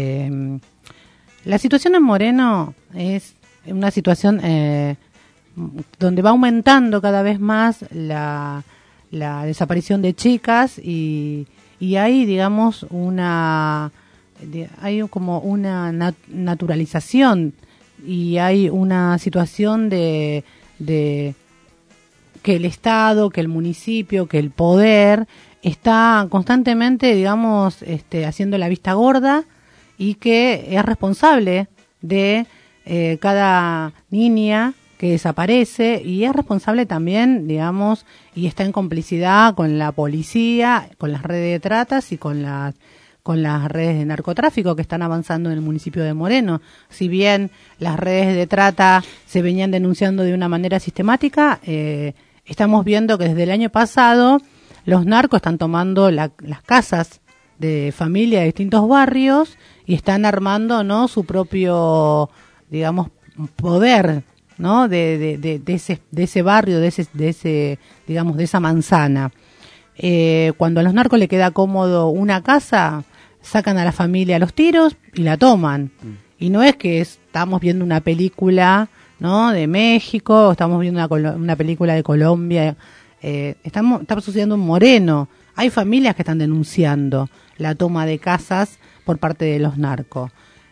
La situación en Moreno es una situación donde va aumentando cada vez más la desaparición de chicas y hay, digamos, hay como una naturalización y hay una situación de que el Estado, que el municipio, que el poder está constantemente, digamos, haciendo la vista gorda y que es responsable de cada niña que desaparece y es responsable también, digamos, y está en complicidad con la policía, con las redes de tratas y con las redes de narcotráfico que están avanzando en el municipio de Moreno. Si bien las redes de trata se venían denunciando de una manera sistemática, estamos viendo que desde el año pasado los narcos están tomando las casas de familia de distintos barrios y están armando, ¿no?, su propio, digamos, poder, ¿no?, de ese barrio, de ese digamos, de esa manzana. Cuando a los narcos le queda cómodo una casa, sacan a la familia a los tiros y la toman. Y no es que estamos viendo una película, ¿no?, de México, estamos viendo una película de Colombia. Está sucediendo en Moreno. Hay familias que están denunciando la toma de casas por parte de los narcos.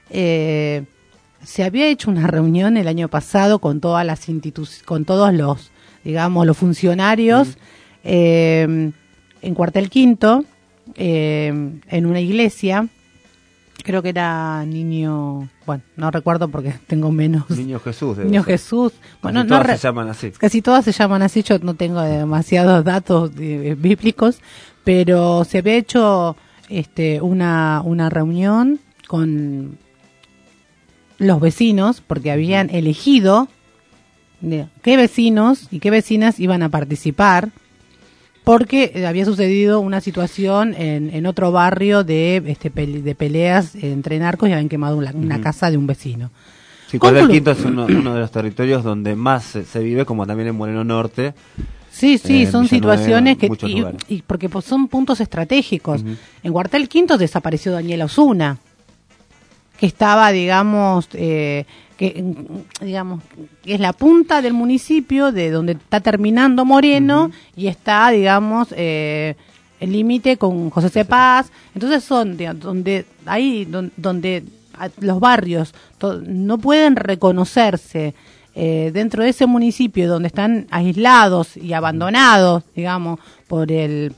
Se había hecho una reunión el año pasado con todas las con todos los, digamos, los funcionarios en Cuartel Quinto, en una iglesia. Creo que era Niño, bueno, no recuerdo porque tengo menos. Niño Jesús. Niño Jesús. Bueno, casi todas se llaman así. Casi todas se llaman así. Yo no tengo demasiados datos bíblicos, pero se había hecho una reunión con los vecinos porque habían elegido qué vecinos y qué vecinas iban a participar, porque había sucedido una situación en otro barrio de peleas entre narcos y habían quemado una casa de un vecino. Sí, Cuartel Quinto es uno de los territorios donde más se vive, como también en Moreno Norte. Sí, son situaciones que y porque son puntos estratégicos. En Cuartel Quinto desapareció Daniela Osuna, que estaba, digamos, que es la punta del municipio de donde está terminando Moreno y está, digamos, el límite con José C. Paz. Entonces son donde los barrios no pueden reconocerse dentro de ese municipio donde están aislados y abandonados, digamos, por el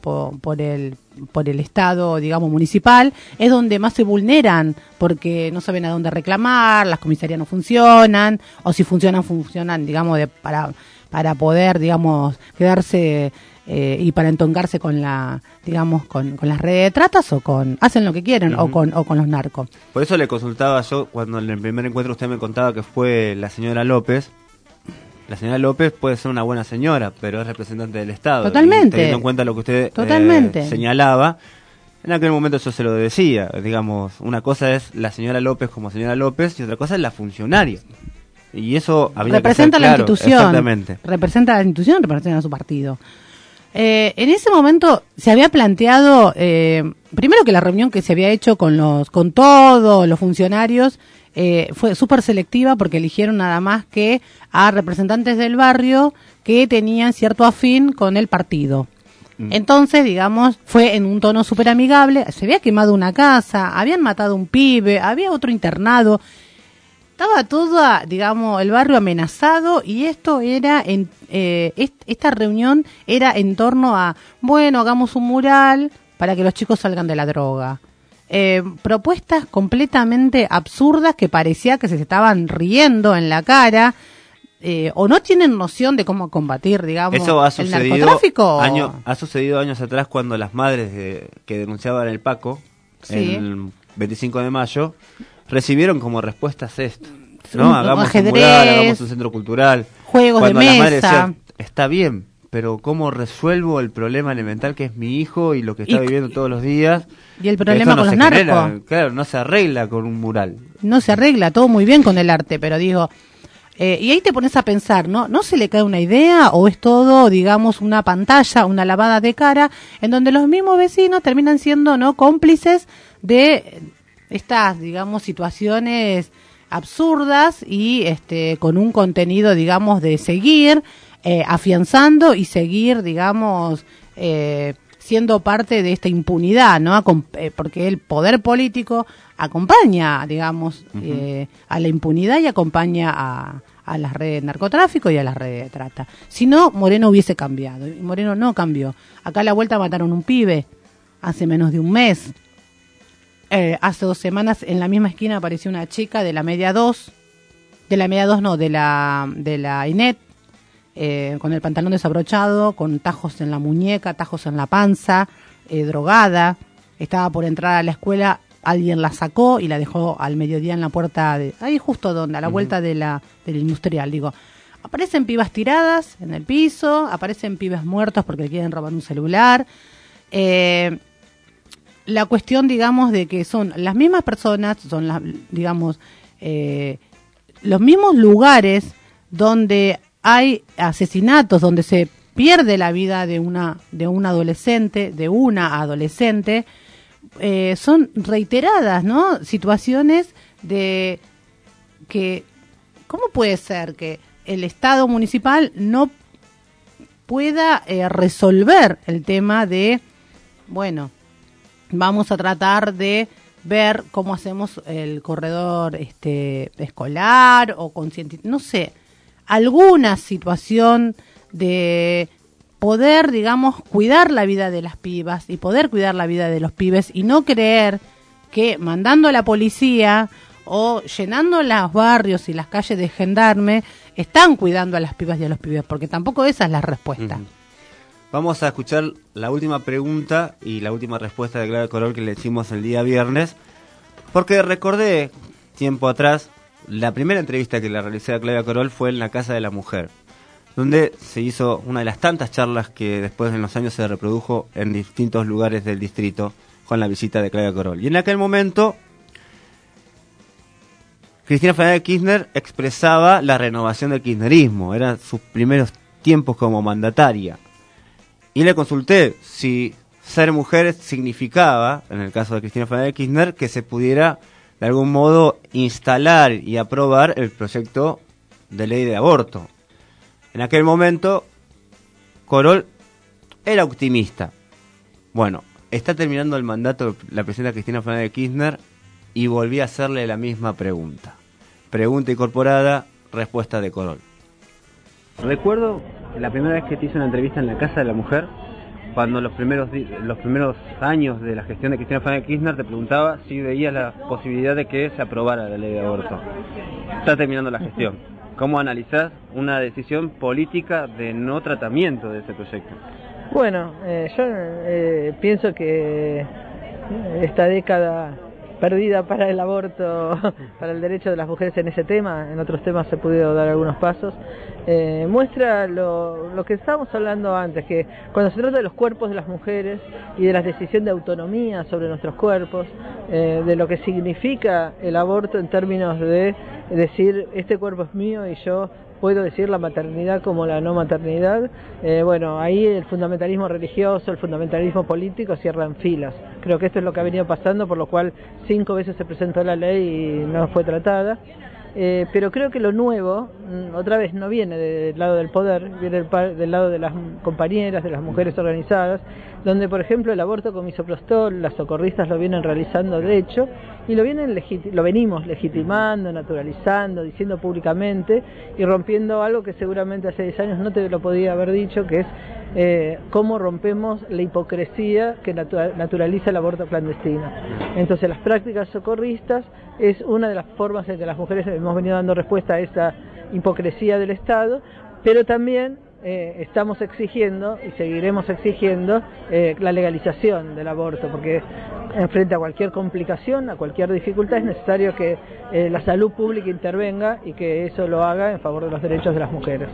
Estado, digamos, municipal, es donde más se vulneran, porque no saben a dónde reclamar, las comisarías no funcionan, o si funcionan, digamos, para poder, digamos, quedarse y para entoncarse con digamos, con las redes de tratas, o hacen lo que quieren, o con los narcos. Por eso le consultaba yo, cuando en el primer encuentro usted me contaba que fue la señora López. La señora López puede ser una buena señora, pero es representante del Estado. Totalmente. Y teniendo en cuenta lo que usted señalaba, en aquel momento yo se lo decía, digamos, una cosa es la señora López como señora López y otra cosa es la funcionaria. Y eso había representa que ser claro. La institución. Exactamente. Representa a la institución, representa a su partido. En ese momento se había planteado, primero que la reunión que se había hecho con todos los funcionarios fue súper selectiva, porque eligieron nada más que a representantes del barrio que tenían cierto afín con el partido. Entonces, digamos, fue en un tono súper amigable. Se había quemado una casa, habían matado a un pibe, había otro internado. Estaba todo, digamos, el barrio amenazado, y esto era, esta reunión era en torno a, bueno, hagamos un mural para que los chicos salgan de la droga. Propuestas completamente absurdas que parecía que se estaban riendo en la cara, o no tienen noción de cómo combatir, digamos, eso ha el narcotráfico. Ha sucedido años atrás, cuando las madres que denunciaban el Paco, el 25 de mayo, recibieron como respuestas esto, ¿no? Hagamos un mural, hagamos un centro cultural. Juegos cuando de mesa. las madres decían, está bien, pero ¿cómo resuelvo el problema elemental que es mi hijo y lo que está viviendo todos los días? Y el problema con los narcos. Claro, no se arregla con un mural. No se arregla, todo muy bien con el arte, pero digo, y ahí te pones a pensar, ¿no? ¿No se le cae una idea, o es todo, digamos, una pantalla, una lavada de cara, en donde los mismos vecinos terminan siendo, ¿no?, cómplices de estas, digamos, situaciones absurdas, y con un contenido, digamos, de seguir afianzando y seguir, digamos, siendo parte de esta impunidad, ¿no? Porque el poder político acompaña, digamos, a la impunidad, y acompaña a las redes de narcotráfico y a las redes de trata. Si no, Moreno hubiese cambiado, y Moreno no cambió. Acá a la vuelta mataron un pibe hace menos de un mes. Hace 2 semanas en la misma esquina apareció una chica de la media 2, de la INET, con el pantalón desabrochado, con tajos en la muñeca, tajos en la panza, drogada. Estaba por entrar a la escuela, alguien la sacó y la dejó al mediodía en la puerta, ahí justo donde, a la vuelta del industrial. Digo, aparecen pibas tiradas en el piso, aparecen pibes muertos porque quieren robar un celular. La cuestión, digamos, de que son las mismas personas, son digamos, los mismos lugares donde hay asesinatos, donde se pierde la vida de una adolescente, son reiteradas, ¿no? Situaciones de que, ¿cómo puede ser que el Estado municipal no pueda resolver el tema de, bueno, vamos a tratar de ver cómo hacemos el corredor escolar, o no sé, alguna situación de poder, digamos, cuidar la vida de las pibas y poder cuidar la vida de los pibes, y no creer que mandando a la policía o llenando los barrios y las calles de gendarme están cuidando a las pibas y a los pibes, porque tampoco esa es la respuesta. Vamos a escuchar la última pregunta y la última respuesta de Claudia Corol que le hicimos el día viernes, porque recordé tiempo atrás, la primera entrevista que le realicé a Claudia Corol fue en la Casa de la Mujer, donde se hizo una de las tantas charlas que después en los años se reprodujo en distintos lugares del distrito con la visita de Claudia Corol. Y en aquel momento Cristina Fernández de Kirchner expresaba la renovación del kirchnerismo, eran sus primeros tiempos como mandataria. Y le consulté si ser mujer significaba, en el caso de Cristina Fernández de Kirchner, que se pudiera de algún modo instalar y aprobar el proyecto de ley de aborto. En aquel momento, Corol era optimista. Bueno, está terminando el mandato de la presidenta Cristina Fernández de Kirchner y volví a hacerle la misma pregunta. Pregunta incorporada, respuesta de Corol. Recuerdo la primera vez que te hice una entrevista en la Casa de la Mujer, cuando los primeros años de la gestión de Cristina Fernández de Kirchner te preguntaba si veías la posibilidad de que se aprobara la ley de aborto. Está terminando la gestión. ¿Cómo analizás una decisión política de no tratamiento de ese proyecto? Bueno, yo pienso que esta década perdida para el aborto, para el derecho de las mujeres en ese tema, en otros temas se han podido dar algunos pasos, muestra lo que estábamos hablando antes, que cuando se trata de los cuerpos de las mujeres y de la decisión de autonomía sobre nuestros cuerpos, de lo que significa el aborto en términos de decir, este cuerpo es mío y yo puedo decir la maternidad como la no maternidad, bueno, ahí el fundamentalismo religioso, el fundamentalismo político cierran filas. Creo que esto es lo que ha venido pasando, por lo cual 5 veces se presentó la ley y no fue tratada. Pero creo que lo nuevo, otra vez, no viene del lado del poder, viene del lado de las compañeras, de las mujeres organizadas, donde, por ejemplo, el aborto con misoprostol, las socorristas lo vienen realizando de hecho, y lo venimos legitimando, naturalizando, diciendo públicamente, y rompiendo algo que seguramente hace 10 años no te lo podía haber dicho, que es cómo rompemos la hipocresía que naturaliza el aborto clandestino. Entonces, las prácticas socorristas es una de las formas en que las mujeres hemos venido dando respuesta a esa hipocresía del Estado, pero también estamos exigiendo y seguiremos exigiendo la legalización del aborto, porque frente a cualquier complicación, a cualquier dificultad, es necesario que la salud pública intervenga y que eso lo haga en favor de los derechos de las mujeres.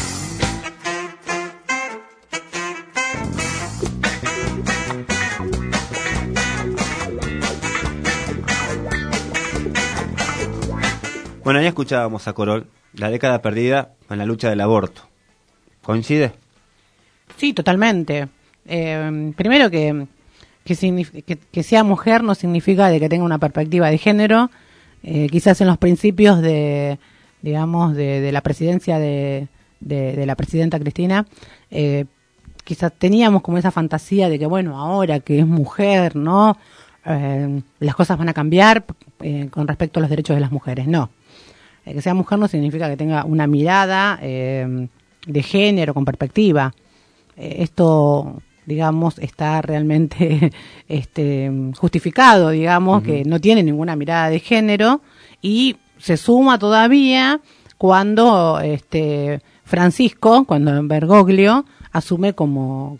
Bueno, ya escuchábamos a Corol, la década perdida en la lucha del aborto. ¿Coincide? Sí, totalmente. Primero que sea mujer no significa de que tenga una perspectiva de género. Quizás en los principios de la presidencia de la presidenta Cristina, quizás teníamos como esa fantasía de que, bueno, ahora que es mujer, ¿no? Las cosas van a cambiar con respecto a los derechos de las mujeres. No. Que sea mujer no significa que tenga una mirada de género con perspectiva. Esto, digamos, está realmente justificado, digamos, que no tiene ninguna mirada de género, y se suma todavía cuando Francisco, cuando Bergoglio asume como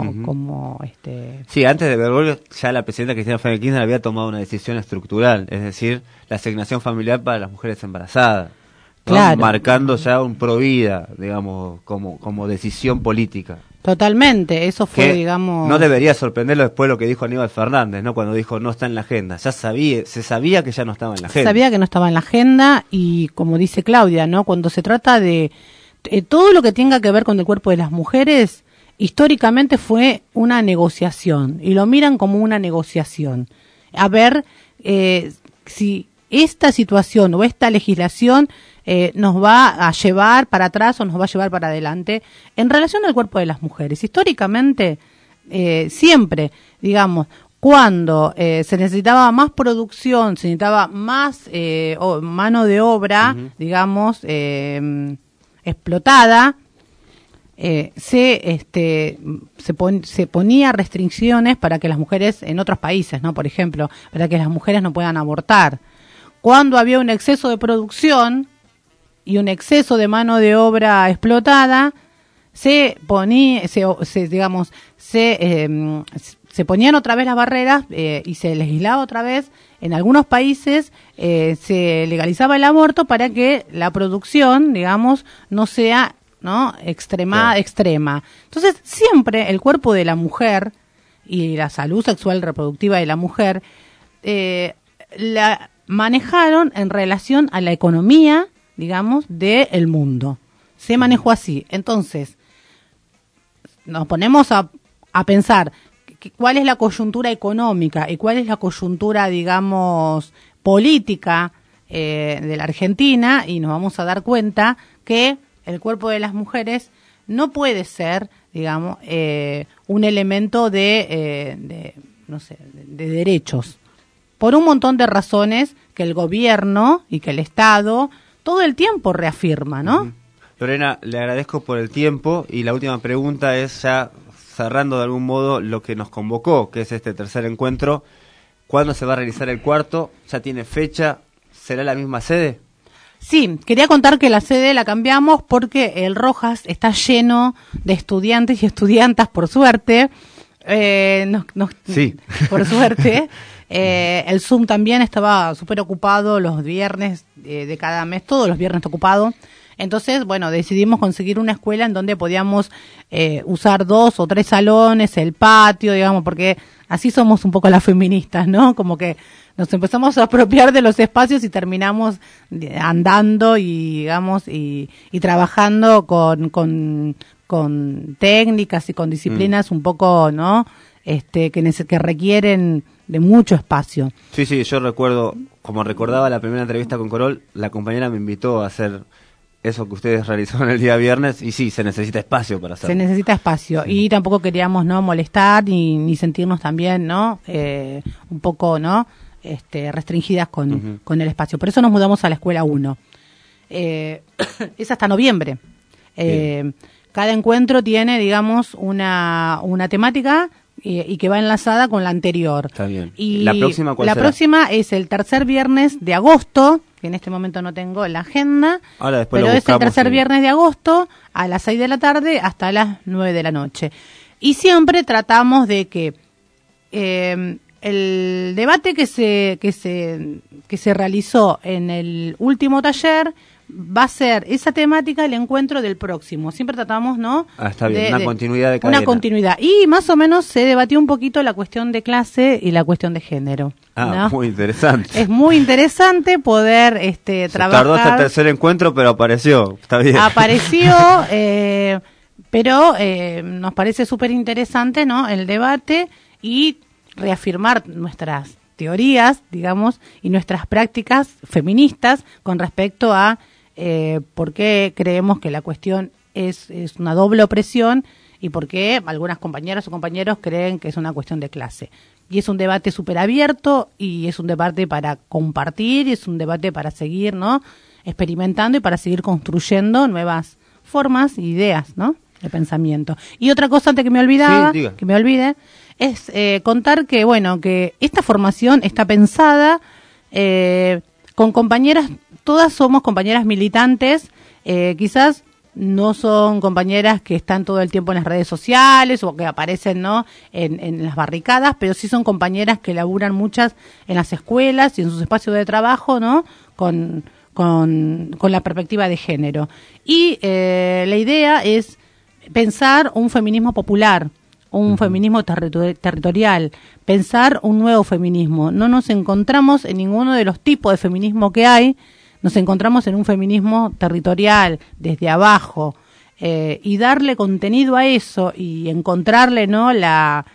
Sí, antes de Bergoglio ya la presidenta Cristina Fernández de Kirchner había tomado una decisión estructural, es decir, la asignación familiar para las mujeres embarazadas, ¿no? Claro. Marcando ya un provida, digamos, como decisión política. Totalmente, eso fue, digamos... No debería sorprenderlo después lo que dijo Aníbal Fernández, ¿no? Cuando dijo no está en la agenda. Se sabía que ya no estaba en la agenda. Sabía que no estaba en la agenda, y como dice Claudia, ¿no? Cuando se trata de todo lo que tenga que ver con el cuerpo de las mujeres, históricamente fue una negociación, y lo miran como una negociación. A ver si esta situación o esta legislación nos va a llevar para atrás o nos va a llevar para adelante en relación al cuerpo de las mujeres. Históricamente, siempre, digamos, cuando se necesitaba más producción, se necesitaba más mano de obra, digamos, explotada, se ponía restricciones para que las mujeres en otros países, ¿no? Por ejemplo, para que las mujeres no puedan abortar. Cuando había un exceso de producción y un exceso de mano de obra explotada, se ponían otra vez las barreras y se legislaba otra vez. En algunos países se legalizaba el aborto para que la producción, digamos, no sea, ¿no?, extrema. Entonces, siempre el cuerpo de la mujer y la salud sexual reproductiva de la mujer la manejaron en relación a la economía, digamos, del mundo. Se manejó así. Entonces, nos ponemos a pensar cuál es la coyuntura económica y cuál es la coyuntura, digamos, política de la Argentina, y nos vamos a dar cuenta que el cuerpo de las mujeres no puede ser, digamos, un elemento de derechos, por un montón de razones que el gobierno y que el Estado todo el tiempo reafirma, ¿no? Lorena, le agradezco por el tiempo y la última pregunta es ya cerrando de algún modo lo que nos convocó, que es este tercer encuentro. ¿Cuándo se va a realizar el cuarto? ¿Ya tiene fecha? ¿Será la misma sede? Sí, quería contar que la sede la cambiamos porque el Rojas está lleno de estudiantes y estudiantas, por suerte. Sí. Por suerte. El Zoom también estaba súper ocupado los viernes de cada mes, todos los viernes está ocupado. Entonces, bueno, decidimos conseguir una escuela en donde podíamos usar 2 o 3 salones, el patio, digamos, porque así somos un poco las feministas, ¿no? Como que nos empezamos a apropiar de los espacios y terminamos andando y, digamos, y trabajando con técnicas y con disciplinas un poco, ¿no? Que requieren de mucho espacio. Sí, yo recuerdo, como recordaba la primera entrevista con Corol, la compañera me invitó a hacer eso que ustedes realizaron el día viernes, y sí, se necesita espacio para hacerlo. Se necesita espacio, y tampoco queríamos no molestar ni sentirnos también, ¿no? Un poco, ¿no? Restringidas con el espacio. Por eso nos mudamos a la escuela 1. Es hasta noviembre. Cada encuentro tiene, digamos, una temática y que va enlazada con la anterior. Está bien. Y ¿La próxima cuál será? La próxima es el tercer viernes de agosto, que en este momento no tengo la agenda, ahora después pero lo es el tercer sí. viernes de agosto a las 6 de la tarde hasta las 9 de la noche. Y siempre tratamos de que el debate que se realizó en el último taller va a ser esa temática el encuentro del próximo. Siempre tratamos, ¿no? Está bien, una continuidad de cadena. Una continuidad. Y más o menos se debatió un poquito la cuestión de clase y la cuestión de género. ¿no? Muy interesante. Es muy interesante poder trabajar. Tardó hasta el tercer encuentro, pero apareció. Está bien. Apareció, pero nos parece súper interesante, ¿no? El debate y reafirmar nuestras teorías, digamos, y nuestras prácticas feministas con respecto a por qué creemos que la cuestión es una doble opresión y por qué algunas compañeras o compañeros creen que es una cuestión de clase. Y es un debate súper abierto y es un debate para compartir y es un debate para seguir, ¿no? Experimentando y para seguir construyendo nuevas formas e ideas, ¿no? De pensamiento. Y otra cosa antes que me olvide, es contar que, bueno, que esta formación está pensada con compañeras, todas somos compañeras militantes, quizás no son compañeras que están todo el tiempo en las redes sociales o que aparecen, ¿no? en las barricadas, pero sí son compañeras que laburan muchas en las escuelas y en sus espacios de trabajo, ¿no? Con la perspectiva de género. Y la idea es pensar un feminismo popular, un feminismo territorial, pensar un nuevo feminismo. No nos encontramos en ninguno de los tipos de feminismo que hay, nos encontramos en un feminismo territorial, desde abajo, y darle contenido a eso y encontrarle, ¿no? la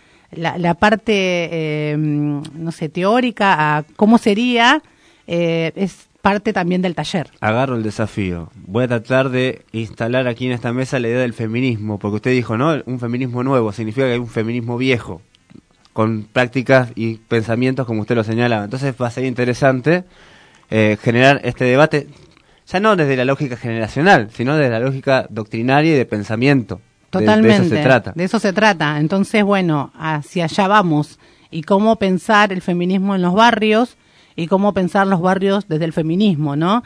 parte, no sé, teórica a cómo sería, es parte también del taller. Agarro el desafío. Voy a tratar de instalar aquí en esta mesa la idea del feminismo, porque usted dijo, ¿no? Un feminismo nuevo significa que hay un feminismo viejo, con prácticas y pensamientos como usted lo señalaba. Entonces va a ser interesante generar este debate, ya no desde la lógica generacional, sino desde la lógica doctrinaria y de pensamiento. Totalmente. De eso se trata. De eso se trata. Entonces, bueno, hacia allá vamos. Y cómo pensar el feminismo en los barrios y cómo pensar los barrios desde el feminismo, ¿no?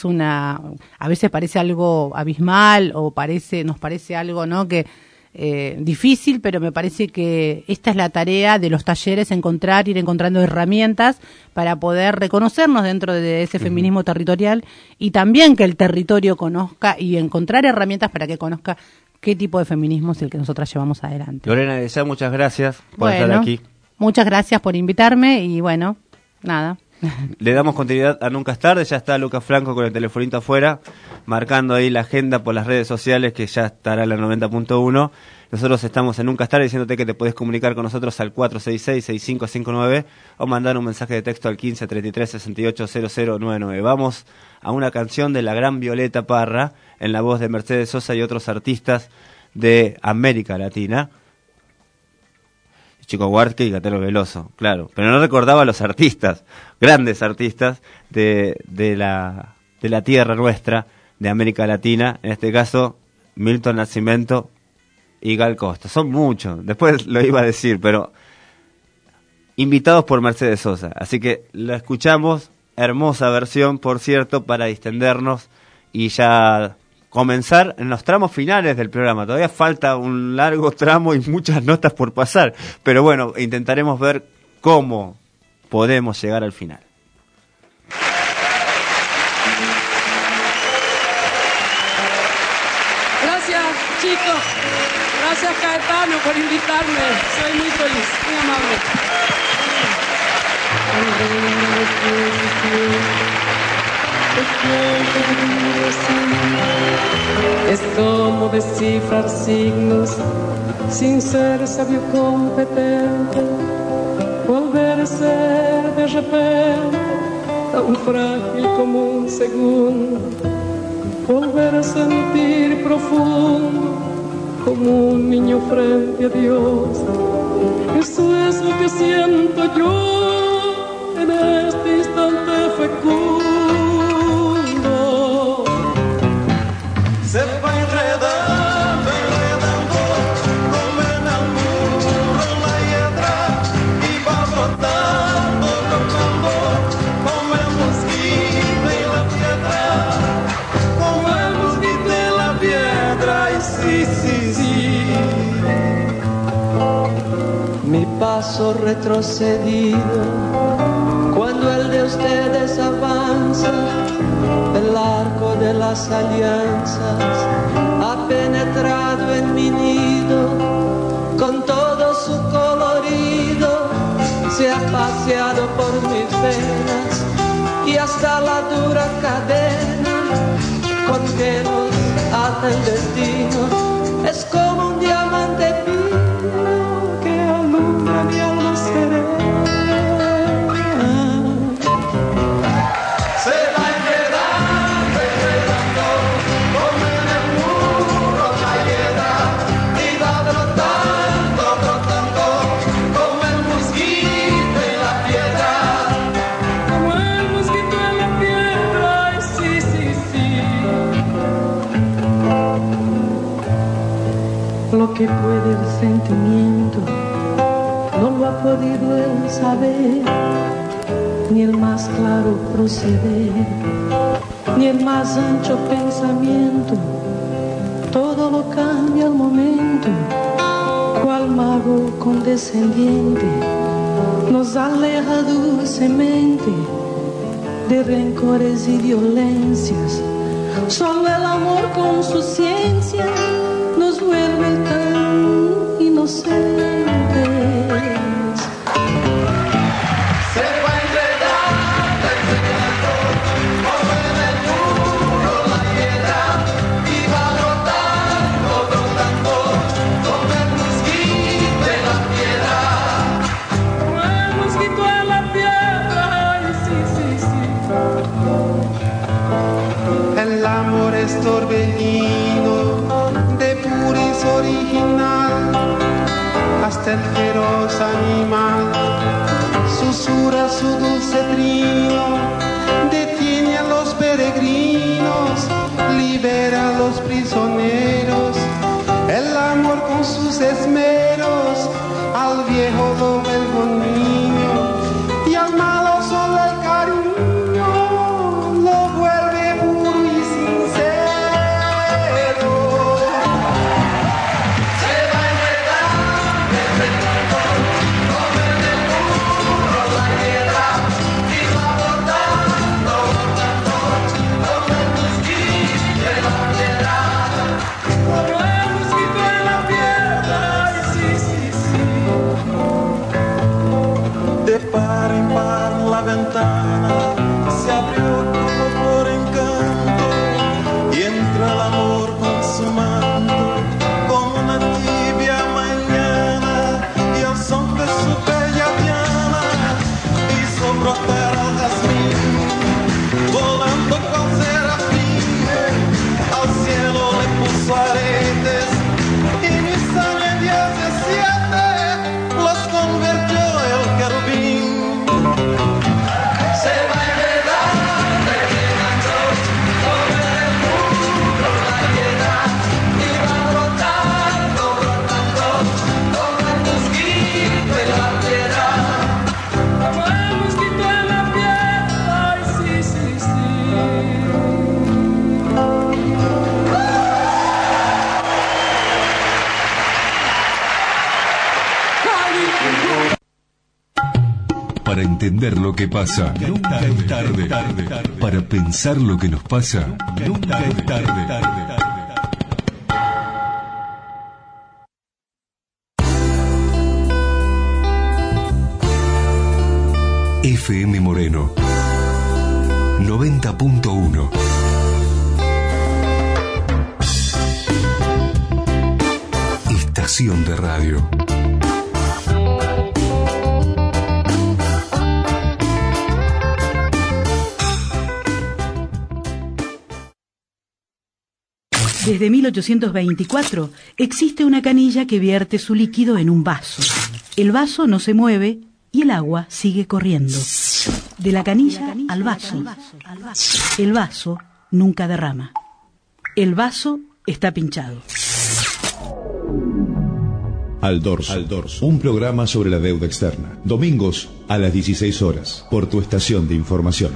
A veces parece algo abismal o nos parece algo, ¿no? Que difícil, pero me parece que esta es la tarea de los talleres, ir encontrando herramientas para poder reconocernos dentro de ese feminismo territorial y también que el territorio conozca y encontrar herramientas para que conozca qué tipo de feminismo es el que nosotras llevamos adelante. Lorena, muchas gracias por estar aquí. Muchas gracias por invitarme y bueno, nada. Le damos continuidad a Nunca es Tarde, ya está Lucas Franco con el telefonito afuera, marcando ahí la agenda por las redes sociales que ya estará en la 90.1. Nosotros estamos en Nunca es Tarde diciéndote que te puedes comunicar con nosotros al 466-6559 o mandar un mensaje de texto al 1533-680099. Vamos a una canción de la gran Violeta Parra en la voz de Mercedes Sosa y otros artistas de América Latina. Chico Huarque y Caetano Veloso, claro, pero no recordaba a los artistas, grandes artistas de la tierra nuestra, de América Latina, en este caso Milton Nascimento y Gal Costa. Son muchos, después lo iba a decir, pero invitados por Mercedes Sosa. Así que la escuchamos, hermosa versión, por cierto, para distendernos y ya comenzar en los tramos finales del programa. Todavía falta un largo tramo y muchas notas por pasar, pero bueno, intentaremos ver cómo podemos llegar al final. Gracias, chicos. Gracias, Caetano, por invitarme. Soy muy feliz, muy amable. Es como descifrar signos sin ser sabio competente, volver a ser de repente tan frágil como un segundo, volver a sentir profundo como un niño frente a Dios. Eso es lo que siento yo en este instante fecundo. Se va enredando, enredando, como en el muro la hiedra, y va brotando, brotando, como el mosquito y la piedra, como el mosquito y la piedra, y sí, sí, sí. Mi paso retrocedido, cuando el de ustedes avanza, el arco de las alianzas ha penetrado en mi nido, con todo su colorido, se ha paseado por mis venas y hasta la dura cadena con que nos ata el destino es como un diamante fino que alumbra mi alma serena. Lo que puede el sentimiento no lo ha podido él saber, ni el más claro proceder, ni el más ancho pensamiento. Todo lo cambia al momento, cual mago condescendiente nos aleja dulcemente de rencores y violencias. Solo el amor con su ciencia nos vuelve tan inocentes. Se va enredando, enredando, como en el muro la piedra, y va brotando, brotando, como el mosquito en la piedra. Como el mosquito en la piedra, ay, sí, sí, sí. El amor es torbellino, original, hasta el feroz animal susurra su dulce trino, detiene a los peregrinos, libera a los prisioneros. El amor con sus esmeros al viejo lo vuelve un niño, y al malo solo el cariño lo vuelve puro y sincero. Como en el muro la hiedra, y va brotando. entender lo que pasa. Nunca es tarde. Para pensar lo que nos pasa. Nunca es tarde. FM Moreno 90.1. Estación de radio. Desde 1824 existe una canilla que vierte su líquido en un vaso. El vaso no se mueve y el agua sigue corriendo. De la canilla al vaso. El vaso nunca derrama. El vaso está pinchado. Al Dorso, un programa sobre la deuda externa. Domingos a las 16 horas, por tu estación de información.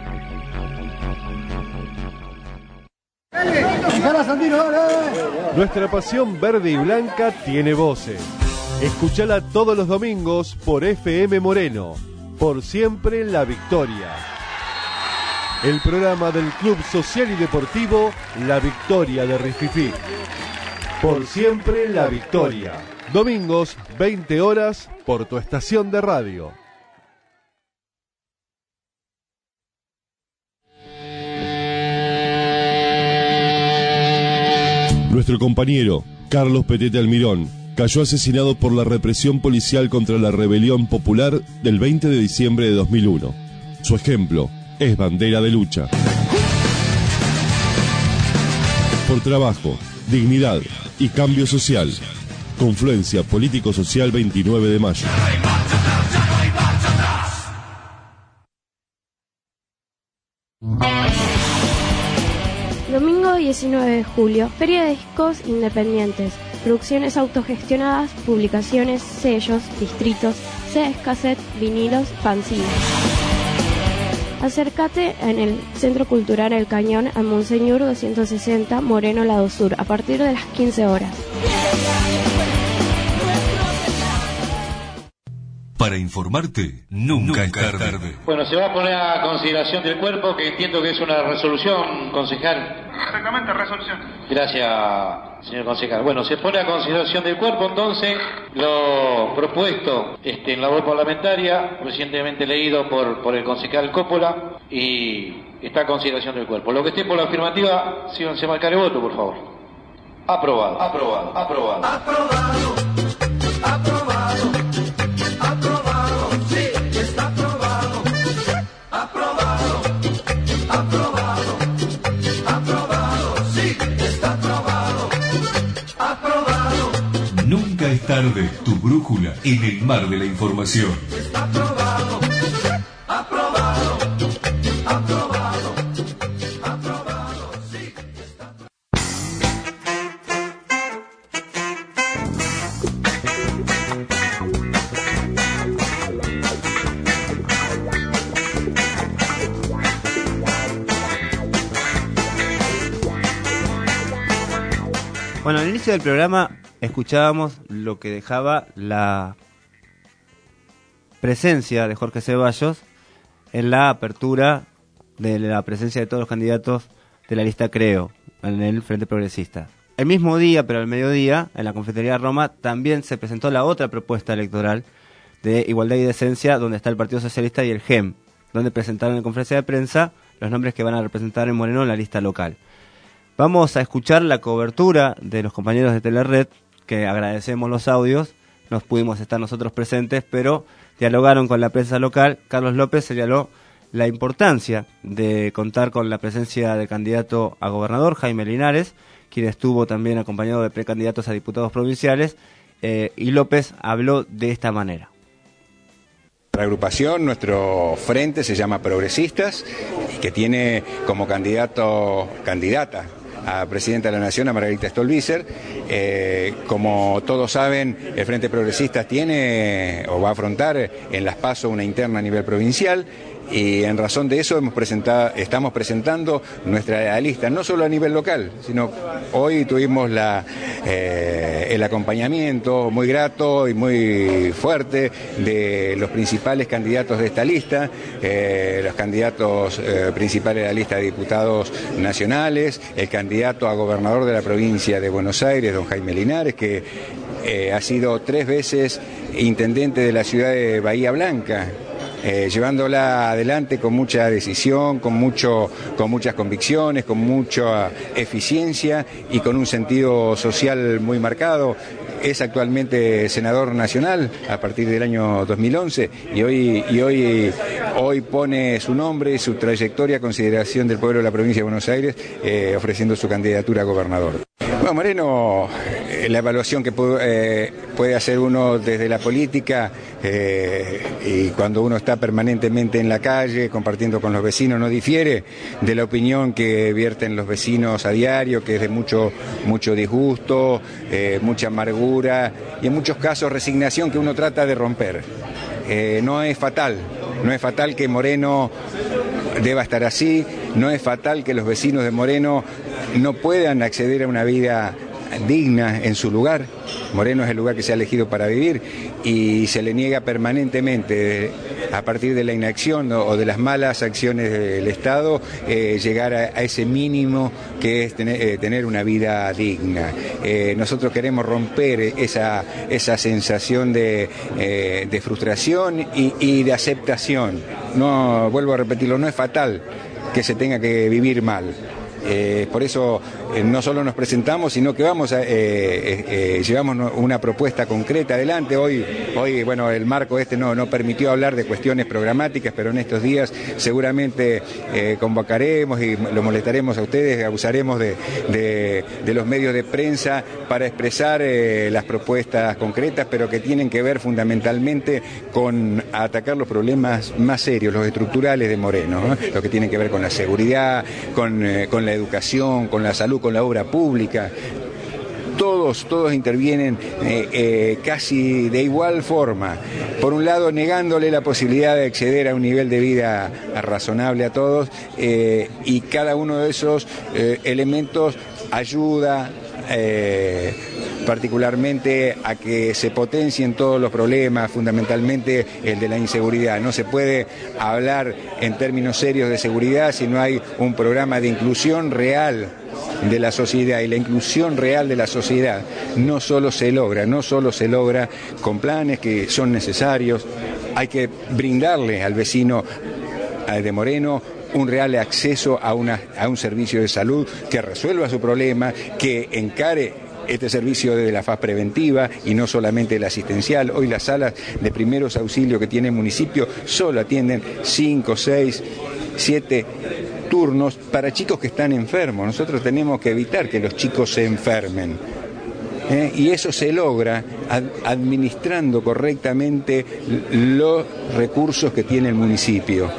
Nuestra pasión verde y blanca tiene voces. Escúchala todos los domingos por FM Moreno. Por siempre la victoria. El programa del Club Social y Deportivo La Victoria de Rififí. Por siempre la victoria. Domingos, 20 horas, por tu estación de radio. Nuestro compañero, Carlos Petete Almirón, cayó asesinado por la represión policial contra la rebelión popular del 20 de diciembre de 2001. Su ejemplo es bandera de lucha. Por trabajo, dignidad y cambio social. Confluencia Político-Social 29 de mayo. Domingo 19 de julio, Feria de Discos Independientes, producciones autogestionadas, publicaciones, sellos, distritos, CDs, cassette, vinilos, fanzines. Acércate en el Centro Cultural El Cañón a Monseñor 260, Moreno, Lado Sur, a partir de las 15 horas. Para informarte, nunca es tarde. Bueno, se va a poner a consideración del cuerpo, que entiendo que es una resolución, concejal. Exactamente, resolución. Gracias, señor concejal. Bueno, se pone a consideración del cuerpo, entonces, lo propuesto en la voz parlamentaria, recientemente leído por el concejal Coppola, y está a consideración del cuerpo. Lo que esté por la afirmativa, síganse a marcar el voto, por favor. Aprobado, aprobado, aprobado. Aprobado, aprobado, aprobado, sí, está aprobado. Aprobado, aprobado, aprobado, sí, está aprobado. Aprobado. Nunca es tarde, tu brújula en el mar de la información. Está aprobado, aprobado, aprobado, aprobado, sí, está aprobado. Bueno, al inicio del programa escuchábamos lo que dejaba la presencia de Jorge Ceballos en la apertura de la presencia de todos los candidatos de la lista Creo en el Frente Progresista. El mismo día, pero al mediodía, en la Confitería Roma, también se presentó la otra propuesta electoral de Igualdad y Decencia, donde está el Partido Socialista y el GEM, donde presentaron en conferencia de prensa los nombres que van a representar en Moreno en la lista local. Vamos a escuchar la cobertura de los compañeros de Telered, que agradecemos los audios, no pudimos estar nosotros presentes, pero dialogaron con la prensa local. Carlos López señaló la importancia de contar con la presencia del candidato a gobernador, Jaime Linares, quien estuvo también acompañado de precandidatos a diputados provinciales, y López habló de esta manera. Nuestra agrupación, nuestro frente se llama Progresistas, que tiene como candidata a Presidenta de la Nación a Margarita Stolbizer, Como todos saben, el Frente Progresista tiene o va a afrontar en las PASO una interna a nivel provincial. Y en razón de eso estamos presentando nuestra lista, no solo a nivel local, sino hoy tuvimos el acompañamiento muy grato y muy fuerte de los principales candidatos de esta lista, los candidatos principales de la lista de diputados nacionales, el candidato a gobernador de la provincia de Buenos Aires, don Jaime Linares, que ha sido 3 veces intendente de la ciudad de Bahía Blanca. Llevándola adelante con mucha decisión, con muchas convicciones, con mucha eficiencia y con un sentido social muy marcado. Es actualmente senador nacional a partir del año 2011 y hoy pone su nombre y su trayectoria a consideración del pueblo de la provincia de Buenos Aires, ofreciendo su candidatura a gobernador. Bueno, Moreno, la evaluación que puede hacer uno desde la política y cuando uno está permanentemente en la calle compartiendo con los vecinos no difiere de la opinión que vierten los vecinos a diario, que es de mucho disgusto, mucha amargura y en muchos casos resignación que uno trata de romper. No es fatal que Moreno deba estar así, no es fatal que los vecinos de Moreno no puedan acceder a una vida digna en su lugar. Moreno es el lugar que se ha elegido para vivir y se le niega permanentemente, a partir de la inacción o de las malas acciones del Estado, llegar a ese mínimo que es tener una vida digna. Nosotros queremos romper esa sensación de frustración y de aceptación. No, vuelvo a repetirlo, no es fatal que se tenga que vivir mal. Por eso no solo nos presentamos, sino que llevamos una propuesta concreta adelante. Hoy bueno, el marco no permitió hablar de cuestiones programáticas, pero en estos días seguramente convocaremos y lo molestaremos a ustedes, abusaremos de los medios de prensa para expresar las propuestas concretas, pero que tienen que ver fundamentalmente con atacar los problemas más serios, los estructurales de Moreno, ¿no? Lo que tiene que ver con la seguridad, con la educación, con la salud, con la obra pública. Todos intervienen casi de igual forma. Por un lado, negándole la posibilidad de acceder a un nivel de vida razonable a todos, y cada uno de esos elementos ayuda particularmente a que se potencien todos los problemas, fundamentalmente el de la inseguridad. No se puede hablar en términos serios de seguridad si no hay un programa de inclusión real de la sociedad, y la inclusión real de la sociedad no solo se logra con planes que son necesarios. Hay que brindarle al vecino de Moreno un real acceso a un servicio de salud que resuelva su problema, que encare este servicio de la faz preventiva y no solamente el asistencial. Hoy las salas de primeros auxilios que tiene el municipio solo atienden 5, 6, 7 turnos para chicos que están enfermos. Nosotros tenemos que evitar que los chicos se enfermen. Y eso se logra administrando correctamente los recursos que tiene el municipio.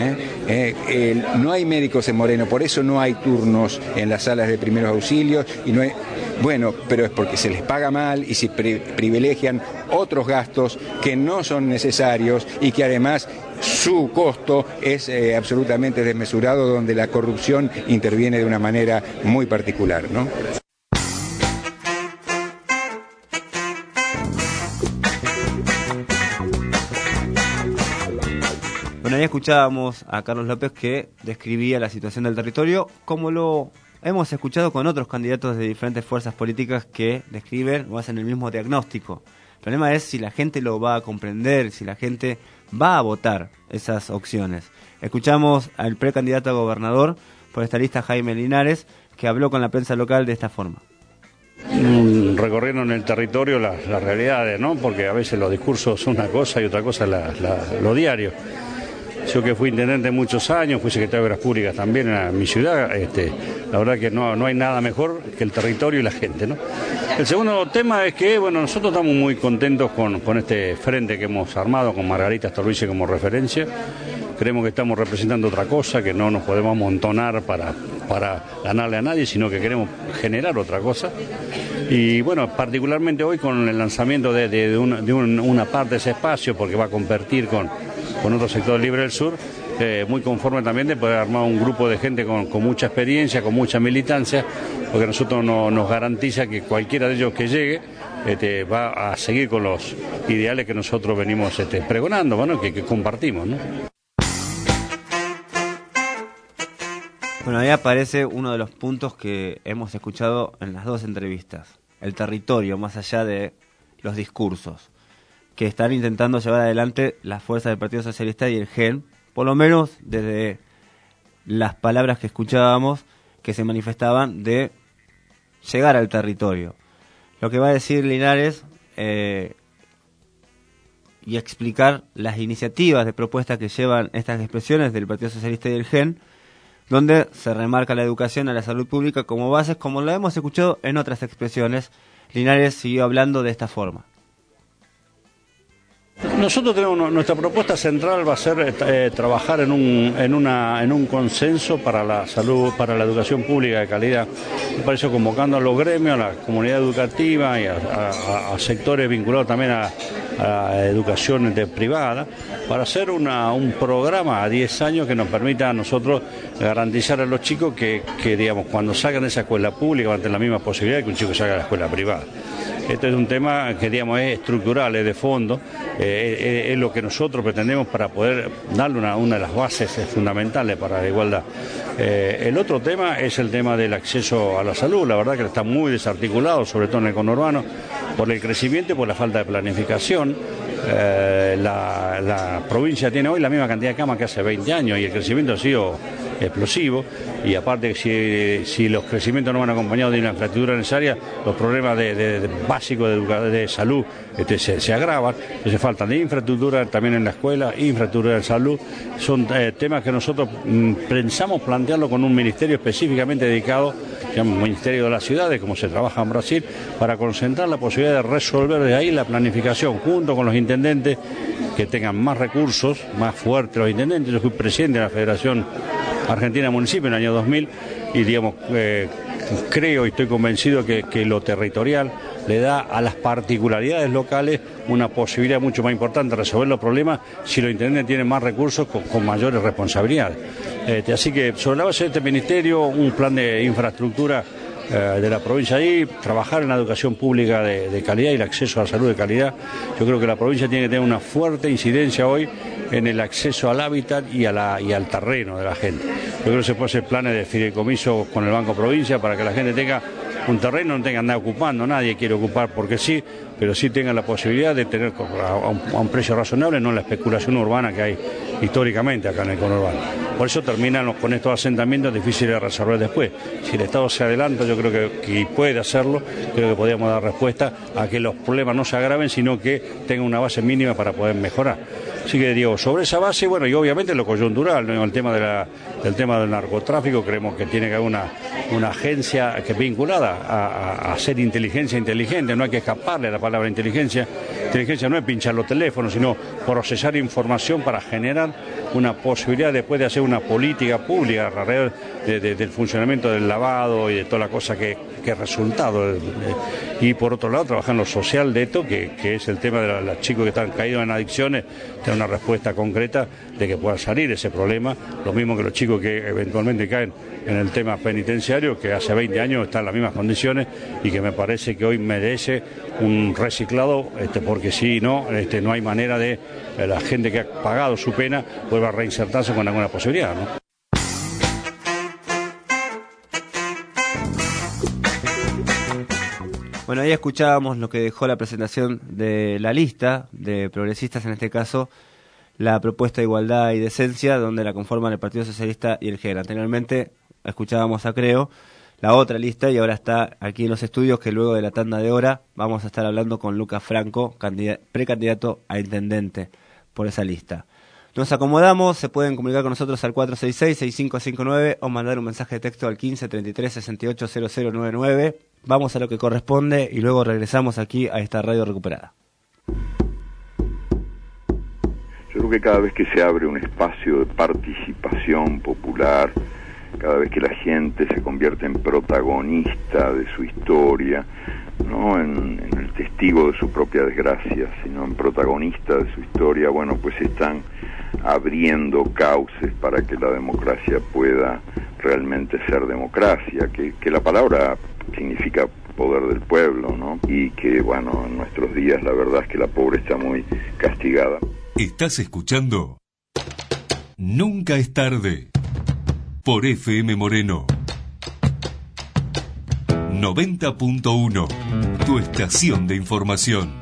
No hay médicos en Moreno, por eso no hay turnos en las salas de primeros auxilios y no hay... Bueno, pero es porque se les paga mal y se privilegian otros gastos que no son necesarios y que además su costo es absolutamente desmesurado, donde la corrupción interviene de una manera muy particular, ¿no? Bueno, ahí escuchábamos a Carlos López, que describía la situación del territorio como lo hemos escuchado con otros candidatos de diferentes fuerzas políticas que describen o hacen el mismo diagnóstico. El problema es si la gente lo va a comprender, si la gente va a votar esas opciones. Escuchamos al precandidato a gobernador por esta lista, Jaime Linares, que habló con la prensa local de esta forma. Recorriendo en el territorio las realidades, ¿no? Porque a veces los discursos son una cosa y otra cosa lo diario. Yo que fui intendente muchos años, fui secretario de Obras Públicas también en mi ciudad, la verdad que no hay nada mejor que el territorio y la gente, ¿no? El segundo tema es que, bueno, nosotros estamos muy contentos con este frente que hemos armado, con Margarita Stolbizer como referencia. creemos que estamos representando otra cosa, que no nos podemos amontonar para ganarle a nadie, sino que queremos generar otra cosa. Y bueno, particularmente hoy con el lanzamiento de una parte de ese espacio, porque va a competir con otro sector Libre del Sur, muy conforme también de poder armar un grupo de gente con mucha experiencia, con mucha militancia, porque a nosotros nos garantiza que cualquiera de ellos que llegue va a seguir con los ideales que nosotros venimos pregonando, bueno, que compartimos, ¿no? Bueno, ahí aparece uno de los puntos que hemos escuchado en las dos entrevistas, el territorio, más allá de los discursos, que están intentando llevar adelante las fuerzas del Partido Socialista y el GEN, por lo menos desde las palabras que escuchábamos que se manifestaban de llegar al territorio. Lo que va a decir Linares y explicar las iniciativas de propuesta que llevan estas expresiones del Partido Socialista y del GEN, donde se remarca la educación y la salud pública como bases, como lo hemos escuchado en otras expresiones. Linares siguió hablando de esta forma. Nosotros tenemos nuestra propuesta central va a ser trabajar en un consenso para la salud, para la educación pública de calidad. Por eso convocando a los gremios, a la comunidad educativa y a sectores vinculados también a educación privada, para hacer un programa a 10 años que nos permita a nosotros garantizar a los chicos que digamos, cuando salgan de esa escuela pública van a tener la misma posibilidad que un chico salga de la escuela privada. Esto es un tema que digamos es estructural, es de fondo, es lo que nosotros pretendemos para poder darle una de las bases fundamentales para la igualdad. El otro tema es el tema del acceso a la salud. La verdad que está muy desarticulado, sobre todo en el conurbano, por el crecimiento y por la falta de planificación. La provincia tiene hoy la misma cantidad de camas que hace 20 años y el crecimiento ha sido explosivo, y aparte si los crecimientos no van acompañados de una infraestructura necesaria, los problemas básicos de salud se agravan. Entonces faltan de infraestructura también en la escuela, infraestructura de salud. Son temas que nosotros pensamos plantearlo con un ministerio específicamente dedicado, se llama Ministerio de las Ciudades, como se trabaja en Brasil, para concentrar la posibilidad de resolver de ahí la planificación junto con los intendentes, que tengan más recursos, más fuertes los intendentes. Yo fui presidente de la Federación Argentina de Municipios en el año 2000 y digamos creo y estoy convencido que lo territorial le da a las particularidades locales una posibilidad mucho más importante de resolver los problemas si los intendentes tienen más recursos con mayores responsabilidades. Así que sobre la base de este ministerio, un plan de infraestructura de la provincia ahí, trabajar en la educación pública de calidad y el acceso a la salud de calidad. Yo creo que la provincia tiene que tener una fuerte incidencia hoy en el acceso al hábitat y al terreno de la gente. Yo creo que se puede hacer planes de fideicomiso con el Banco Provincia para que la gente tenga un terreno, no tenga que andar ocupando, nadie quiere ocupar porque sí, pero sí tenga la posibilidad de tener a un precio razonable, no la especulación urbana que hay históricamente acá en el conurbano. Por eso terminan con estos asentamientos difíciles de resolver después. Si el Estado se adelanta, yo creo que puede hacerlo, creo que podríamos dar respuesta a que los problemas no se agraven, sino que tengan una base mínima para poder mejorar. Así que digo, sobre esa base, bueno, y obviamente lo coyuntural, ¿no? El tema del narcotráfico, creemos que tiene que haber una agencia que es vinculada a hacer inteligencia inteligente, no hay que escaparle a la palabra inteligencia. Inteligencia no es pinchar los teléfonos, sino procesar información para generar una posibilidad después de hacer una política pública alrededor del funcionamiento del lavado y de toda la cosa que es resultado. Y por otro lado, trabajar en lo social de esto, que es el tema de los chicos que están caídos en adicciones, tener una respuesta concreta de que puedan salir ese problema, lo mismo que los chicos que eventualmente caen en el tema penitenciario, que hace 20 años están en las mismas condiciones y que me parece que hoy merece un reciclado, porque si no, no hay manera de la gente que ha pagado su pena vuelva a reinsertarse con alguna posibilidad, ¿no? Bueno, ahí escuchábamos lo que dejó la presentación de la lista de progresistas, en este caso la propuesta de igualdad y decencia, donde la conforman el Partido Socialista y el GEN. Anteriormente escuchábamos a Creo, la otra lista, y ahora está aquí en los estudios, que luego de la tanda de hora vamos a estar hablando con Lucas Franco, precandidato a intendente por esa lista. Nos acomodamos, se pueden comunicar con nosotros al 466-6559 o mandar un mensaje de texto al 1533-680099. Vamos a lo que corresponde y luego regresamos aquí a esta radio recuperada. Yo creo que cada vez que se abre un espacio de participación popular, cada vez que la gente se convierte en protagonista de su historia, no en el testigo de su propia desgracia, sino en protagonista de su historia, bueno, pues están abriendo cauces para que la democracia pueda realmente ser democracia, que la palabra significa poder del pueblo, ¿no? Y que, bueno, en nuestros días la verdad es que la pobre está muy castigada. ¿Estás escuchando? Nunca es tarde. Por FM Moreno 90.1, tu estación de información.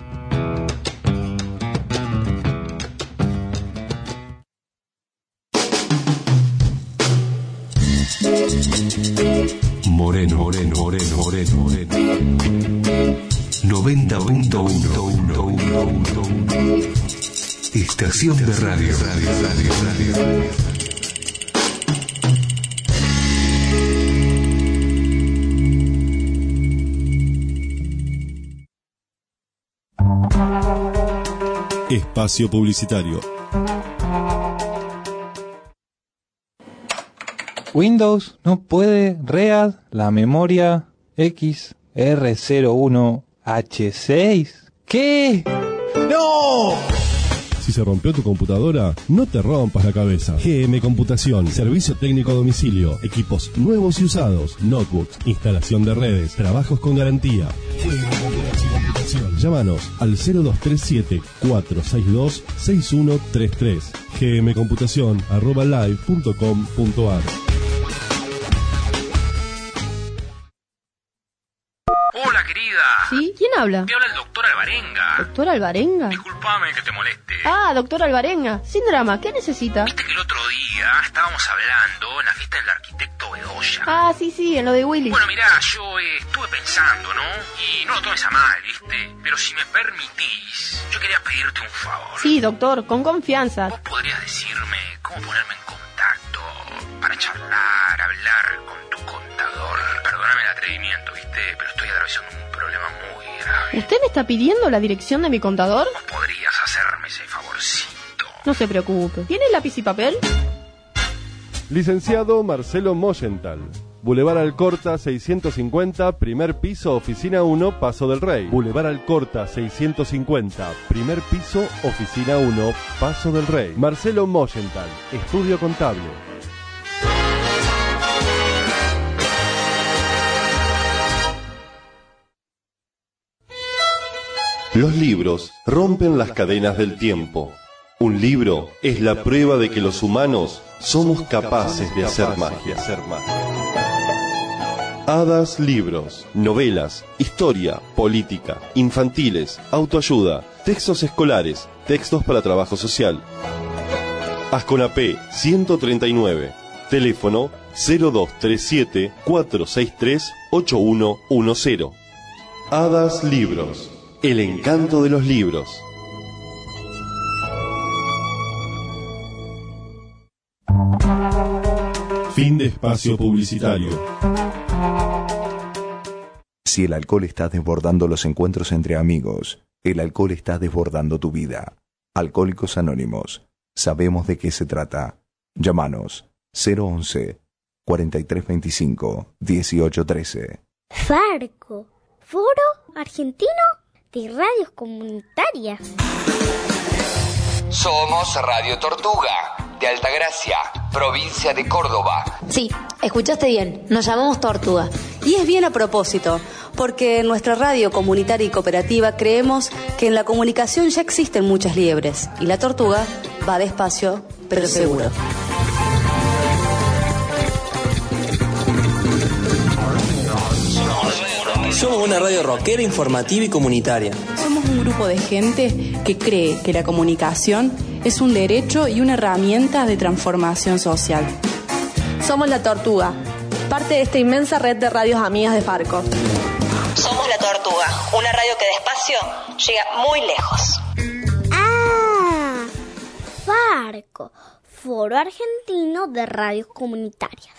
Moreno 90.1, estación de radio. Espacio publicitario. Windows no puede read la memoria XR01H6. ¿Qué? ¡No! Si se rompió tu computadora, no te rompas la cabeza. GM Computación, servicio técnico a domicilio, equipos nuevos y usados, notebooks, instalación de redes, trabajos con garantía. Llámanos al 0237-462-6133. gmcomputacion@live.com.ar. Hola, querida. ¿Sí? ¿Quién habla? Te habla el doctor Alvarenga. ¿Doctor Alvarenga? Disculpame que te moleste. Ah, doctor Alvarenga. Sin drama, ¿qué necesita? Viste que el otro día estábamos hablando en la fiesta del arquitecto Bedoya. Ah, sí, en lo de Willy. Bueno, mirá, yo estuve pensando, ¿no? Y no lo tomes a mal, ¿viste? Pero si me permitís, yo quería pedirte un favor. Sí, doctor, con confianza. ¿Vos podrías decirme cómo ponerme en contacto para charlar, hablar con tu contador? Perdóname el atrevimiento, ¿viste? Pero estoy atravesando un problema muy grave. ¿Usted me está pidiendo la dirección de mi contador? ¿Vos podrías hacerme ese favorcito? No se preocupe. ¿Tiene lápiz y papel? Licenciado Marcelo Moyental. Boulevard Alcorta 650, primer piso, oficina 1, Paso del Rey. Boulevard Alcorta 650, primer piso, oficina 1, Paso del Rey. Marcelo Moyental, estudio contable. Los libros rompen las cadenas del tiempo. Un libro es la prueba de que los humanos somos capaces de hacer magia. Hadas Libros, novelas, historia, política, infantiles, autoayuda, textos escolares, textos para trabajo social. Asconapé 139, teléfono 0237-463-8110. Hadas Libros, el encanto de los libros. Fin de espacio publicitario. Si el alcohol está desbordando los encuentros entre amigos, el alcohol está desbordando tu vida. Alcohólicos Anónimos. Sabemos de qué se trata. Llámanos 011-4325-1813. Farco, Foro Argentino de Radios Comunitarias. Somos Radio Tortuga, de Altagracia, provincia de Córdoba. Sí, escuchaste bien, nos llamamos Tortuga. Y es bien a propósito, porque en nuestra radio comunitaria y cooperativa creemos que en la comunicación ya existen muchas liebres, y la tortuga va despacio, pero seguro. Somos una radio rockera, informativa y comunitaria. Somos un grupo de gente que cree que la comunicación es un derecho y una herramienta de transformación social. Somos La Tortuga, parte de esta inmensa red de radios amigas de Farco. Somos La Tortuga, una radio que despacio llega muy lejos. Ah, Farco, Foro Argentino de Radios Comunitarias.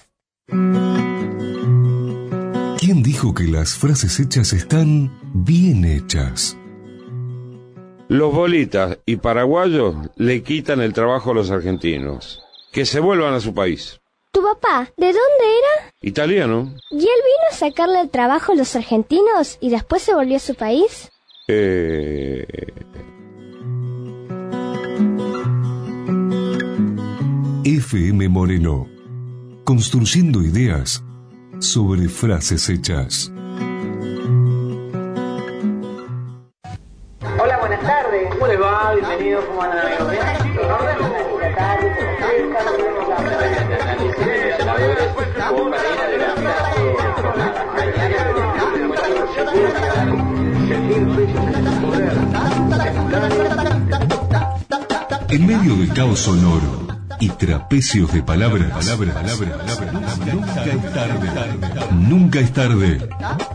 ¿Quién dijo que las frases hechas están bien hechas? Los bolitas y paraguayos le quitan el trabajo a los argentinos. Que se vuelvan a su país. ¿Tu papá, de dónde era? Italiano. ¿Y él vino a sacarle el trabajo a los argentinos y después se volvió a su país? FM Moreno. Construyendo ideas sobre frases hechas. Hola, buenas tardes. ¿Cómo les va? Bienvenidos. ¿Cómo andan, amigos? ¿Bien? ¿En orden? Buenas tardes. En medio del caos sonoro y trapecios de palabras, nunca es tarde. Nunca es tarde.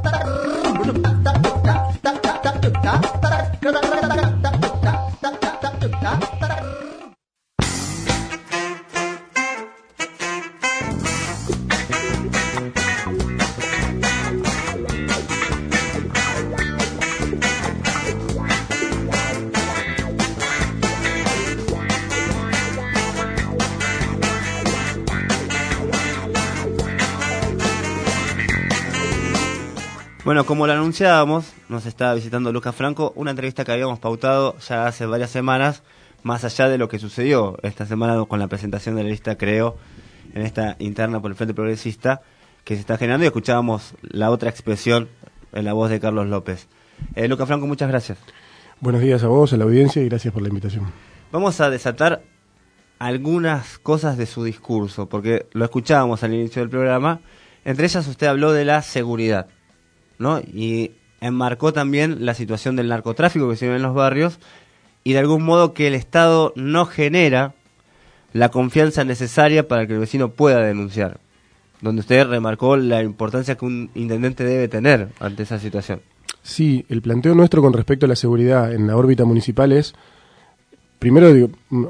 Bueno, como lo anunciábamos, nos está visitando Lucas Franco, una entrevista que habíamos pautado ya hace varias semanas, más allá de lo que sucedió esta semana con la presentación de la lista Creo, en esta interna por el Frente Progresista, que se está generando, y escuchábamos la otra expresión en la voz de Carlos López. Lucas Franco, muchas gracias. Buenos días a vos, a la audiencia, y gracias por la invitación. Vamos a desatar algunas cosas de su discurso, porque lo escuchábamos al inicio del programa. Entre ellas usted habló de la seguridad, ¿no? Y enmarcó también la situación del narcotráfico que se vive en los barrios y de algún modo que el Estado no genera la confianza necesaria para que el vecino pueda denunciar, donde usted remarcó la importancia que un intendente debe tener ante esa situación. Sí, el planteo nuestro con respecto a la seguridad en la órbita municipal es, primero digo,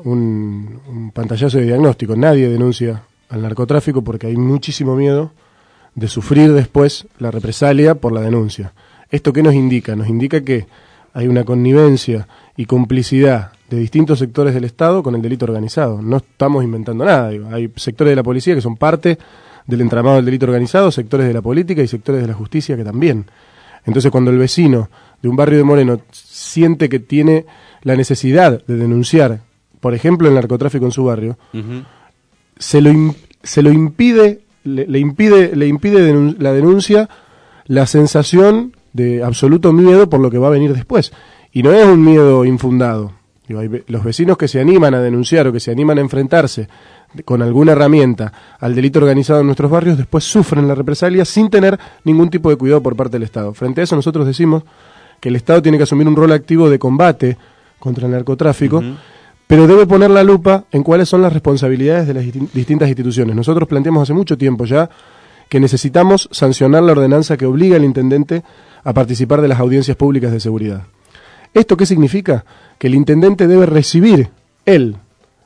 un pantallazo de diagnóstico. Nadie denuncia al narcotráfico porque hay muchísimo miedo de sufrir después la represalia por la denuncia. ¿Esto qué nos indica? Nos indica que hay una connivencia y complicidad de distintos sectores del Estado con el delito organizado. No estamos inventando nada. Digo. Hay sectores de la policía que son parte del entramado del delito organizado, sectores de la política y sectores de la justicia que también. Entonces, cuando el vecino de un barrio de Moreno siente que tiene la necesidad de denunciar, por ejemplo, el narcotráfico en su barrio, se lo impide. Le impide la denuncia la sensación de absoluto miedo por lo que va a venir después. Y no es un miedo infundado. Digo, hay los vecinos que se animan a denunciar o que se animan a enfrentarse con alguna herramienta al delito organizado en nuestros barrios, después sufren la represalia sin tener ningún tipo de cuidado por parte del Estado. Frente a eso nosotros decimos que el Estado tiene que asumir un rol activo de combate contra el narcotráfico, pero debe poner la lupa en cuáles son las responsabilidades de las distintas instituciones. Nosotros planteamos hace mucho tiempo ya que necesitamos sancionar la ordenanza que obliga al intendente a participar de las audiencias públicas de seguridad. ¿Esto qué significa? Que el intendente debe recibir, él,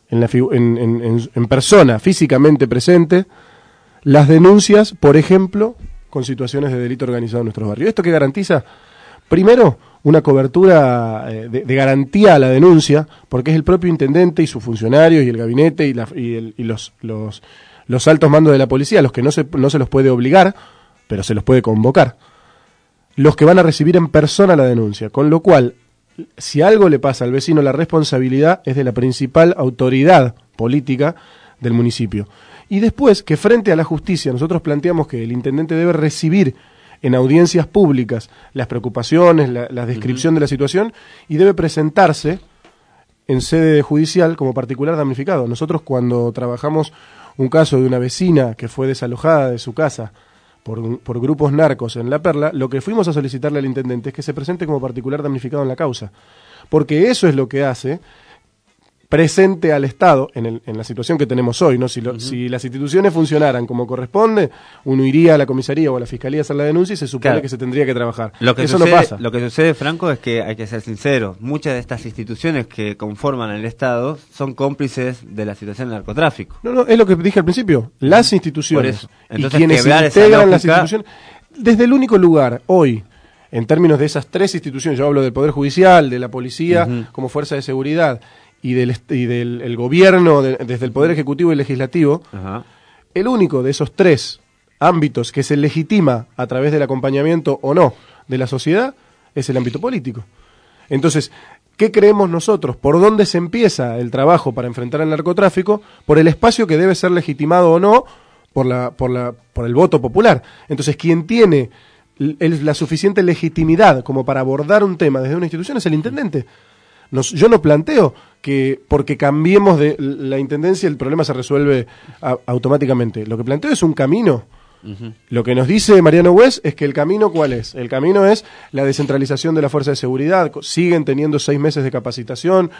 en persona, físicamente presente, las denuncias, por ejemplo, con situaciones de delito organizado en nuestros barrios. ¿Esto qué garantiza? Primero, una cobertura de garantía a la denuncia, porque es el propio intendente y sus funcionarios y el gabinete y los altos mandos de la policía, los que no se los puede obligar, pero se los puede convocar, los que van a recibir en persona la denuncia, con lo cual, si algo le pasa al vecino, la responsabilidad es de la principal autoridad política del municipio. Y después, que frente a la justicia, nosotros planteamos que el intendente debe recibir en audiencias públicas las preocupaciones, la descripción de la situación, y debe presentarse en sede judicial como particular damnificado. Nosotros, cuando trabajamos un caso de una vecina que fue desalojada de su casa por grupos narcos en La Perla, lo que fuimos a solicitarle al intendente es que se presente como particular damnificado en la causa, porque eso es lo que hace presente al Estado en la situación que tenemos hoy, ¿no? Si las instituciones funcionaran como corresponde, uno iría a la comisaría o a la fiscalía a hacer la denuncia y se supone que se tendría que trabajar. Eso no pasa. Lo que sucede, Franco, es que hay que ser sinceros. Muchas de estas instituciones que conforman el Estado son cómplices de la situación del narcotráfico. No, es lo que dije al principio. Las instituciones Entonces, y quienes integran las instituciones, desde el único lugar hoy en términos de esas tres instituciones, yo hablo del Poder Judicial, de la Policía como fuerza de seguridad y del gobierno desde el Poder Ejecutivo y Legislativo, el único de esos tres ámbitos que se legitima a través del acompañamiento o no de la sociedad es el ámbito político. Entonces, ¿qué creemos nosotros? ¿Por dónde se empieza el trabajo para enfrentar el narcotráfico? Por el espacio que debe ser legitimado o no por el voto popular. Entonces, quien tiene la suficiente legitimidad como para abordar un tema desde una institución es el intendente. Yo no planteo que porque cambiemos de la intendencia el problema se resuelve automáticamente. Lo que planteo es un camino. Lo que nos dice Mariano Wes es que el camino, ¿cuál es? El camino es la descentralización de la fuerza de seguridad. Siguen teniendo 6 meses de capacitación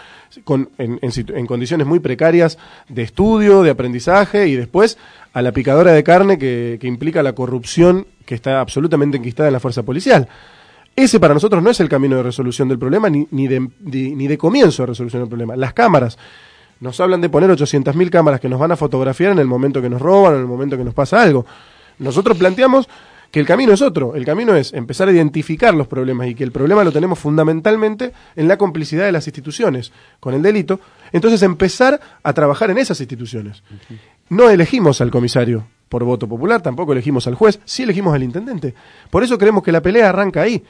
en condiciones muy precarias de estudio, de aprendizaje, y después a la picadora de carne que implica la corrupción que está absolutamente enquistada en la fuerza policial. Ese para nosotros no es el camino de resolución del problema ni de comienzo de resolución del problema. Las cámaras nos hablan de poner 800.000 cámaras que nos van a fotografiar en el momento que nos roban, en el momento que nos pasa algo. Nosotros planteamos que el camino es otro. El camino es empezar a identificar los problemas y que el problema lo tenemos fundamentalmente en la complicidad de las instituciones con el delito. Entonces empezar a trabajar en esas instituciones. No elegimos al comisario por voto popular, tampoco elegimos al juez, sí elegimos al intendente. Por eso creemos que la pelea arranca ahí.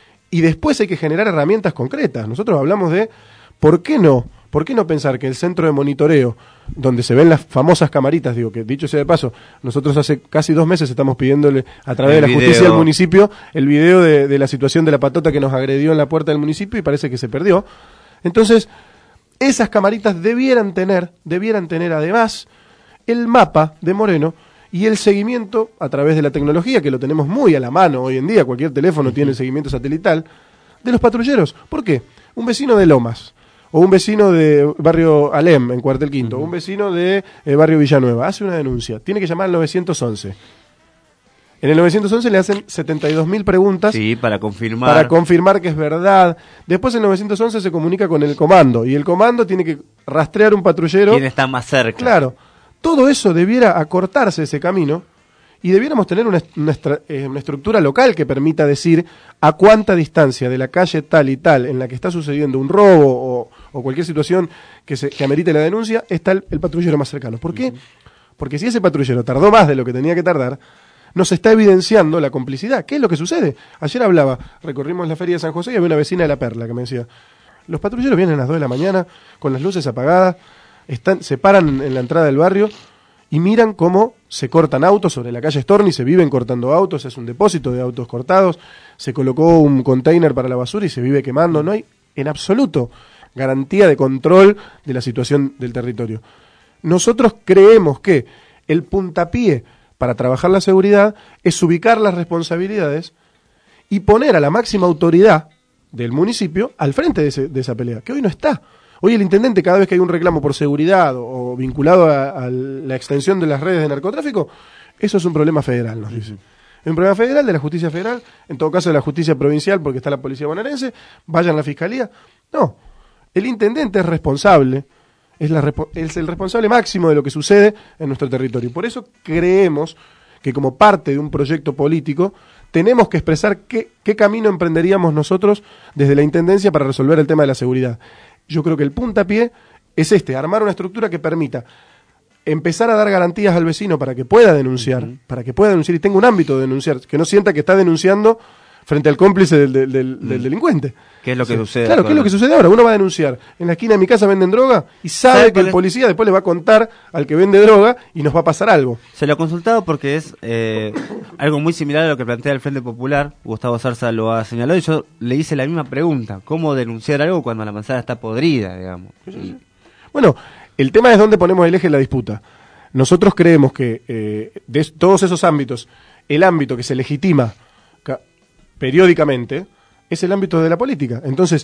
Y después hay que generar herramientas concretas. Nosotros hablamos de ¿por qué no pensar que el centro de monitoreo, donde se ven las famosas camaritas, digo que dicho sea de paso, nosotros hace casi 2 meses estamos pidiéndole a través de la justicia del municipio el video de la situación de la patota que nos agredió en la puerta del municipio y parece que se perdió. Entonces, esas camaritas debieran tener además el mapa de Moreno y el seguimiento a través de la tecnología, que lo tenemos muy a la mano hoy en día, cualquier teléfono tiene seguimiento satelital, de los patrulleros. ¿Por qué? Un vecino de Lomas, o un vecino de barrio Alem, en Cuartel Quinto, o un vecino de barrio Villanueva, hace una denuncia, tiene que llamar al 911. En el 911 le hacen 72.000 preguntas para confirmar que es verdad. Después el 911 se comunica con el comando, y el comando tiene que rastrear un patrullero. ¿Quién está más cerca? Claro. Todo eso debiera acortarse ese camino y debiéramos tener una estructura local que permita decir a cuánta distancia de la calle tal y tal en la que está sucediendo un robo o cualquier situación que amerite la denuncia está el patrullero más cercano. ¿Por qué? Porque si ese patrullero tardó más de lo que tenía que tardar, nos está evidenciando la complicidad. ¿Qué es lo que sucede? Ayer recorrimos la feria de San José y había una vecina de La Perla que me decía, los patrulleros vienen a las 2 de la mañana con las luces apagadas, se paran en la entrada del barrio y miran cómo se cortan autos sobre la calle Storni, se viven cortando autos, es un depósito de autos cortados, se colocó un container para la basura y se vive quemando. No hay en absoluto garantía de control de la situación del territorio. Nosotros creemos que el puntapié para trabajar la seguridad es ubicar las responsabilidades y poner a la máxima autoridad del municipio al frente de esa pelea, que hoy no está. Hoy el intendente, cada vez que hay un reclamo por seguridad o vinculado a la extensión de las redes de narcotráfico, eso es un problema federal, nos dice. Es un problema federal, de la justicia federal, en todo caso de la justicia provincial, porque está la policía bonaerense, vayan a la fiscalía. No, el intendente es responsable, es el responsable máximo de lo que sucede en nuestro territorio. Por eso creemos que como parte de un proyecto político tenemos que expresar qué camino emprenderíamos nosotros desde la intendencia para resolver el tema de la seguridad. Yo creo que el puntapié es armar una estructura que permita empezar a dar garantías al vecino para que pueda denunciar, y tenga un ámbito de denunciar, que no sienta que está denunciando frente al cómplice del delincuente. ¿Qué es lo que sucede? Claro, ¿qué es lo que sucede ahora? Uno va a denunciar, en la esquina de mi casa venden droga y sabe que el policía después le va a contar al que vende droga y nos va a pasar algo. Se lo ha consultado porque es algo muy similar a lo que plantea el Frente Popular. Gustavo Zarza lo ha señalado y yo le hice la misma pregunta. ¿Cómo denunciar algo cuando la manzana está podrida, digamos? Bueno, el tema es dónde ponemos el eje de la disputa. Nosotros creemos que de todos esos ámbitos, el ámbito que se legitima periódicamente es el ámbito de la política. Entonces,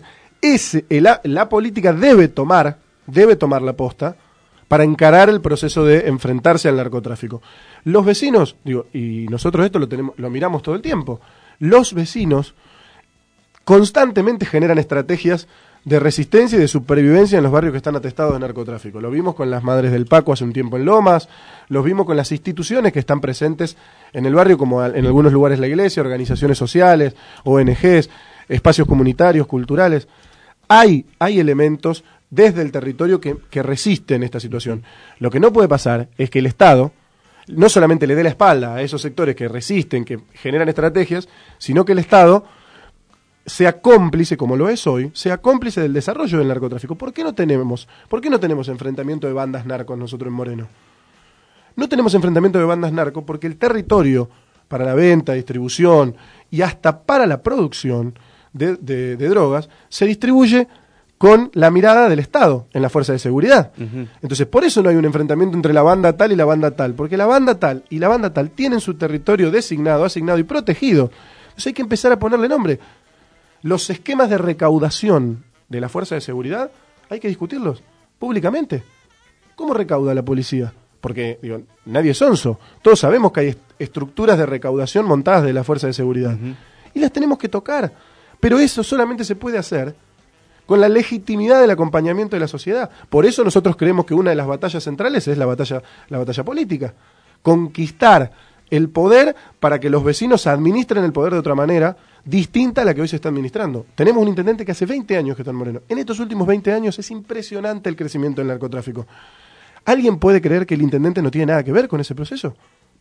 la política debe tomar la posta para encarar el proceso de enfrentarse al narcotráfico. Los vecinos, y nosotros esto lo miramos todo el tiempo, los vecinos constantemente generan estrategias de resistencia y de supervivencia en los barrios que están atestados de narcotráfico. Lo vimos con las Madres del Paco hace un tiempo en Lomas, los vimos con las instituciones que están presentes en el barrio, como en algunos lugares la iglesia, organizaciones sociales, ONGs, espacios comunitarios, culturales. Hay elementos desde el territorio que resisten esta situación. Lo que no puede pasar es que el Estado no solamente le dé la espalda a esos sectores que resisten, que generan estrategias, sino que el Estado sea cómplice, como lo es hoy, sea cómplice del desarrollo del narcotráfico. ¿Por qué no tenemos enfrentamiento de bandas narcos nosotros en Moreno? No tenemos enfrentamiento de bandas narcos porque el territorio para la venta, distribución y hasta para la producción de drogas se distribuye con la mirada del Estado en la fuerza de seguridad. Entonces, por eso no hay un enfrentamiento entre la banda tal y la banda tal, porque la banda tal y la banda tal tienen su territorio designado, asignado y protegido. Entonces hay que empezar a ponerle nombre. Los esquemas de recaudación de la fuerza de seguridad hay que discutirlos públicamente. ¿Cómo recauda la policía? Porque, digo, nadie es sonso. Todos sabemos que hay estructuras de recaudación montadas de la fuerza de seguridad. Y las tenemos que tocar. Pero eso solamente se puede hacer con la legitimidad del acompañamiento de la sociedad. Por eso nosotros creemos que una de las batallas centrales es la batalla política. Conquistar el poder para que los vecinos administren el poder de otra manera, distinta a la que hoy se está administrando. Tenemos un intendente que hace 20 años que está en Moreno. En estos últimos 20 años es impresionante el crecimiento del narcotráfico. ¿Alguien puede creer que el intendente no tiene nada que ver con ese proceso?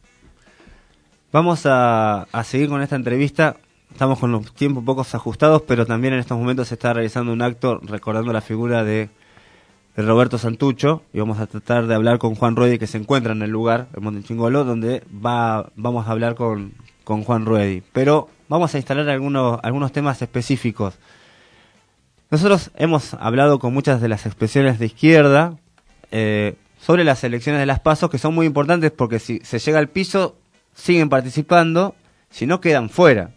Vamos a seguir con esta entrevista. Estamos con los tiempos pocos ajustados, pero también en estos momentos se está realizando un acto recordando la figura de Roberto Santucho, y vamos a tratar de hablar con Juan Ruedi, que se encuentra en el lugar, en Montechingolo, donde vamos a hablar con Juan Ruedi. Pero vamos a instalar algunos temas específicos. Nosotros hemos hablado con muchas de las expresiones de izquierda sobre las elecciones de las PASO, que son muy importantes porque si se llega al piso, siguen participando, si no quedan fuera.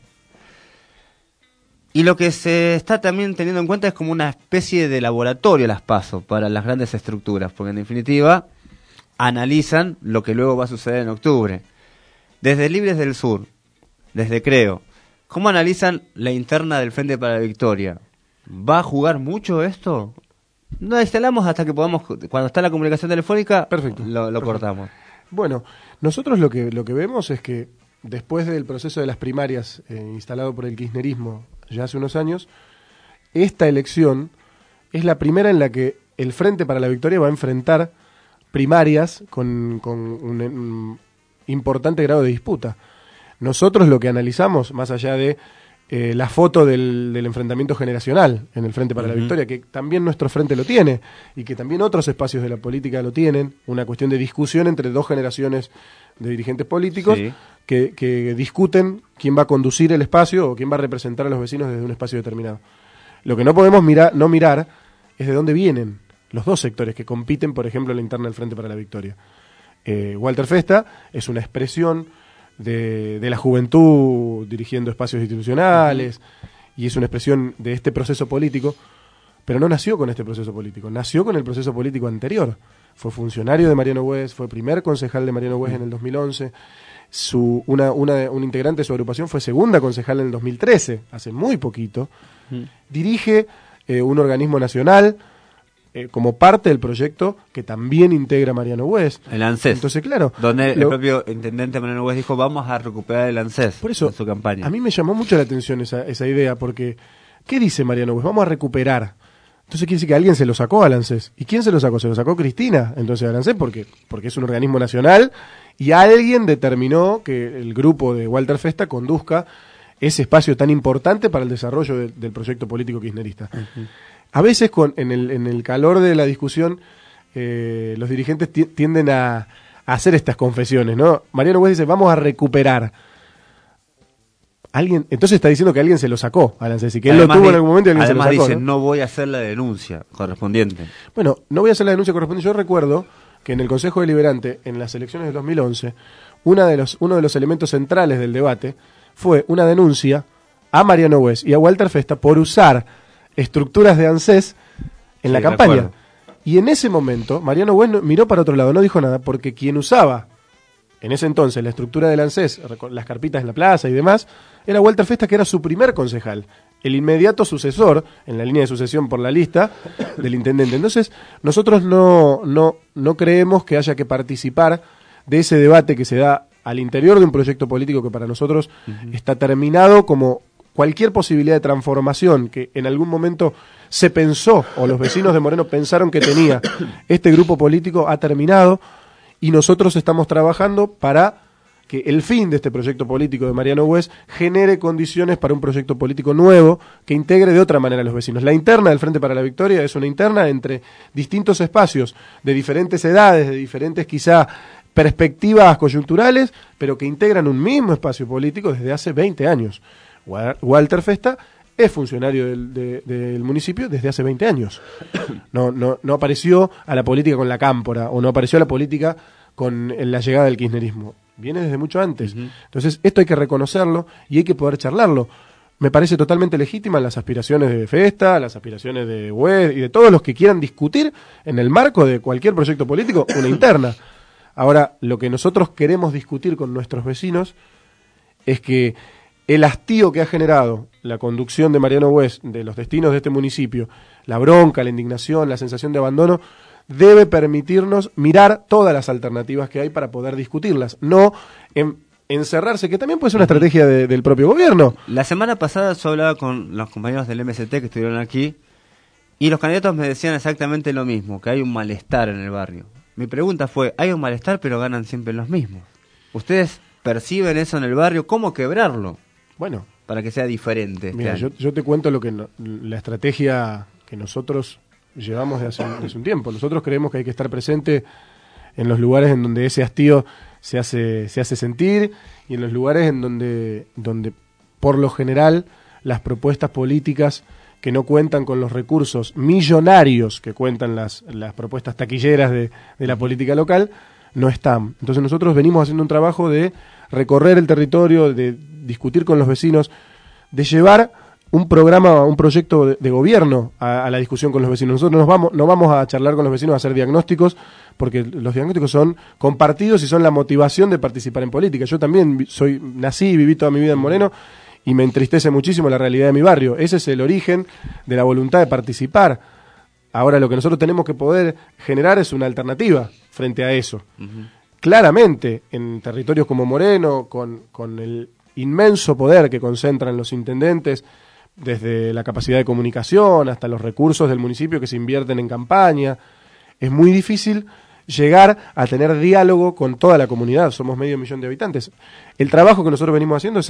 Y lo que se está también teniendo en cuenta es como una especie de laboratorio las PASO para las grandes estructuras, porque en definitiva analizan lo que luego va a suceder en octubre. Desde Libres del Sur, desde Creo, ¿cómo analizan la interna del Frente para la Victoria? ¿Va a jugar mucho esto? No instalamos hasta que podamos, cuando está la comunicación telefónica, perfecto, lo cortamos. Bueno, nosotros lo que vemos es que después del proceso de las primarias instalado por el kirchnerismo ya hace unos años, esta elección es la primera en la que el Frente para la Victoria va a enfrentar primarias con un importante grado de disputa. Nosotros lo que analizamos, más allá de la foto del enfrentamiento generacional en el Frente para la Victoria, que también nuestro frente lo tiene y que también otros espacios de la política lo tienen, una cuestión de discusión entre dos generaciones de dirigentes políticos, sí, que discuten quién va a conducir el espacio o quién va a representar a los vecinos desde un espacio determinado. Lo que no podemos no mirar es de dónde vienen los dos sectores que compiten, por ejemplo, en la interna del Frente para la Victoria. Walter Festa es una expresión de la juventud dirigiendo espacios institucionales y es una expresión de este proceso político, pero no nació con este proceso político, nació con el proceso político anterior. Fue funcionario de Mariano Güez, fue primer concejal de Mariano Güez en el 2011, un integrante de su agrupación fue segunda concejal en el 2013, hace muy poquito. Dirige un organismo nacional como parte del proyecto que también integra Mariano Güez. El ANSES. Entonces, claro, donde el propio intendente Mariano Güez dijo vamos a recuperar el ANSES. Por eso, en su campaña. A mí me llamó mucho la atención esa idea, porque ¿qué dice Mariano Güez? Vamos a recuperar. Entonces quiere decir que alguien se lo sacó al ANSES. ¿Y quién se lo sacó? Se lo sacó Cristina, entonces al ANSES, porque es un organismo nacional y alguien determinó que el grupo de Walter Festa conduzca ese espacio tan importante para el desarrollo del proyecto político kirchnerista. A veces en el calor de la discusión los dirigentes tienden a hacer estas confesiones, ¿no? Mariano Güez dice, vamos a recuperar. Entonces está diciendo que alguien se lo sacó al ANSES y que él lo tuvo en algún momento y alguien se lo sacó. Además dice, ¿no? No voy a hacer la denuncia correspondiente. Bueno, no voy a hacer la denuncia correspondiente. Yo recuerdo que en el Consejo Deliberante, en las elecciones del 2011, uno de los elementos centrales del debate fue una denuncia a Mariano Güez y a Walter Festa por usar estructuras de ANSES en la campaña. Recuerdo. Y en ese momento, Mariano Güez miró para otro lado, no dijo nada, porque quien usaba en ese entonces la estructura del ANSES, las carpitas en la plaza y demás, era Walter Festa, que era su primer concejal, el inmediato sucesor, en la línea de sucesión por la lista, del intendente. Entonces, nosotros no creemos que haya que participar de ese debate que se da al interior de un proyecto político que para nosotros está terminado, como cualquier posibilidad de transformación que en algún momento se pensó, o los vecinos de Moreno pensaron que tenía este grupo político, ha terminado, y nosotros estamos trabajando para que el fin de este proyecto político de Mariano West genere condiciones para un proyecto político nuevo que integre de otra manera a los vecinos. La interna del Frente para la Victoria es una interna entre distintos espacios, de diferentes edades, de diferentes quizá perspectivas coyunturales, pero que integran un mismo espacio político desde hace 20 años. Walter Festa es funcionario del municipio desde hace 20 años. No apareció a la política con la cámpora, o no apareció a la política con la llegada del kirchnerismo. Viene desde mucho antes. Entonces, esto hay que reconocerlo y hay que poder charlarlo. Me parece totalmente legítima las aspiraciones de Festa, las aspiraciones de West y de todos los que quieran discutir en el marco de cualquier proyecto político una interna. Ahora, lo que nosotros queremos discutir con nuestros vecinos es que el hastío que ha generado la conducción de Mariano West de los destinos de este municipio, la bronca, la indignación, la sensación de abandono, debe permitirnos mirar todas las alternativas que hay para poder discutirlas, no encerrarse, que también puede ser una estrategia del propio gobierno. La semana pasada yo hablaba con los compañeros del MST que estuvieron aquí, y los candidatos me decían exactamente lo mismo, que hay un malestar en el barrio. Mi pregunta fue, hay un malestar pero ganan siempre los mismos. ¿Ustedes perciben eso en el barrio? ¿Cómo quebrarlo? Bueno, para que sea diferente. Mira, yo te cuento la estrategia que nosotros llevamos desde hace un tiempo. Nosotros creemos que hay que estar presente en los lugares en donde ese hastío se hace sentir, y en los lugares en donde por lo general las propuestas políticas que no cuentan con los recursos millonarios que cuentan las propuestas taquilleras de la política local, no están. Entonces nosotros venimos haciendo un trabajo de recorrer el territorio, de discutir con los vecinos, de llevar un programa, un proyecto de gobierno a la discusión con los vecinos. Nosotros no vamos a charlar con los vecinos, a hacer diagnósticos, porque los diagnósticos son compartidos y son la motivación de participar en política. Yo también nací y viví toda mi vida en Moreno, y me entristece muchísimo la realidad de mi barrio. Ese es el origen de la voluntad de participar. Ahora lo que nosotros tenemos que poder generar es una alternativa frente a eso. Claramente, en territorios como Moreno, con el inmenso poder que concentran los intendentes, desde la capacidad de comunicación hasta los recursos del municipio que se invierten en campaña, es muy difícil llegar a tener diálogo con toda la comunidad. Somos 500.000 de habitantes. El trabajo que nosotros venimos haciendo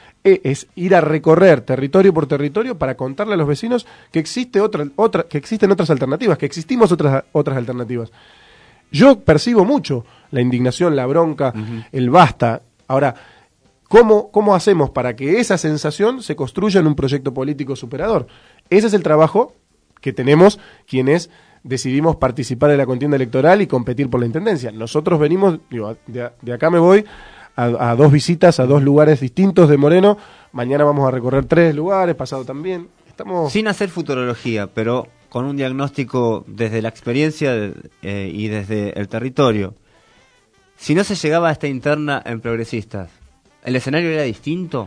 es ir a recorrer territorio por territorio para contarle a los vecinos que existen otras alternativas, que existimos otras alternativas. Yo percibo mucho la indignación, la bronca, el basta. Ahora, ¿cómo hacemos para que esa sensación se construya en un proyecto político superador? Ese es el trabajo que tenemos quienes decidimos participar de la contienda electoral y competir por la intendencia. Nosotros venimos, de acá me voy a 2 visitas a 2 lugares distintos de Moreno. Mañana vamos a recorrer 3 lugares, pasado también. Estamos sin hacer futurología, pero con un diagnóstico desde la experiencia y desde el territorio. Si no se llegaba a esta interna en Progresistas, ¿el escenario era distinto?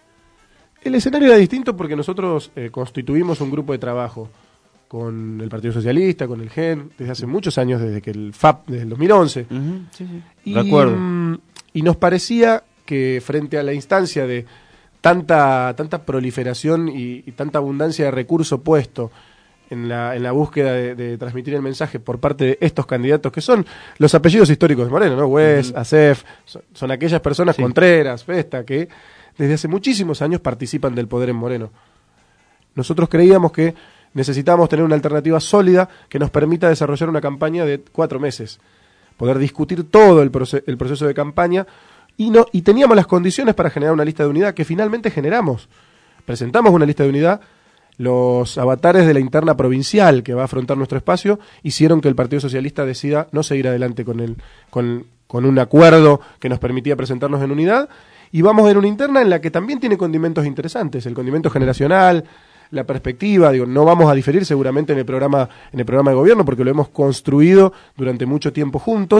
El escenario era distinto porque nosotros constituimos un grupo de trabajo con el Partido Socialista, con el GEN, desde hace muchos años, desde que el FAP, desde el 2011. De acuerdo. Y nos parecía que frente a la instancia de tanta proliferación y tanta abundancia de recurso puesto en la búsqueda de transmitir el mensaje por parte de estos candidatos, que son los apellidos históricos de Moreno, ¿no? West, Acef, son aquellas personas, Contreras, Festa, que desde hace muchísimos años participan del poder en Moreno. Nosotros creíamos que necesitábamos tener una alternativa sólida que nos permita desarrollar una campaña de 4 meses, poder discutir todo el proceso de campaña, y teníamos las condiciones para generar una lista de unidad que finalmente generamos. Presentamos una lista de unidad. Los avatares de la interna provincial que va a afrontar nuestro espacio hicieron que el Partido Socialista decida no seguir adelante con un acuerdo que nos permitía presentarnos en unidad, y vamos en una interna en la que también tiene condimentos interesantes, el condimento generacional, la perspectiva. No vamos a diferir seguramente en el programa de gobierno porque lo hemos construido durante mucho tiempo juntos.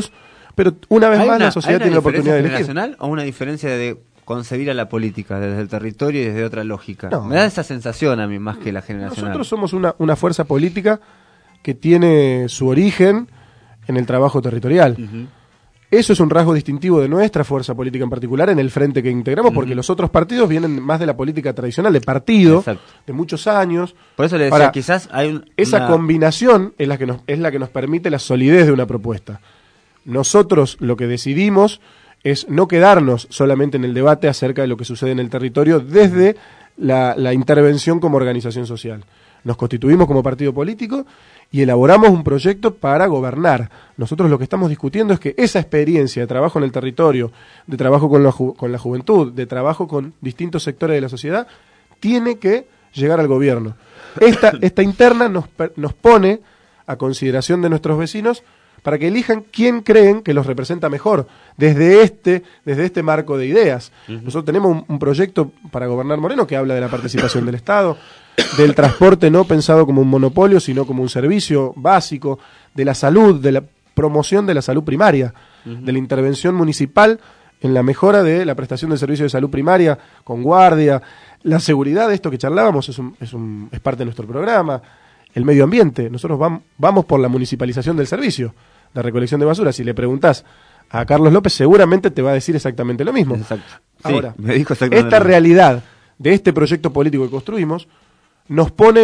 pero una vez más la sociedad tiene la oportunidad de elegir. ¿Hay una diferencia generacional o una diferencia de concebir a la política desde el territorio y desde otra lógica? No. Me da esa sensación a mí más que la generacional. Nosotros somos una fuerza política que tiene su origen en el trabajo territorial. Eso es un rasgo distintivo de nuestra fuerza política en particular en el frente que integramos, porque los otros partidos vienen más de la política tradicional, de partido, Exacto. de muchos años. Por eso le decía, quizás hay esa combinación es la que nos permite la solidez de una propuesta. Nosotros lo que decidimos es no quedarnos solamente en el debate acerca de lo que sucede en el territorio desde la intervención como organización social. Nos constituimos como partido político y elaboramos un proyecto para gobernar. Nosotros lo que estamos discutiendo es que esa experiencia de trabajo en el territorio, de trabajo con la juventud, de trabajo con distintos sectores de la sociedad, tiene que llegar al gobierno. Esta interna nos pone a consideración de nuestros vecinos para que elijan quién creen que los representa mejor desde este marco de ideas. Nosotros tenemos un proyecto para gobernar Moreno que habla de la participación del Estado, del transporte no pensado como un monopolio, sino como un servicio básico, de la salud, de la promoción de la salud primaria, de la intervención municipal en la mejora de la prestación del servicio de salud primaria, con guardia, la seguridad, de esto que charlábamos, es parte de nuestro programa, el medio ambiente. Nosotros vamos por la municipalización del servicio de recolección de basura. Si le preguntás a Carlos López, seguramente te va a decir exactamente lo mismo. Exacto. Ahora, me dijo exactamente esta realidad de este proyecto político que construimos nos pone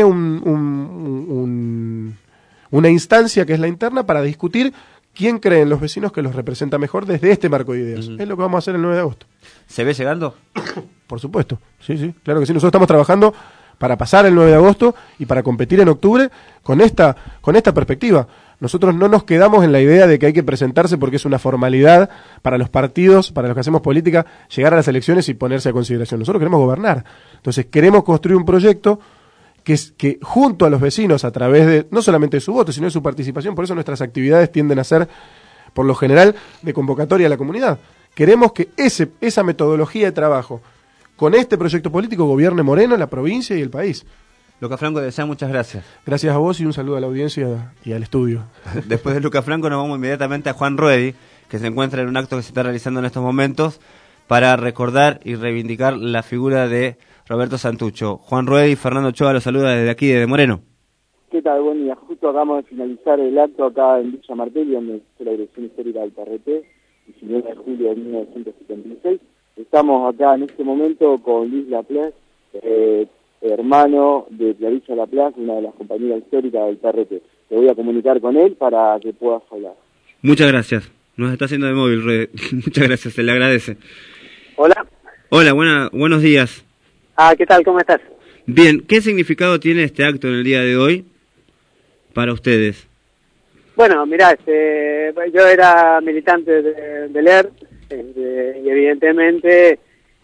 una instancia que es la interna para discutir quién creen los vecinos que los representa mejor desde este marco de ideas. Es lo que vamos a hacer el 9 de agosto. ¿Se ve llegando? Por supuesto, sí, claro que sí. Nosotros estamos trabajando para pasar el 9 de agosto y para competir en octubre con esta perspectiva. Nosotros no nos quedamos en la idea de que hay que presentarse porque es una formalidad para los partidos, para los que hacemos política, llegar a las elecciones y ponerse a consideración. Nosotros queremos gobernar. Entonces queremos construir un proyecto que junto a los vecinos, a través de no solamente de su voto, sino de su participación, por eso nuestras actividades tienden a ser, por lo general, de convocatoria a la comunidad. Queremos que esa metodología de trabajo con este proyecto político gobierne Moreno, la provincia y el país. Lucas Franco, te deseo muchas gracias. Gracias a vos y un saludo a la audiencia y al estudio. Después de Lucas Franco nos vamos inmediatamente a Juan Ruedi, que se encuentra en un acto que se está realizando en estos momentos para recordar y reivindicar la figura de Roberto Santucho. Juan Ruedi y Fernando Ochoa los saluda desde aquí, desde Moreno. ¿Qué tal? Buen día. Justo acabamos de finalizar el acto acá en Villa Martelli, donde fue la agresión histórica del PRT, el 19 de julio de 1976. Estamos acá en este momento con Luis Laplace, hermano de Clarissa Laplace, una de las compañeras históricas del PRT. Te voy a comunicar con él para que puedas hablar. Muchas gracias. Nos está haciendo de móvil, Ruedi. Muchas gracias, se le agradece. Hola. Hola, buenos días. ¿Qué tal? ¿Cómo estás? Bien, ¿qué significado tiene este acto en el día de hoy para ustedes? Bueno, mirá, yo era militante del ERT y evidentemente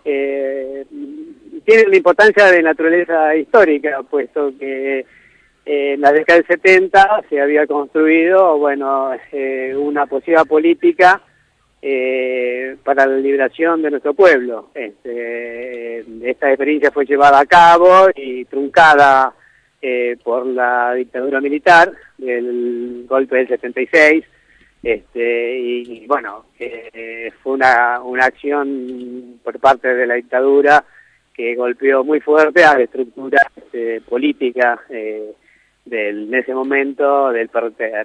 tiene una importancia de naturaleza histórica, puesto que en la década del 70 se había construido, una posibilidad política para la liberación de nuestro pueblo. Esta experiencia fue llevada a cabo y truncada por la dictadura militar del golpe del 76, fue una acción por parte de la dictadura que golpeó muy fuerte a la estructura política en ese momento del PRT.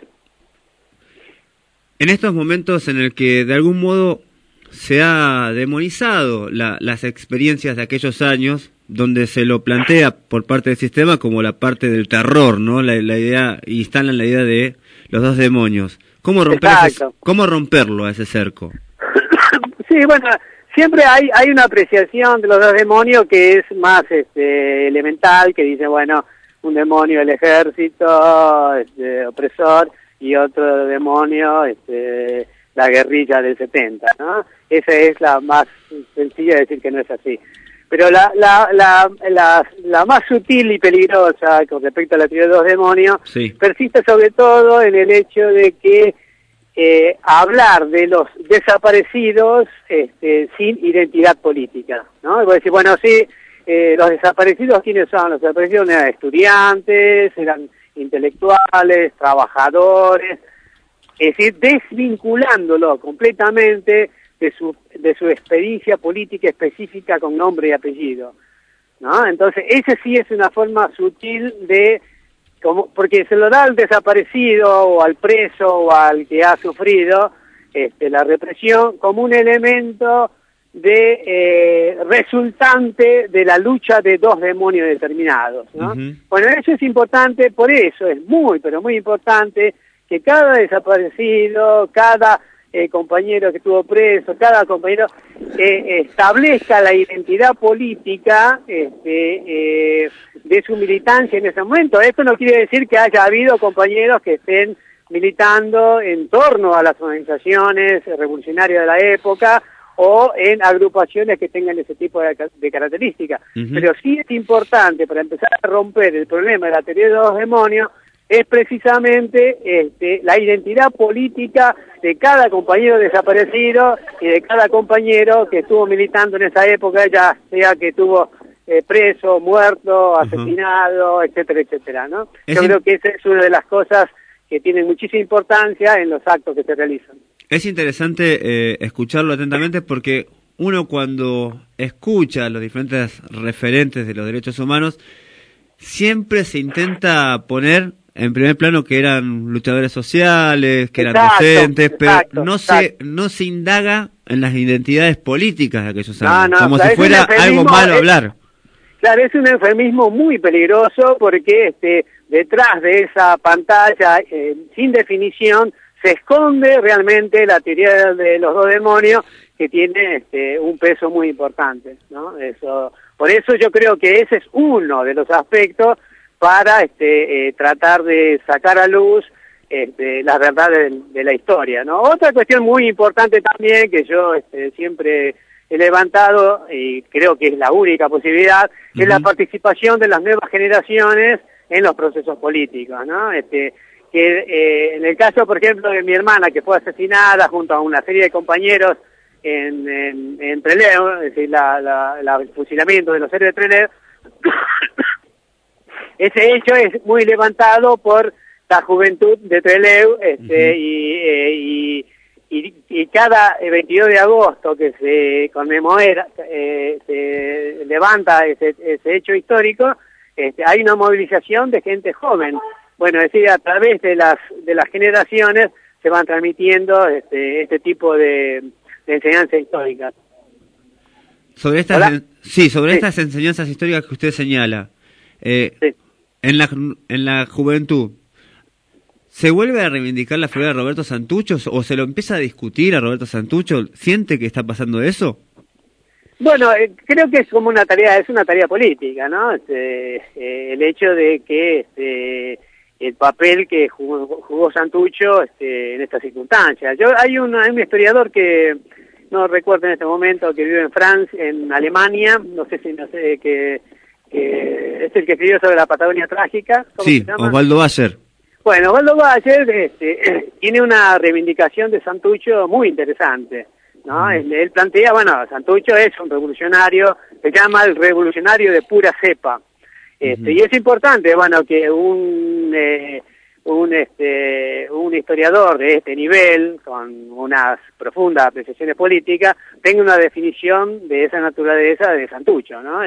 En estos momentos en el que de algún modo se ha demonizado las experiencias de aquellos años, donde se lo plantea por parte del sistema como la parte del terror, ¿no? La idea, instalan la idea de los dos demonios. ¿Cómo romperlo a ese cerco? Sí, siempre hay una apreciación de los dos demonios que es más elemental, que dice, un demonio el ejército opresor y otro demonio la guerrilla del 70, ¿no? Esa es la más sencilla de decir que no es así. Pero la más sutil y peligrosa con respecto a la teoría de los demonios persiste sobre todo en el hecho de que hablar de los desaparecidos sin identidad política, ¿no? Voy a decir, los desaparecidos, ¿quiénes son? Los desaparecidos eran estudiantes, eran intelectuales, trabajadores, Es decir, desvinculándolo completamente de su experiencia política específica con nombre y apellido, ¿no? Entonces, esa sí es una forma sutil de, porque se lo da al desaparecido o al preso o al que ha sufrido la represión como un elemento de resultante de la lucha de dos demonios determinados, ¿no? Bueno, eso es importante, por eso es muy, pero muy importante que cada desaparecido, cada compañero que estuvo preso, cada compañero establezca la identidad política de su militancia en ese momento. Esto no quiere decir que haya habido compañeros que estén militando en torno a las organizaciones revolucionarias de la época o en agrupaciones que tengan ese tipo de características. Pero sí es importante, para empezar a romper el problema de la teoría de los demonios, es precisamente la identidad política de cada compañero desaparecido y de cada compañero que estuvo militando en esa época, ya sea que estuvo preso, muerto, asesinado, etcétera, etcétera, ¿no? Yo creo que esa es una de las cosas que tienen muchísima importancia en los actos que se realizan. Es interesante escucharlo atentamente porque uno cuando escucha a los diferentes referentes de los derechos humanos siempre se intenta poner en primer plano que eran luchadores sociales, que eran docentes, pero no se indaga en las identidades políticas de aquellos años, como si fuera algo malo hablar. Claro, es un eufemismo muy peligroso porque detrás de esa pantalla sin definición se esconde realmente la teoría de los dos demonios, que tiene un peso muy importante, ¿no? Por eso yo creo que ese es uno de los aspectos para tratar de sacar a luz las verdades de la historia, ¿no? Otra cuestión muy importante también que yo siempre he levantado y creo que es la única posibilidad, es la participación de las nuevas generaciones en los procesos políticos, ¿no? Que en el caso, por ejemplo, de mi hermana, que fue asesinada junto a una serie de compañeros en Trelew, es decir, el fusilamiento de los héroes de Trelew, ese hecho es muy levantado por la juventud de Trelew, y cada 22 de agosto que se conmemora, se levanta ese hecho histórico, hay una movilización de gente joven. Bueno, es decir, a través de las generaciones se van transmitiendo este tipo de enseñanzas históricas. Sobre estas enseñanzas históricas que usted señala, en la juventud, ¿se vuelve a reivindicar la figura de Roberto Santucho o se lo empieza a discutir a Roberto Santucho? ¿Siente que está pasando eso? Bueno, creo que es como una tarea política, ¿no? El hecho de que el papel que jugó Santucho en estas circunstancias. Hay un historiador que no recuerdo en este momento, que vive en Francia, en Alemania, no sé, que es el que escribió sobre la Patagonia Trágica. Sí, Osvaldo Bayer. Bueno, Osvaldo Bayer tiene una reivindicación de Santucho muy interesante, ¿no? Él plantea, Santucho es un revolucionario, se llama el revolucionario de pura cepa. Y es importante, que un historiador de este nivel, con unas profundas apreciaciones políticas, tenga una definición de esa naturaleza de Santucho, ¿no?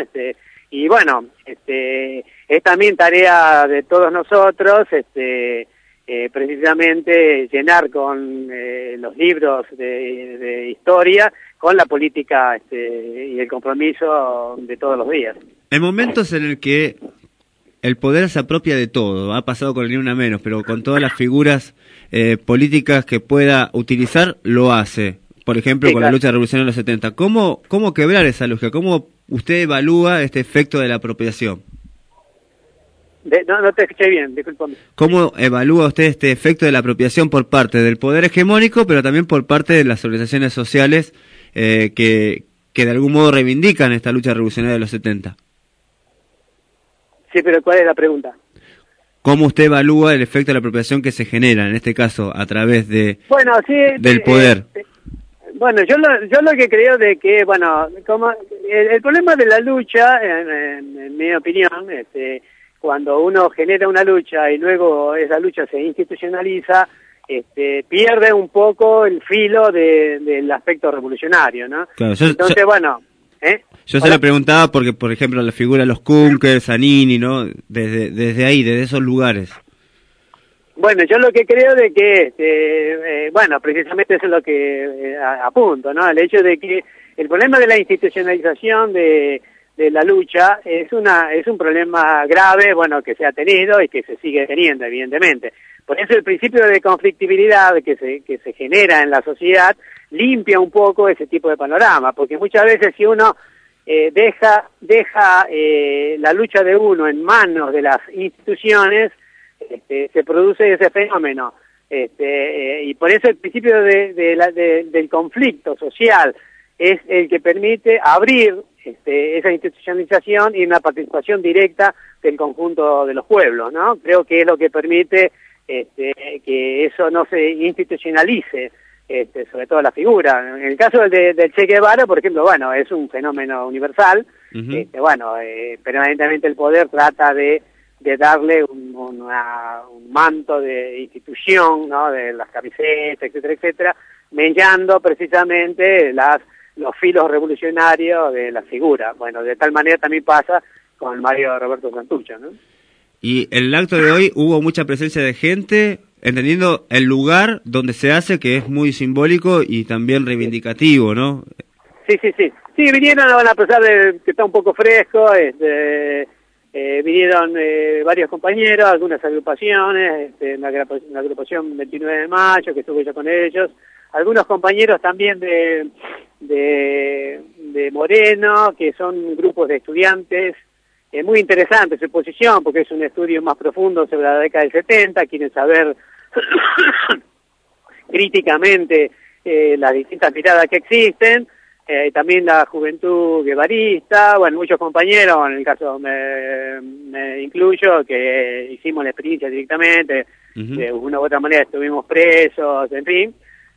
Es también tarea de todos nosotros, precisamente llenar con los libros de historia, con la política y el compromiso de todos los días. En momentos en el que el poder se apropia de todo, ha pasado con el Ni Una Menos, pero con todas las figuras políticas que pueda utilizar, lo hace. Por ejemplo, con la lucha revolucionaria de los 70. ¿Cómo quebrar esa lógica? ¿Cómo usted evalúa este efecto de la apropiación? No te escuché bien, discúlpame. ¿Cómo evalúa usted este efecto de la apropiación por parte del poder hegemónico, pero también por parte de las organizaciones sociales que de algún modo reivindican esta lucha revolucionaria de los 70? Sí, pero ¿cuál es la pregunta? ¿Cómo usted evalúa el efecto de la apropiación que se genera, en este caso, a través del poder? Yo lo que creo de que, como el problema de la lucha, en mi opinión, cuando uno genera una lucha y luego esa lucha se institucionaliza, pierde un poco el filo del aspecto revolucionario, ¿no? Claro, entonces, bueno... Yo se lo preguntaba porque, por ejemplo, la figura de los Kunkers, Zanini, ¿no? Desde ahí, desde esos lugares. Bueno, yo lo que creo de que, precisamente eso es lo que apunto, ¿no? El hecho de que el problema de la institucionalización de la lucha es un problema grave, bueno, que se ha tenido y que se sigue teniendo, evidentemente. Por eso el principio de conflictividad que se genera en la sociedad limpia un poco ese tipo de panorama, porque muchas veces si uno deja la lucha de uno en manos de las instituciones, se produce ese fenómeno, y por eso el principio del conflicto social es el que permite abrir esa institucionalización y una participación directa del conjunto de los pueblos, ¿no? Creo que es lo que permite que eso no se institucionalice, sobre todo la figura. En el caso del Che Guevara, por ejemplo, bueno, es un fenómeno universal, permanentemente el poder trata de darle un manto de institución, ¿no? De las camisetas, etcétera, etcétera, mellando precisamente los filos revolucionarios de la figura. Bueno, de tal manera también pasa con Mario Roberto Santucho, ¿no? Y en el acto de hoy hubo mucha presencia de gente, entendiendo el lugar donde se hace, que es muy simbólico y también reivindicativo, ¿no? Sí. Sí, vinieron, a pesar de que está un poco fresco, vinieron varios compañeros, algunas agrupaciones, la agrupación 29 de mayo, que estuve yo con ellos, algunos compañeros también de Moreno, que son grupos de estudiantes. Es muy interesante su exposición, porque es un estudio más profundo sobre la década del 70, quieren saber críticamente las distintas miradas que existen, también la juventud guevarista, bueno, muchos compañeros, en el caso me incluyo, que hicimos la experiencia directamente, de una u otra manera estuvimos presos, en fin.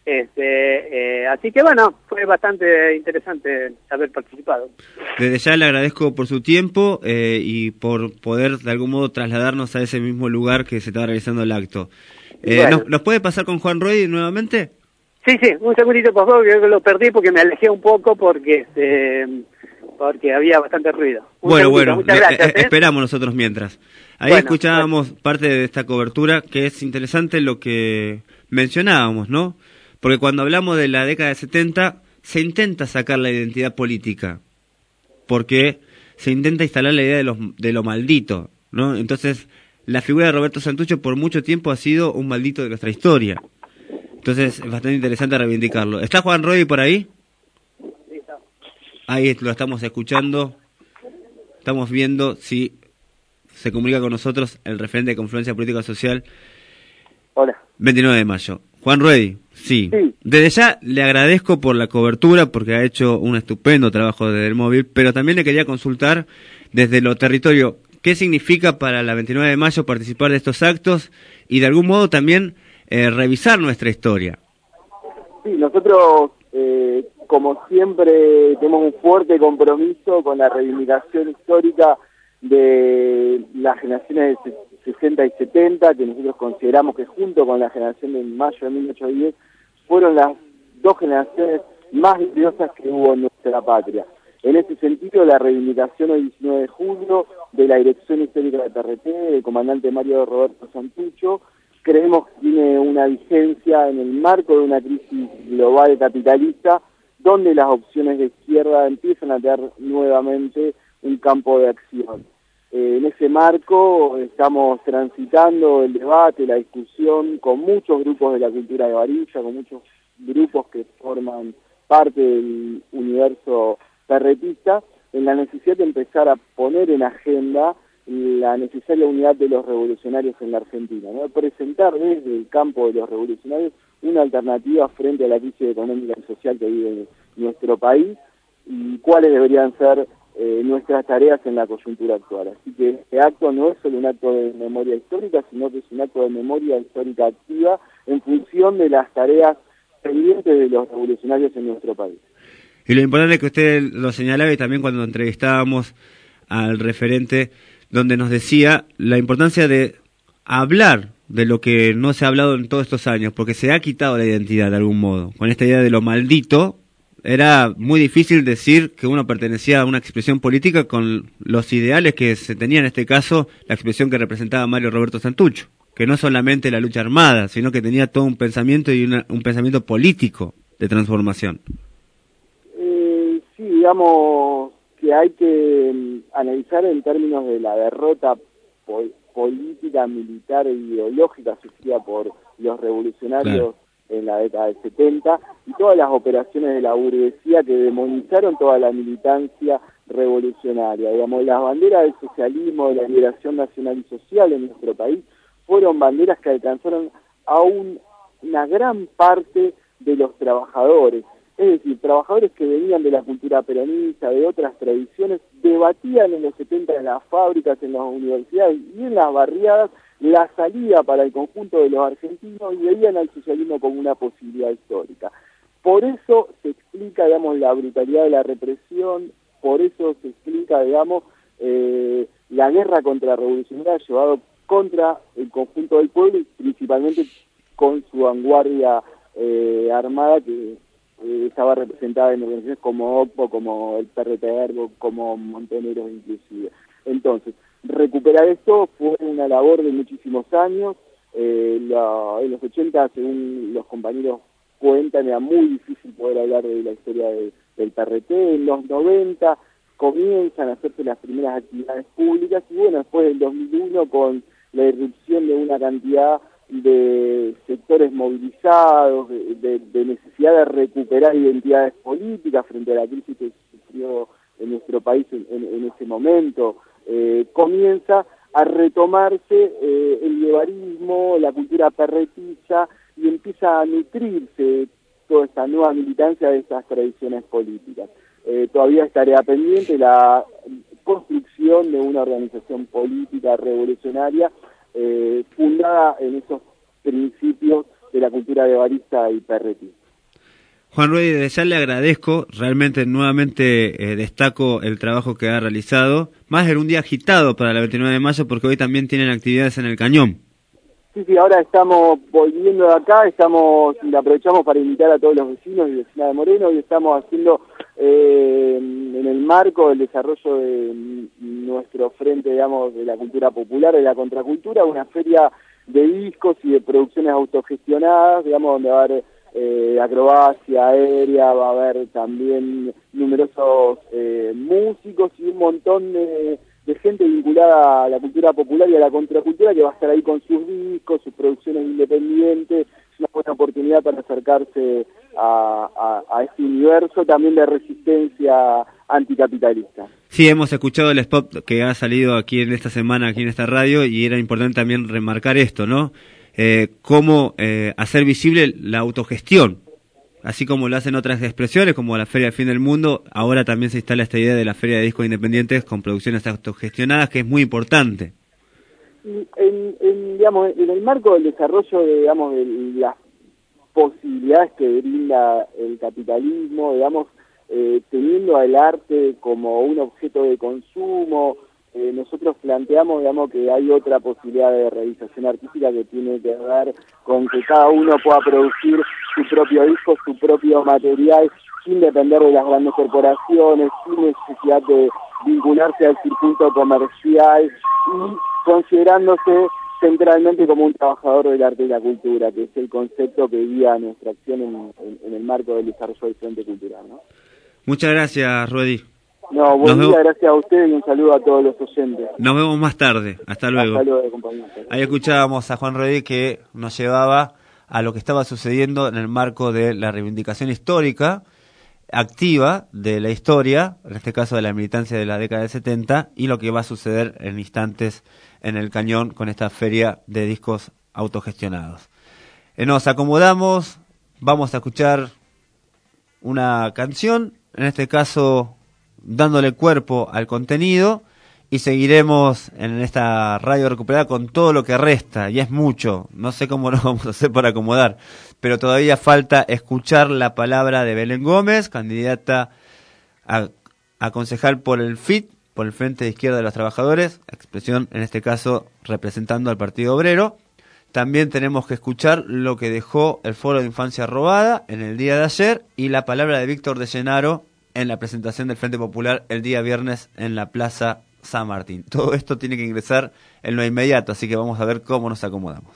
Así que bueno, fue bastante interesante haber participado. Desde ya le agradezco por su tiempo y por poder de algún modo trasladarnos a ese mismo lugar que se estaba realizando el acto. Bueno. ¿Nos puede pasar con Juan Ruedi nuevamente? Sí, un segundito por favor, que lo perdí porque me alejé un poco porque había bastante ruido. Bueno, muchas gracias, esperamos nosotros mientras. Ahí escuchábamos parte de esta cobertura, que es interesante lo que mencionábamos, ¿no? Porque cuando hablamos de la década de 70, se intenta sacar la identidad política, porque se intenta instalar la idea de lo maldito, ¿no? Entonces, la figura de Roberto Santucho por mucho tiempo ha sido un maldito de nuestra historia. Entonces, es bastante interesante reivindicarlo. ¿Está Juan Ruedi por ahí? Sí, está. Ahí lo estamos escuchando. Estamos viendo si se comunica con nosotros el referente de Confluencia Política Social. Hola. 29 de mayo. Juan Ruedi, sí. Desde ya le agradezco por la cobertura, porque ha hecho un estupendo trabajo desde el móvil, pero también le quería consultar desde lo territorio, ¿qué significa para la 29 de mayo participar de estos actos y de algún modo también revisar nuestra historia? Sí, nosotros, como siempre, tenemos un fuerte compromiso con la reivindicación histórica de las generaciones de 60 y 70, que nosotros consideramos que junto con la generación de mayo de 1810 fueron las dos generaciones más gloriosas que hubo en nuestra patria. En ese sentido, la reivindicación el 19 de julio de la Dirección Histórica de TRT, del comandante Mario Roberto Santucho, creemos que tiene una vigencia en el marco de una crisis global capitalista, donde las opciones de izquierda empiezan a tener nuevamente un campo de acción. En ese marco estamos transitando el debate, la discusión con muchos grupos de la cultura de varilla, con muchos grupos que forman parte del universo perretista, en la necesidad de empezar a poner en agenda la necesaria unidad de los revolucionarios en la Argentina, ¿no? Presentar desde el campo de los revolucionarios una alternativa frente a la crisis económica y social que vive nuestro país y cuáles deberían ser nuestras tareas en la coyuntura actual. Así que este acto no es solo un acto de memoria histórica, sino que es un acto de memoria histórica activa en función de las tareas pendientes de los revolucionarios en nuestro país. Y lo importante es que usted lo señalaba, y también cuando entrevistábamos al referente, donde nos decía la importancia de hablar de lo que no se ha hablado en todos estos años, porque se ha quitado la identidad de algún modo. Con esta idea de lo maldito, era muy difícil decir que uno pertenecía a una expresión política con los ideales que se tenía, en este caso, la expresión que representaba Mario Roberto Santucho, que no solamente la lucha armada, sino que tenía todo un pensamiento y un pensamiento político de transformación. Sí, digamos que hay que analizar en términos de la derrota política, militar e ideológica sufrida por los revolucionarios en la década del 70 y todas las operaciones de la burguesía que demonizaron toda la militancia revolucionaria. Digamos, las banderas del socialismo, de la liberación nacional y social en nuestro país fueron banderas que alcanzaron a una gran parte de los trabajadores. Es decir, trabajadores que venían de la cultura peronista, de otras tradiciones, debatían en los 70 en las fábricas, en las universidades y en las barriadas la salida para el conjunto de los argentinos y veían al socialismo como una posibilidad histórica. Por eso se explica, digamos, la brutalidad de la represión, por eso se explica, digamos, la guerra contrarrevolucionaria llevada contra el conjunto del pueblo y principalmente con su vanguardia armada que estaba representada en organizaciones como OCPO, como el PRT Ergo, como Montoneros inclusive. Entonces, recuperar esto fue una labor de muchísimos años. En los 80, según los compañeros cuentan, era muy difícil poder hablar de la historia del PRT. En los 90 comienzan a hacerse las primeras actividades públicas y bueno, después del 2001 con la irrupción de una cantidad de sectores movilizados, de necesidad de recuperar identidades políticas frente a la crisis que sufrió en nuestro país en ese momento, comienza a retomarse el guevarismo, la cultura perretiza y empieza a nutrirse toda esta nueva militancia de estas tradiciones políticas. Todavía es tarea pendiente la construcción de una organización política revolucionaria fundada en esos principios de la cultura guevarista y perretista. Juan Ruedi, desde ya le agradezco, realmente nuevamente destaco el trabajo que ha realizado, más en un día agitado para el 29 de mayo porque hoy también tienen actividades en el Cañón. Sí, ahora estamos volviendo de acá, y aprovechamos para invitar a todos los vecinos y vecinas de Moreno y estamos haciendo en el marco del desarrollo de nuestro frente, digamos, de la cultura popular, de la contracultura, una feria de discos y de producciones autogestionadas, digamos, donde va a haber acrobacia aérea, va a haber también numerosos músicos y un montón de gente vinculada a la cultura popular y a la contracultura que va a estar ahí con sus discos, sus producciones independientes. Es una buena oportunidad para acercarse a este universo también de resistencia anticapitalista. Sí, hemos escuchado el spot que ha salido aquí en esta semana, aquí en esta radio, y era importante también remarcar esto, ¿no? Cómo hacer visible la autogestión, así como lo hacen otras expresiones, como la Feria del Fin del Mundo. Ahora también se instala esta idea de la Feria de Discos Independientes con producciones autogestionadas, que es muy importante. En el marco del desarrollo de las posibilidades que brinda el capitalismo, teniendo al arte como un objeto de consumo, nosotros planteamos, que hay otra posibilidad de realización artística que tiene que ver con que cada uno pueda producir su propio disco, su propio material, sin depender de las grandes corporaciones, sin necesidad de vincularse al circuito comercial y considerándose centralmente como un trabajador del arte y la cultura, que es el concepto que guía nuestra acción en el marco del desarrollo del Frente Cultural, ¿no? Muchas gracias, Ruedi. No, buen día, gracias a ustedes y un saludo a todos los oyentes. Nos vemos más tarde. Hasta luego. Hasta luego, compañeros. Ahí escuchábamos a Juan Ruedi que nos llevaba a lo que estaba sucediendo en el marco de la reivindicación histórica activa de la historia, en este caso de la militancia de la década del 70, y lo que va a suceder en instantes en el Cañón con esta feria de discos autogestionados. Nos acomodamos, vamos a escuchar una canción, en este caso dándole cuerpo al contenido, y seguiremos en esta radio recuperada con todo lo que resta, y es mucho, no sé cómo lo vamos a hacer para acomodar, pero todavía falta escuchar la palabra de Belén Gómez, candidata a concejal por el FIT, por el Frente de Izquierda de los Trabajadores, expresión en este caso representando al Partido Obrero. También tenemos que escuchar lo que dejó el Foro de Infancia Robada en el día de ayer y la palabra de Víctor de Llenaro en la presentación del Frente Popular el día viernes en la Plaza San Martín. Todo esto tiene que ingresar en lo inmediato, así que vamos a ver cómo nos acomodamos.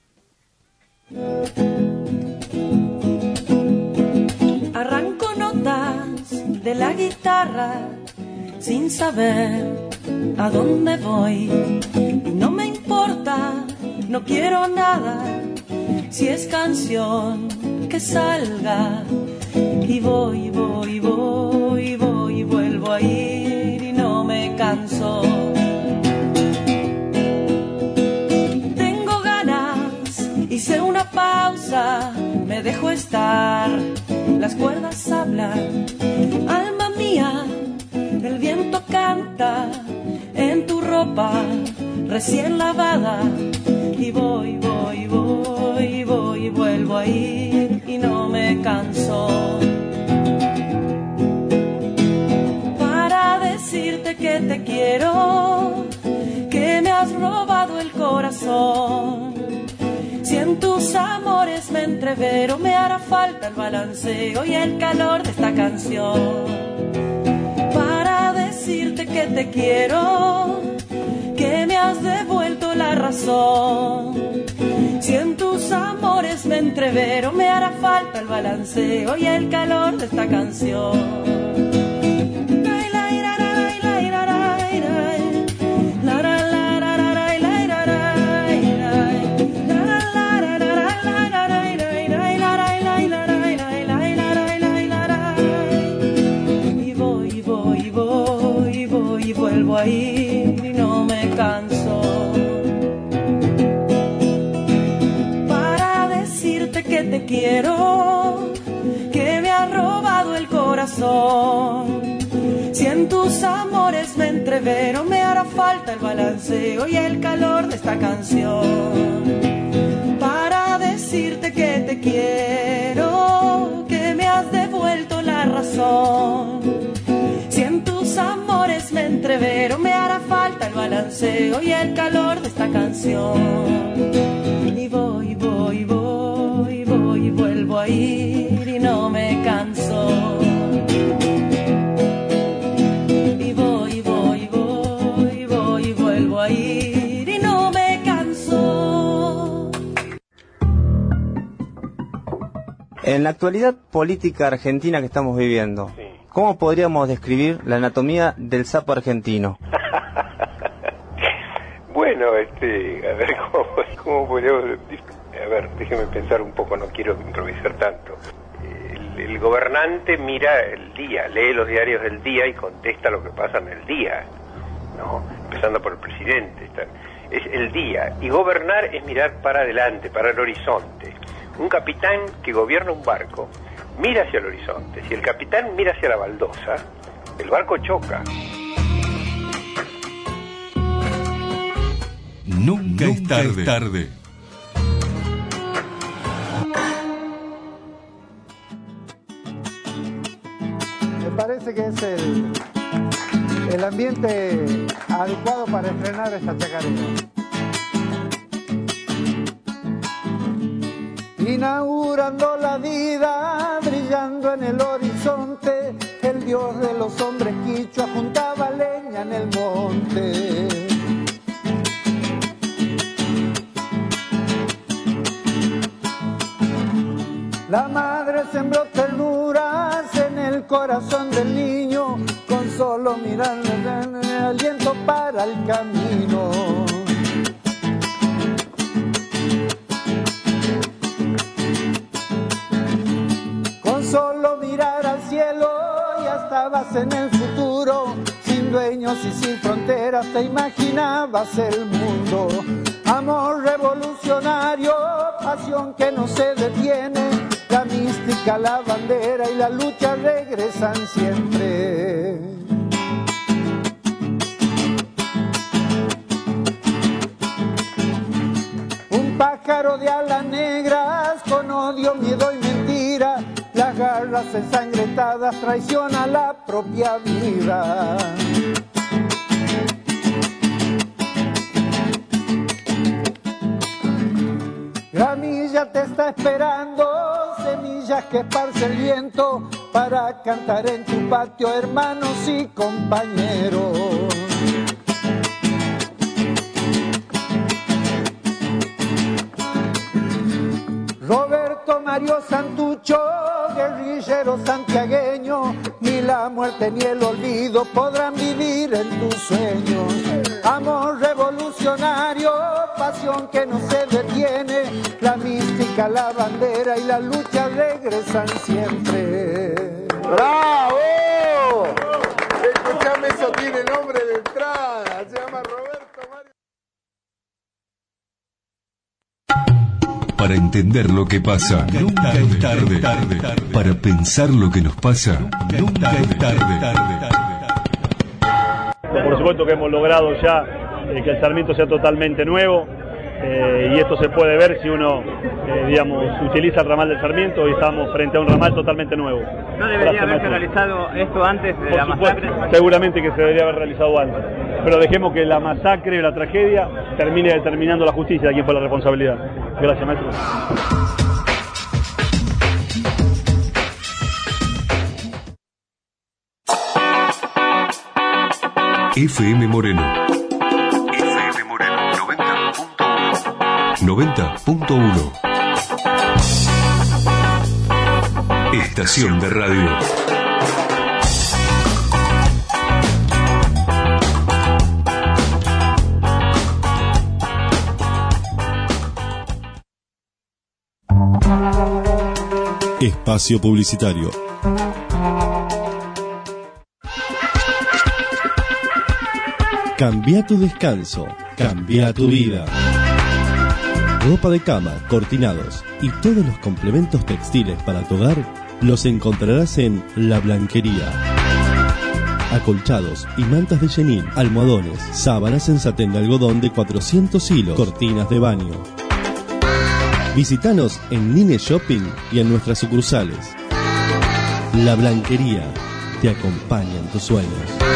Arranco notas de la guitarra sin saber a dónde voy y no me importa, no quiero nada si es canción que salga y voy, vuelvo a ir y no me canso. Tengo ganas, hice una pausa, me dejo estar, las cuerdas hablan, alma mía, el viento canta en tu ropa recién lavada y voy, vuelvo a ir y no me canso. Para decirte que te quiero, que me has robado el corazón. Si en tus amores me entrevero, me hará falta el balanceo y el calor de esta canción. Para decirte que te quiero, que me has devuelto la razón. Si en tus amores me entrevero, me hará falta el balanceo y el calor de esta canción. Y vuelvo a ir y no me canso. Para decirte que te quiero, que me has robado el corazón. Si en tus amores me entrevero, me hará falta el balanceo y el calor de esta canción. Para decirte que te quiero, que me has devuelto la razón. Si en tus amores me entrevero, me hará falta el balanceo y el calor de esta canción. Y voy, vuelvo a ir y no me canso. Y voy, vuelvo a ir y no me canso. En la actualidad política argentina que estamos viviendo, sí, ¿cómo podríamos describir la anatomía del sapo argentino? Bueno, a ver, ¿cómo podríamos? A ver, déjeme pensar un poco, no quiero improvisar tanto. El gobernante mira el día, lee los diarios del día y contesta lo que pasa en el día, ¿no? Empezando por el presidente. Es el día. Y gobernar es mirar para adelante, para el horizonte. Un capitán que gobierna un barco mira hacia el horizonte. Si el capitán mira hacia la baldosa, el barco choca. Nunca es tarde. Me parece que es el ambiente adecuado para estrenar esta chacarera. Inaugurando la vida, brillando en el horizonte, el dios de los hombres quichua juntaba leña en el monte. La madre sembró ternuras en el corazón del niño, con solo mirarle el aliento para el camino. Solo mirar al cielo, ya estabas en el futuro, sin dueños y sin fronteras, te imaginabas el mundo. Amor revolucionario, pasión que no se detiene, la mística, la bandera y la lucha regresan siempre. Un pájaro de alas negras, con odio, miedo y mentira, las garras ensangrentadas traicionan la propia vida. ya te está esperando, semillas que esparce el viento para cantar en tu patio, hermanos y compañeros. Roberto Mario Santucho, guerrillero santiagueño, ni la muerte ni el olvido podrán vivir en tus sueños. Amor revolucionario, pasión que no se detiene, la mística, la bandera y la lucha regresan siempre. ¡Bravo! Escuchame, eso tiene nombre de entrada, se llama Roberto Mario. Para entender lo que pasa, nunca es tarde. Para pensar lo que nos pasa, nunca es tarde. Por supuesto que hemos logrado ya que el Sarmiento sea totalmente nuevo, y esto se puede ver si uno, utiliza el ramal del Sarmiento. Hoy estamos frente a un ramal totalmente nuevo. ¿No debería haberse realizado esto antes de la masacre? Seguramente que se debería haber realizado antes, pero dejemos que la masacre o la tragedia termine determinando la justicia de quién fue la responsabilidad. Gracias, maestro. FM Moreno 90.1 Estación de radio. Espacio publicitario. Cambia tu descanso, cambia tu vida. Ropa de cama, cortinados y todos los complementos textiles para tu hogar los encontrarás en La Blanquería. Acolchados y mantas de chenín, almohadones, sábanas en satén de algodón de 400 hilos, cortinas de baño. Visítanos en Nine Shopping y en nuestras sucursales. La Blanquería te acompaña en tus sueños.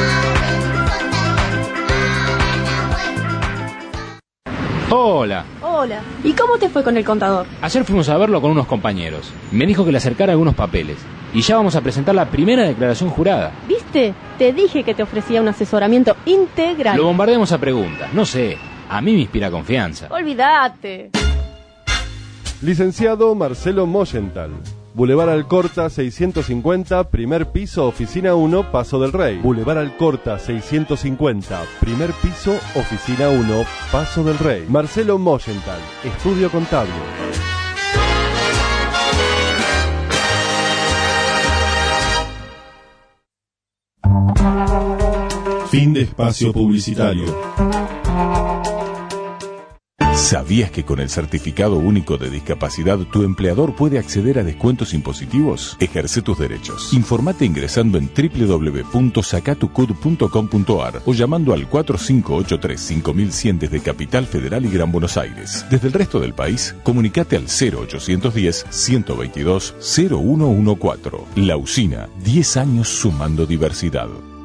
Hola. Hola. ¿Y cómo te fue con el contador? Ayer fuimos a verlo con unos compañeros. Me dijo que le acercara algunos papeles. Y ya vamos a presentar la primera declaración jurada. ¿Viste? Te dije que te ofrecía un asesoramiento integral. Lo bombardeamos a preguntas. No sé. A mí me inspira confianza. Olvídate. Licenciado Marcelo Moyenthal. Boulevard Alcorta 650, primer piso, oficina 1, Paso del Rey. Boulevard Alcorta 650, primer piso, oficina 1, Paso del Rey. Marcelo Moyenthal, estudio contable. Fin de espacio publicitario. ¿Sabías que con el Certificado Único de Discapacidad tu empleador puede acceder a descuentos impositivos? Ejerce tus derechos. Informate ingresando en www.sacatucud.com.ar o llamando al 4583-5100 desde Capital Federal y Gran Buenos Aires. Desde el resto del país, comunicate al 0810-122-0114. La Usina, 10 años sumando diversidad.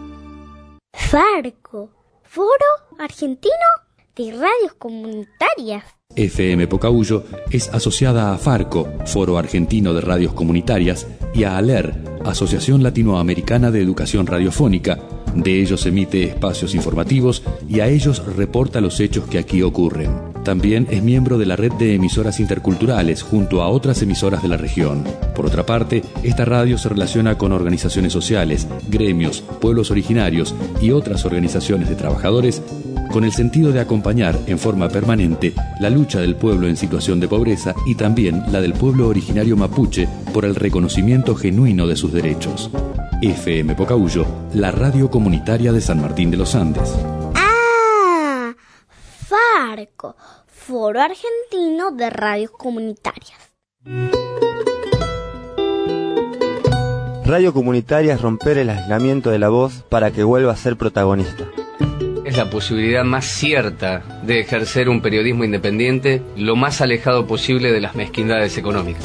Farco, Foro Argentino de Radios Comunitarias. FM Pocahuyo es asociada a Farco, Foro Argentino de Radios Comunitarias, y a ALER, Asociación Latinoamericana de Educación Radiofónica. De ellos emite espacios informativos y a ellos reporta los hechos que aquí ocurren. También es miembro de la red de emisoras interculturales junto a otras emisoras de la región. Por otra parte, esta radio se relaciona con organizaciones sociales, gremios, pueblos originarios y otras organizaciones de trabajadores con el sentido de acompañar en forma permanente la lucha del pueblo en situación de pobreza y también la del pueblo originario mapuche por el reconocimiento genuino de sus derechos. FM Pocahuyo, la radio comunitaria de San Martín de los Andes. ¡Ah! Farco, Foro Argentino de Radios Comunitarias. Radio comunitaria es romper el aislamiento de la voz para que vuelva a ser protagonista. Es la posibilidad más cierta de ejercer un periodismo independiente lo más alejado posible de las mezquindades económicas.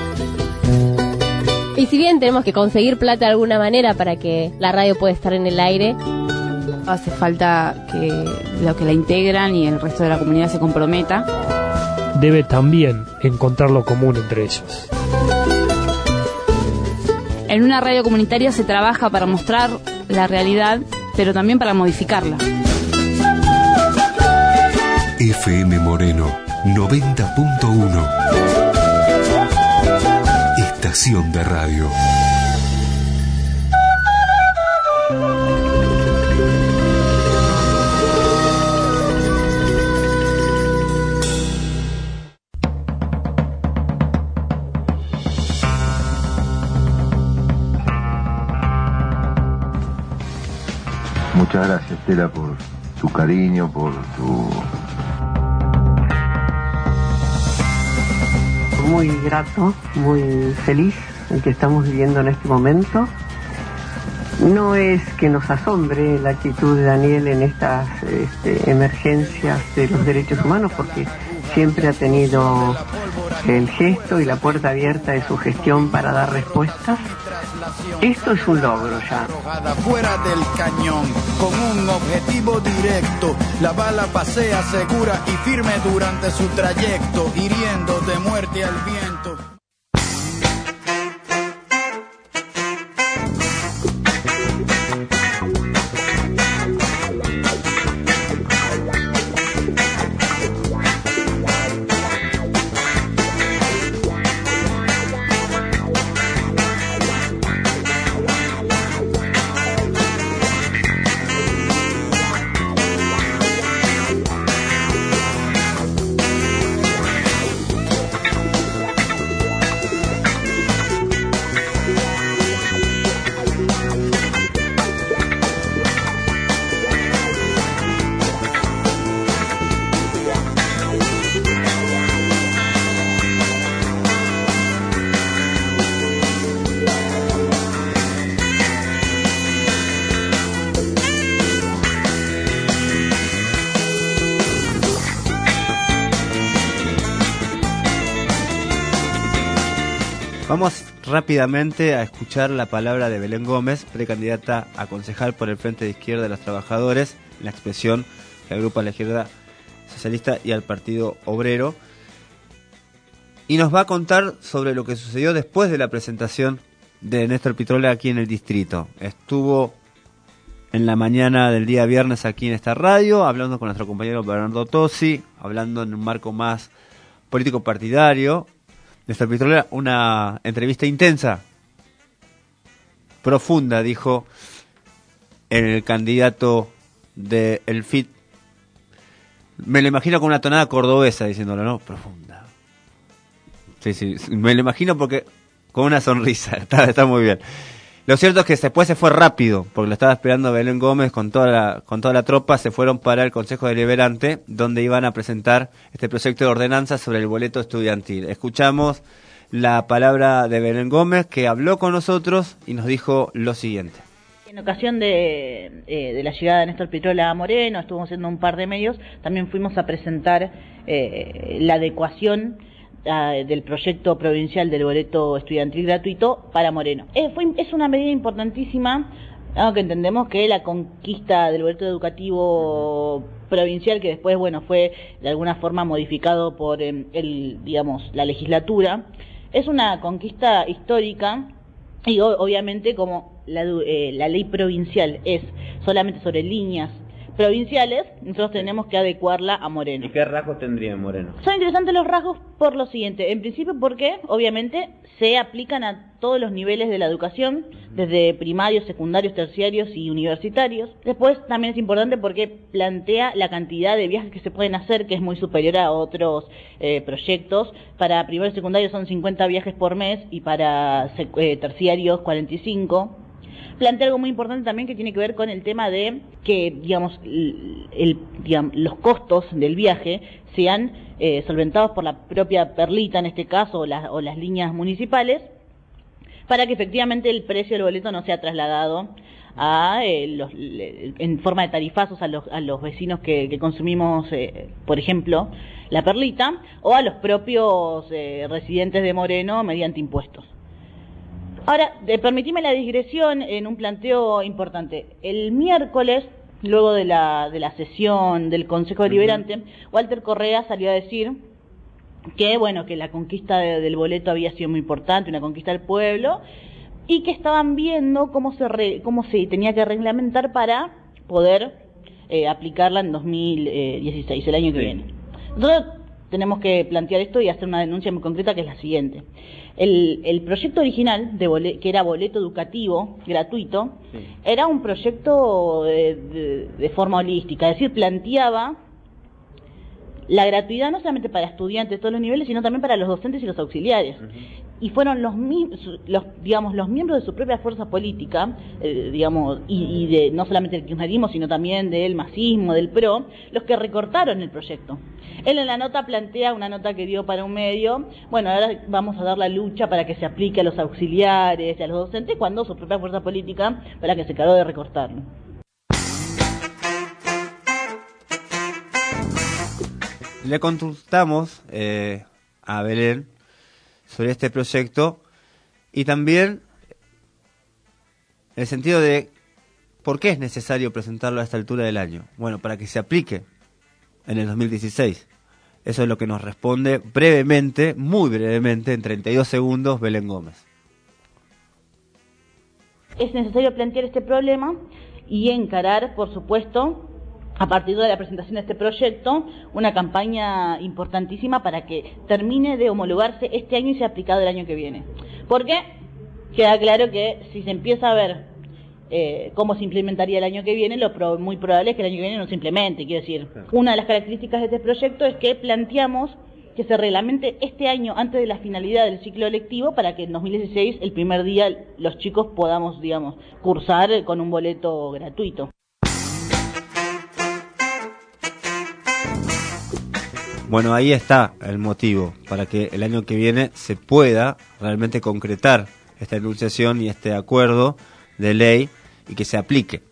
Y si bien tenemos que conseguir plata de alguna manera para que la radio pueda estar en el aire, hace falta que los que la integran y el resto de la comunidad se comprometa. debe también encontrar lo común entre ellos. En una radio comunitaria se trabaja para mostrar la realidad, pero también para modificarla. FM Moreno 90.1. Estación de radio. Muchas gracias, Estela, por tu cariño, por tu... Muy grato, muy feliz el que estamos viviendo en este momento. No es que nos asombre la actitud de Daniel en estas emergencias de los derechos humanos, porque siempre ha tenido el gesto y la puerta abierta de su gestión para dar respuestas. Esto es un logro ya. Fuera del cañón, con un objetivo directo, la bala pasea segura y firme durante su trayecto, hiriendo de muerte al viento. Vamos rápidamente a escuchar la palabra de Belén Gómez, precandidata a concejal por el Frente de Izquierda de los Trabajadores, la expresión que agrupa a la izquierda socialista y al Partido Obrero. Y nos va a contar sobre lo que sucedió después de la presentación de Néstor Pitrola aquí en el distrito. Estuvo en la mañana del día viernes aquí en esta radio, hablando con nuestro compañero Bernardo Tosi, hablando en un marco más político partidario. Néstor Pitrola, una entrevista intensa, profunda, dijo el candidato del FIT. Me lo imagino con una tonada cordobesa diciéndolo, ¿no? Profunda. Sí, me lo imagino porque con una sonrisa, está muy bien. Lo cierto es que después se fue rápido, porque lo estaba esperando Belén Gómez con toda la tropa. Se fueron para el Consejo Deliberante, donde iban a presentar este proyecto de ordenanza sobre el boleto estudiantil. Escuchamos la palabra de Belén Gómez, que habló con nosotros y nos dijo lo siguiente. En ocasión de la llegada de Néstor Pitrola a Moreno, estuvimos haciendo un par de medios, también fuimos a presentar la adecuación del proyecto provincial del boleto estudiantil gratuito para Moreno. Es una medida importantísima, aunque entendemos que la conquista del boleto educativo provincial, que después fue de alguna forma modificado por la legislatura, es una conquista histórica. Y obviamente, como la ley provincial es solamente sobre líneas provinciales, nosotros tenemos que adecuarla a Moreno. ¿Y qué rasgos tendría Moreno? Son interesantes los rasgos por lo siguiente. En principio porque, obviamente, se aplican a todos los niveles de la educación, desde primarios, secundarios, terciarios y universitarios. Después también es importante porque plantea la cantidad de viajes que se pueden hacer, que es muy superior a otros proyectos. Para primarios y secundarios son 50 viajes por mes y para terciarios 45. Plantea algo muy importante también que tiene que ver con el tema de que, los costos del viaje sean solventados por la propia perlita, en este caso, o las líneas municipales, para que efectivamente el precio del boleto no sea trasladado en forma de tarifazos a los vecinos que consumimos, por ejemplo, la perlita, o a los propios residentes de Moreno mediante impuestos. Ahora, permitime la digresión en un planteo importante. El miércoles, luego de la sesión del Consejo Deliberante, Walter Correa salió a decir que bueno, que la conquista del boleto había sido muy importante, una conquista del pueblo, y que estaban viendo cómo se tenía que reglamentar para poder aplicarla en 2016, el año que viene. Nosotros tenemos que plantear esto y hacer una denuncia muy concreta, que es la siguiente. El proyecto original, que era boleto educativo gratuito, era un proyecto de forma holística, es decir, planteaba la gratuidad no solamente para estudiantes de todos los niveles, sino también para los docentes y los auxiliares. Y fueron los miembros de su propia fuerza política, y de no solamente del kirchnerismo, sino también del masismo, del PRO, los que recortaron el proyecto. Él en la nota plantea, una nota que dio para un medio, bueno, ahora vamos a dar la lucha para que se aplique a los auxiliares y a los docentes, cuando su propia fuerza política fue la que se encargó de recortarlo. Le consultamos a Belén sobre este proyecto y también el sentido de por qué es necesario presentarlo a esta altura del año. Bueno, para que se aplique en el 2016. Eso es lo que nos responde brevemente, muy brevemente, en 32 segundos, Belén Gómez. Es necesario plantear este problema y encarar, por supuesto, a partir de la presentación de este proyecto, una campaña importantísima para que termine de homologarse este año y sea aplicado el año que viene. Porque queda claro que si se empieza a ver cómo se implementaría el año que viene, muy probable es que el año que viene no se implemente. Quiero decir, una de las características de este proyecto es que planteamos que se reglamente este año antes de la finalidad del ciclo lectivo, para que en 2016, el primer día, los chicos podamos, cursar con un boleto gratuito. Bueno, ahí está el motivo para que el año que viene se pueda realmente concretar esta enunciación y este acuerdo de ley y que se aplique.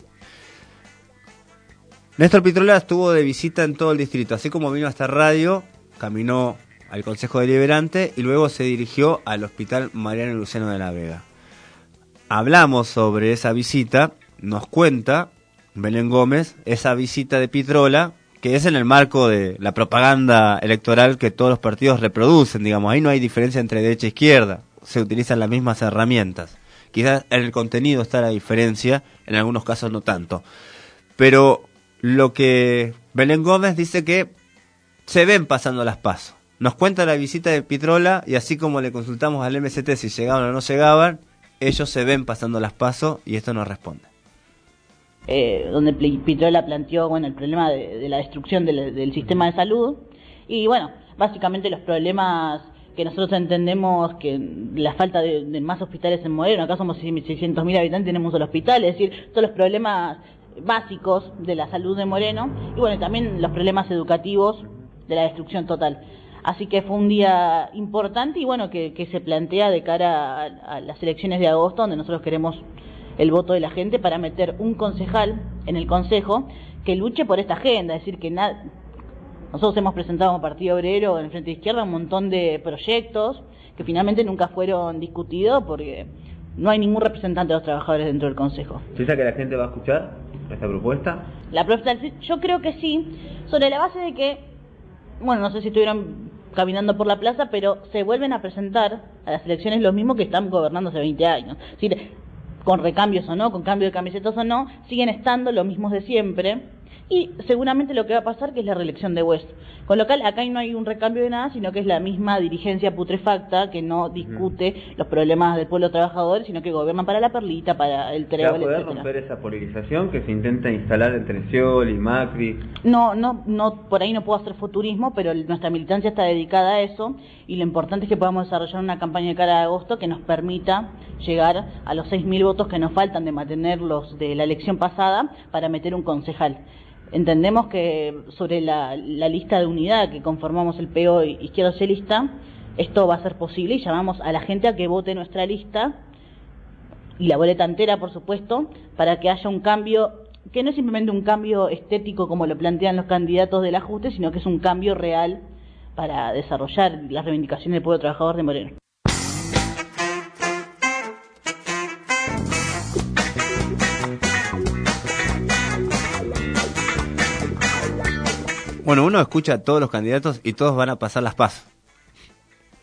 Néstor Pitrola estuvo de visita en todo el distrito, así como vino a esta radio, caminó al Consejo Deliberante y luego se dirigió al Hospital Mariano Luciano de la Vega. Hablamos sobre esa visita, nos cuenta Belén Gómez, esa visita de Pitrola, que es en el marco de la propaganda electoral que todos los partidos reproducen, ahí no hay diferencia entre derecha e izquierda, se utilizan las mismas herramientas. Quizás en el contenido está la diferencia, en algunos casos no tanto. Pero lo que Belén Gómez dice que se ven pasando las PASO. Nos cuenta la visita de Pitrola y así como le consultamos al MST si llegaban o no llegaban, ellos se ven pasando las PASO y esto nos responde. Donde Pitrola planteó el problema de la destrucción del sistema de salud y básicamente los problemas que nosotros entendemos, que la falta de más hospitales en Moreno, acá somos 600.000 habitantes, tenemos un solo hospital, es decir, todos los problemas básicos de la salud de Moreno y también los problemas educativos de la destrucción total. Así que fue un día importante y que se plantea de cara a las elecciones de agosto, donde nosotros queremos el voto de la gente para meter un concejal en el consejo que luche por esta agenda, es decir, que nosotros hemos presentado como Partido Obrero en el Frente de Izquierda un montón de proyectos que finalmente nunca fueron discutidos porque no hay ningún representante de los trabajadores dentro del consejo. ¿Piensa que la gente va a escuchar esta propuesta? La propuesta, yo creo que sí, sobre la base de que, no sé si estuvieron caminando por la plaza, pero se vuelven a presentar a las elecciones los mismos que están gobernando hace 20 años. Es decir, con recambios o no, con cambio de camisetas o no, siguen estando los mismos de siempre y seguramente lo que va a pasar que es la reelección de West. Con lo cual acá no hay un recambio de nada, sino que es la misma dirigencia putrefacta que no discute los problemas del pueblo trabajador, sino que gobiernan para la perlita, para el Trébol, etcétera. ¿Va a poder romper esa polarización que se intenta instalar entre Scioli y Macri? No, por ahí no puedo hacer futurismo, pero nuestra militancia está dedicada a eso y lo importante es que podamos desarrollar una campaña de cara a agosto que nos permita llegar a los 6.000 votos que nos faltan de mantenerlos de la elección pasada para meter un concejal. Entendemos que sobre la lista de unidad que conformamos el PO Izquierda Socialista, esto va a ser posible y llamamos a la gente a que vote nuestra lista y la boleta entera, por supuesto, para que haya un cambio, que no es simplemente un cambio estético como lo plantean los candidatos del ajuste, sino que es un cambio real para desarrollar las reivindicaciones del pueblo trabajador de Moreno. Uno escucha a todos los candidatos y todos van a pasar las PASO.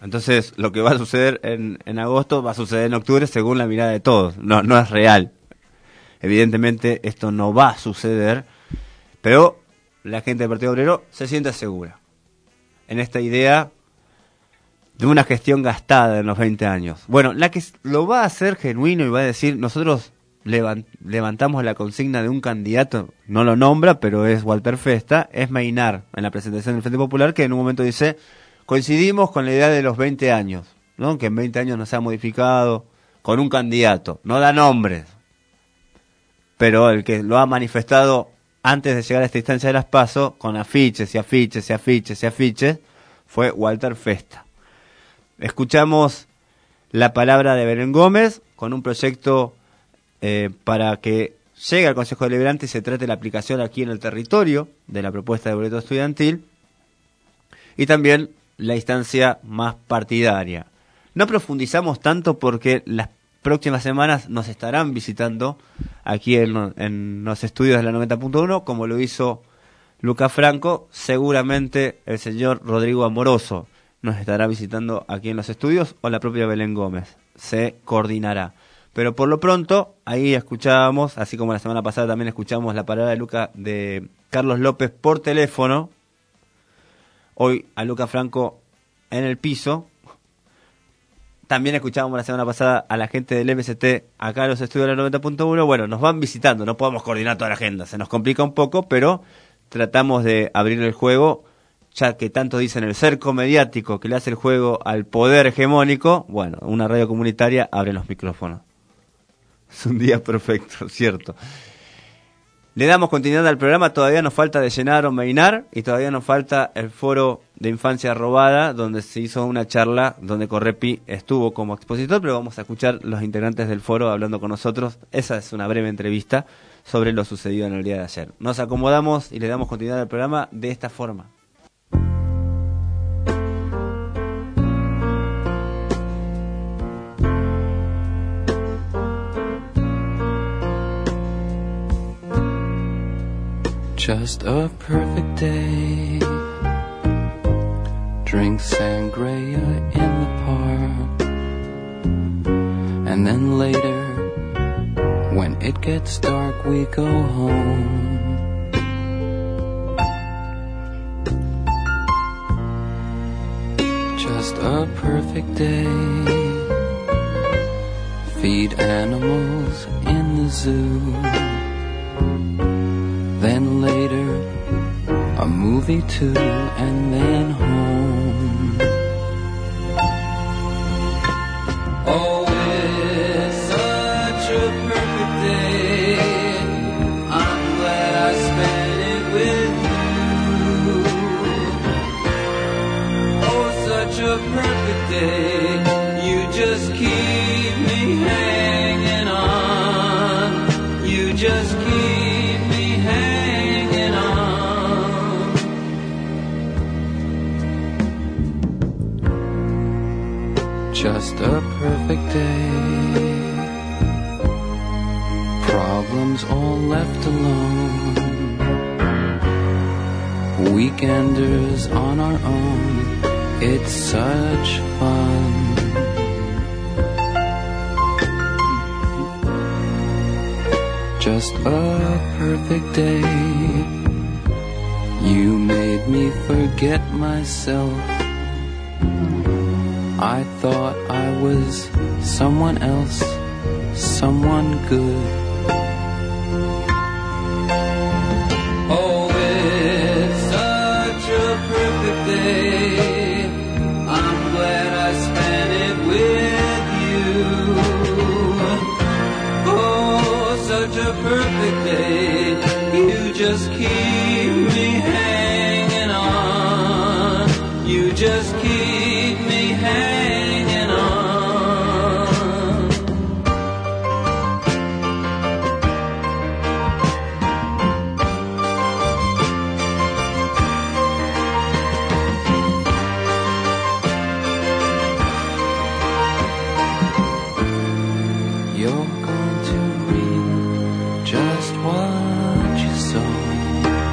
Entonces, lo que va a suceder en agosto va a suceder en octubre según la mirada de todos. No es real. Evidentemente, esto no va a suceder, pero la gente del Partido Obrero se siente segura en esta idea de una gestión gastada en los 20 años. Bueno, la que lo va a hacer genuino y va a decir, nosotros levantamos la consigna de un candidato, no lo nombra, pero es Walter Festa, es Maynard, en la presentación del Frente Popular, que en un momento dice, coincidimos con la idea de los 20 años, ¿no? Que en 20 años no se ha modificado con un candidato, no da nombres, pero el que lo ha manifestado antes de llegar a esta instancia de las PASO, con afiches y afiches y afiches y afiches, fue Walter Festa. Escuchamos la palabra de Belén Gómez con un proyecto para que llegue al Consejo Deliberante y se trate la aplicación aquí en el territorio de la propuesta de boleto estudiantil, y también la instancia más partidaria. No profundizamos tanto porque las próximas semanas nos estarán visitando aquí en los estudios de la 90.1, como lo hizo Luca Franco. Seguramente el señor Rodrigo Amoroso nos estará visitando aquí en los estudios, o la propia Belén Gómez. Se coordinará. Pero por lo pronto, ahí escuchábamos, así como la semana pasada también escuchamos la palabra de Carlos López por teléfono. Hoy a Luca Franco en el piso. También escuchábamos la semana pasada a la gente del MST acá en los estudios de la 90.1. Bueno, nos van visitando, no podemos coordinar toda la agenda, se nos complica un poco, pero tratamos de abrir el juego, ya que tanto dicen el cerco mediático que le hace el juego al poder hegemónico. Bueno, una radio comunitaria abre los micrófonos. Es un día perfecto, cierto. Le damos continuidad al programa, todavía nos falta de llenar o Maynard, y todavía nos falta el foro de infancia robada, donde se hizo una charla, donde Correpi estuvo como expositor, pero vamos a escuchar los integrantes del foro hablando con nosotros. Esa es una breve entrevista sobre lo sucedido en el día de ayer. Nos acomodamos y le damos continuidad al programa de esta forma. Just a perfect day. Drink sangria in the park. And then later, when it gets dark, we go home. Just a perfect day. Feed animals in the zoo. Then later, a movie too, and then home. Oh, it's such a perfect day. I'm glad I spent it with you. Oh, such a perfect day. You just keep me hanging on. You just keep just a perfect day. Problems all left alone. Weekenders on our own. It's such fun. Just a perfect day. You made me forget myself. I thought I was someone else, someone good. Oh, it's such a perfect day. I'm glad I spent it with you. Oh, such a perfect day. You just keep me hanging on. You just keep me hanging on. You're going to read just what you saw.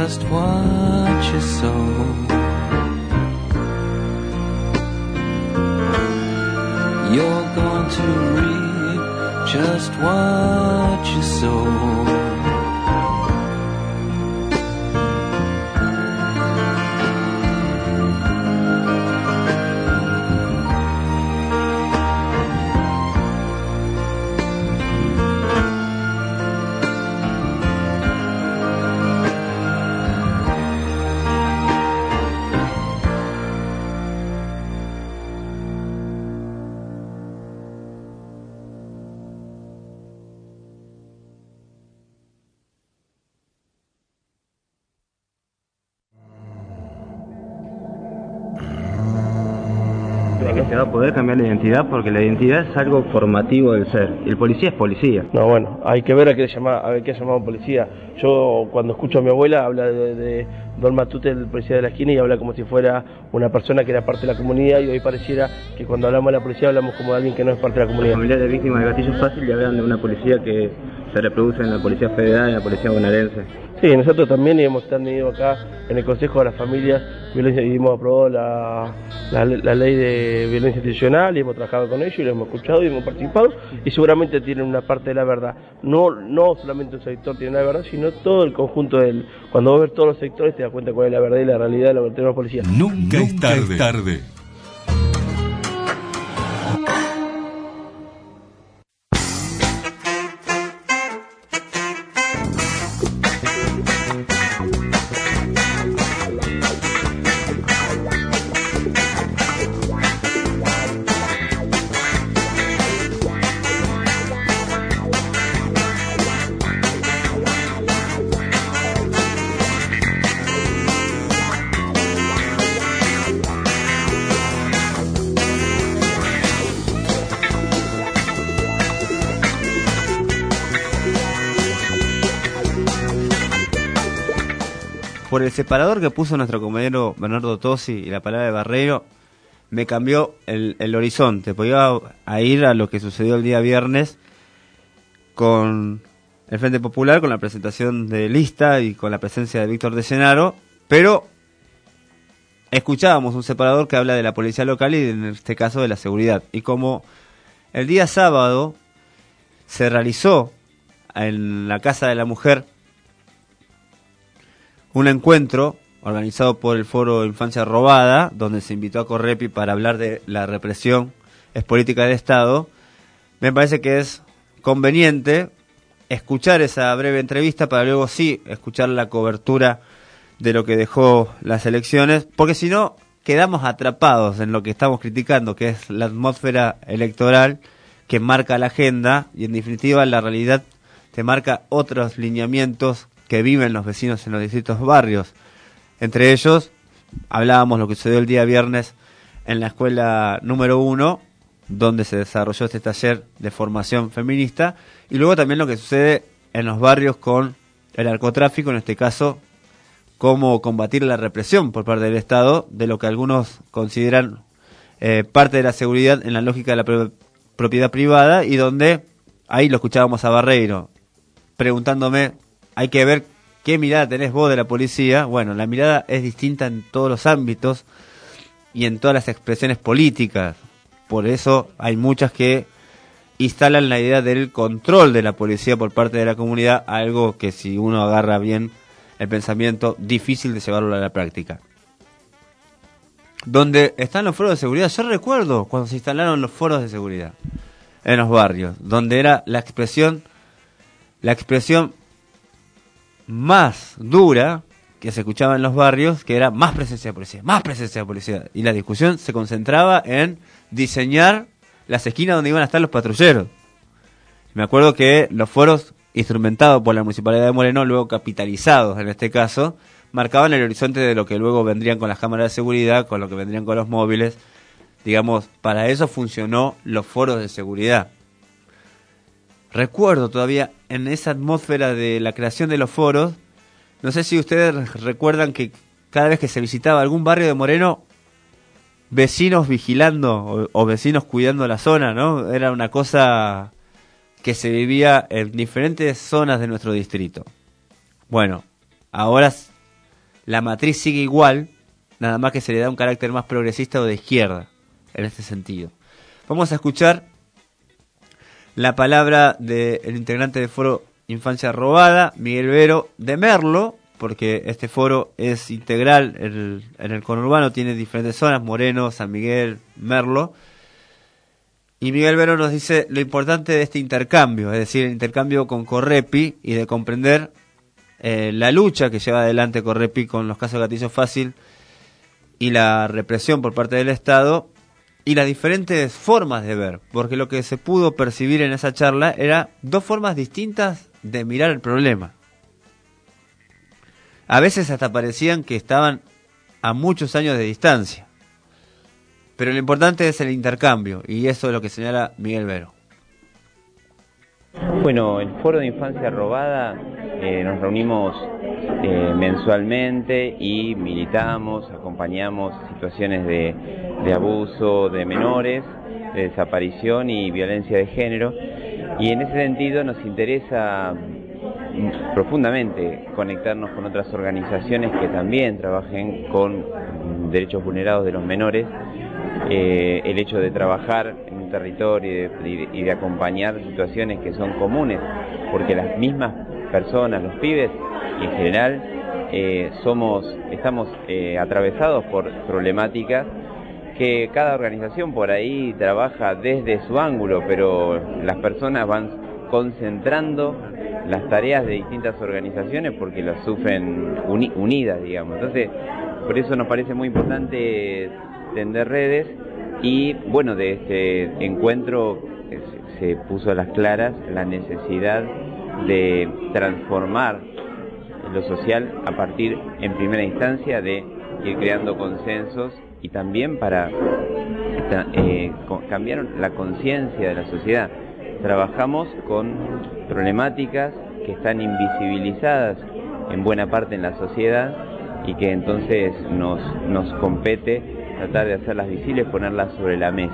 just what you sow. You're going to reap just what you sow. Que se va a poder cambiar la identidad porque la identidad es algo formativo del ser y el policía es policía. No, bueno, hay que ver a qué ha llamado policía. Yo cuando escucho a mi abuela habla de Don Matute, el policía de la esquina, y habla como si fuera una persona que era parte de la comunidad, y hoy pareciera que cuando hablamos de la policía hablamos como de alguien que no es parte de la comunidad. Los familiares de víctimas de gatillo fácil ya hablan de una policía que se reproduce en la policía federal y en la policía bonaerense. Sí, nosotros también hemos tenido acá en el Consejo de las Familias Violencia y hemos aprobado la ley de violencia institucional y hemos trabajado con ellos y lo hemos escuchado y hemos participado y seguramente tienen una parte de la verdad. No solamente un sector tiene la verdad, sino todo el conjunto del. Cuando vos ves todos los sectores te das cuenta cuál es la verdad y la realidad de lo que tenemos policías. Nunca es tarde. Por el separador que puso nuestro compañero Bernardo Tosi y la palabra de Barreiro, me cambió el horizonte. Podía ir a lo que sucedió el día viernes con el Frente Popular, con la presentación de lista y con la presencia de Víctor de Llenaro, pero escuchábamos un separador que habla de la policía local y en este caso de la seguridad. Y como el día sábado se realizó en la Casa de la Mujer un encuentro organizado por el Foro Infancia Robada, donde se invitó a Correpi para hablar de la represión es política del Estado, me parece que es conveniente escuchar esa breve entrevista para luego sí escuchar la cobertura de lo que dejó las elecciones, porque si no quedamos atrapados en lo que estamos criticando, que es la atmósfera electoral que marca la agenda y en definitiva la realidad te marca otros lineamientos que viven los vecinos en los distintos barrios. Entre ellos, hablábamos lo que sucedió el día viernes en la escuela número 1, donde se desarrolló este taller de formación feminista, y luego también lo que sucede en los barrios con el narcotráfico, en este caso, cómo combatir la represión por parte del Estado, de lo que algunos consideran parte de la seguridad en la lógica de la propiedad privada, y donde, ahí lo escuchábamos a Barreiro, preguntándome, hay que ver qué mirada tenés vos de la policía. Bueno, la mirada es distinta en todos los ámbitos y en todas las expresiones políticas. Por eso hay muchas que instalan la idea del control de la policía por parte de la comunidad, algo que si uno agarra bien el pensamiento, difícil de llevarlo a la práctica. Donde están los foros de seguridad, yo recuerdo cuando se instalaron los foros de seguridad en los barrios, donde era la expresión más dura que se escuchaba en los barrios, que era más presencia de policía, y la discusión se concentraba en diseñar las esquinas donde iban a estar los patrulleros. Me acuerdo que los foros instrumentados por la Municipalidad de Moreno, luego capitalizados en este caso, marcaban el horizonte de lo que luego vendrían con las cámaras de seguridad, con lo que vendrían con los móviles. Digamos, para eso funcionó los foros de seguridad. Recuerdo todavía en esa atmósfera de la creación de los foros, no sé si ustedes recuerdan que cada vez que se visitaba algún barrio de Moreno, vecinos vigilando o vecinos cuidando la zona, ¿no? Era una cosa que se vivía en diferentes zonas de nuestro distrito. Bueno, ahora la matriz sigue igual, nada más que se le da un carácter más progresista o de izquierda, en este sentido. Vamos a escuchar la palabra del integrante del Foro Infancia Robada, Miguel Vero, de Merlo, porque este foro es integral en el conurbano, tiene diferentes zonas, Moreno, San Miguel, Merlo. Y Miguel Vero nos dice lo importante de este intercambio, es decir, el intercambio con Correpi y de comprender la lucha que lleva adelante Correpi con los casos de gatillo fácil y la represión por parte del Estado y las diferentes formas de ver, porque lo que se pudo percibir en esa charla era dos formas distintas de mirar el problema. A veces hasta parecían que estaban a muchos años de distancia. Pero lo importante es el intercambio, y eso es lo que señala Miguel Vero. Bueno, el Foro de Infancia Robada nos reunimos mensualmente y militamos, acompañamos situaciones de abuso de menores, de desaparición y violencia de género. Y en ese sentido nos interesa profundamente conectarnos con otras organizaciones que también trabajen con derechos vulnerados de los menores. El hecho de trabajar en un territorio y de acompañar situaciones que son comunes, porque las mismas personas, los pibes en general, estamos atravesados por problemáticas que cada organización por ahí trabaja desde su ángulo, pero las personas van concentrando las tareas de distintas organizaciones porque las sufren unidas, digamos. Entonces, por eso nos parece muy importante tender redes y, bueno, de este encuentro se puso a las claras la necesidad de transformar lo social a partir, en primera instancia, de ir creando consensos y también para cambiar la conciencia de la sociedad. Trabajamos con problemáticas que están invisibilizadas en buena parte en la sociedad y que entonces nos compete tratar de hacerlas visibles, ponerlas sobre la mesa.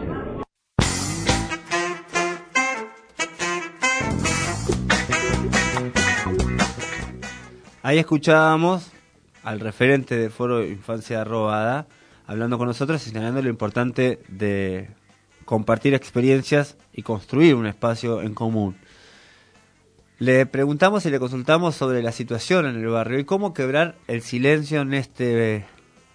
Ahí escuchábamos al referente del Foro Infancia Robada hablando con nosotros y señalando lo importante de compartir experiencias y construir un espacio en común. Le preguntamos y le consultamos sobre la situación en el barrio y cómo quebrar el silencio en este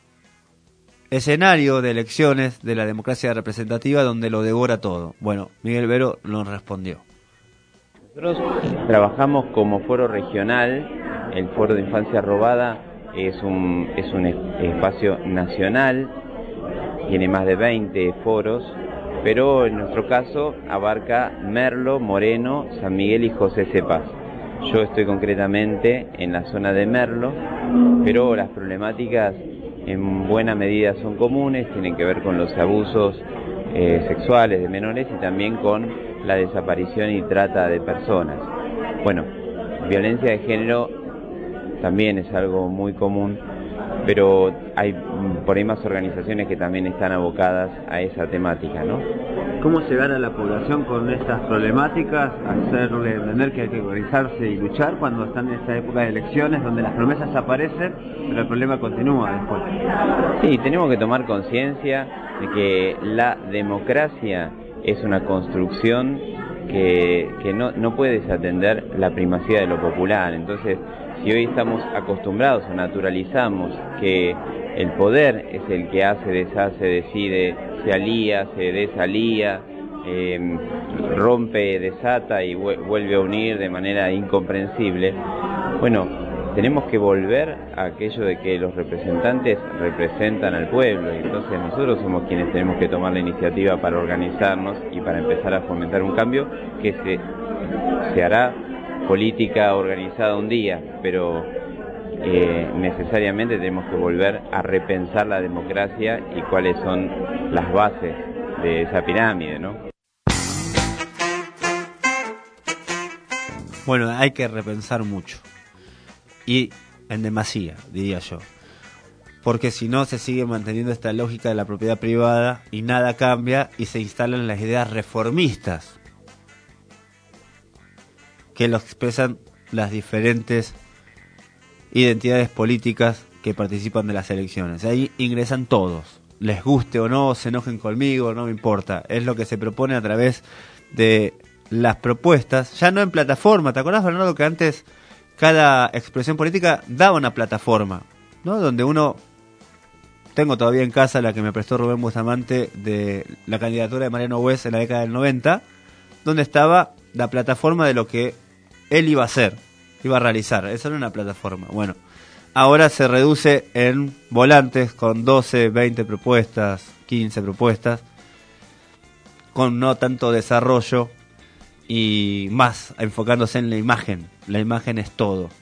escenario de elecciones de la democracia representativa donde lo devora todo. Bueno, Miguel Vero nos respondió. Nosotros trabajamos como foro regional. El Foro de Infancia Robada es un espacio nacional, tiene más de 20 foros, pero en nuestro caso abarca Merlo, Moreno, San Miguel y José C. Paz. Yo estoy concretamente en la zona de Merlo, pero las problemáticas en buena medida son comunes, tienen que ver con los abusos sexuales de menores y también con la desaparición y trata de personas. Bueno, violencia de género también es algo muy común, pero hay por ahí más organizaciones que también están abocadas a esa temática, ¿no? ¿Cómo llegar a la población con estas problemáticas? Hacerle entender que hay que organizarse y luchar cuando están en esta época de elecciones donde las promesas aparecen, pero el problema continúa después. Sí, tenemos que tomar conciencia de que la democracia es una construcción que no puede desatender la primacía de lo popular. Entonces, si hoy estamos acostumbrados o naturalizamos que el poder es el que hace, deshace, decide, se alía, se desalía, rompe, desata y vuelve a unir de manera incomprensible, bueno, tenemos que volver a aquello de que los representantes representan al pueblo y entonces nosotros somos quienes tenemos que tomar la iniciativa para organizarnos y para empezar a fomentar un cambio que se hará política organizada un día, pero necesariamente tenemos que volver a repensar la democracia y cuáles son las bases de esa pirámide, ¿no? Bueno, hay que repensar mucho y en demasía, diría yo, porque si no se sigue manteniendo esta lógica de la propiedad privada y nada cambia y se instalan las ideas reformistas que lo expresan las diferentes identidades políticas que participan de las elecciones. Ahí ingresan todos, les guste o no, se enojen conmigo, no me importa. Es lo que se propone a través de las propuestas, ya no en plataforma. ¿Te acordás, Bernardo, que antes cada expresión política daba una plataforma, ¿no? Donde uno... Tengo todavía en casa la que me prestó Rubén Bustamante de la candidatura de Mariano West en la década del 90, donde estaba la plataforma de lo que él iba a hacer, iba a realizar. Esa era una plataforma. Bueno, ahora se reduce en volantes con 12, 20 propuestas, 15 propuestas, con no tanto desarrollo y más enfocándose en la imagen. La imagen es todo.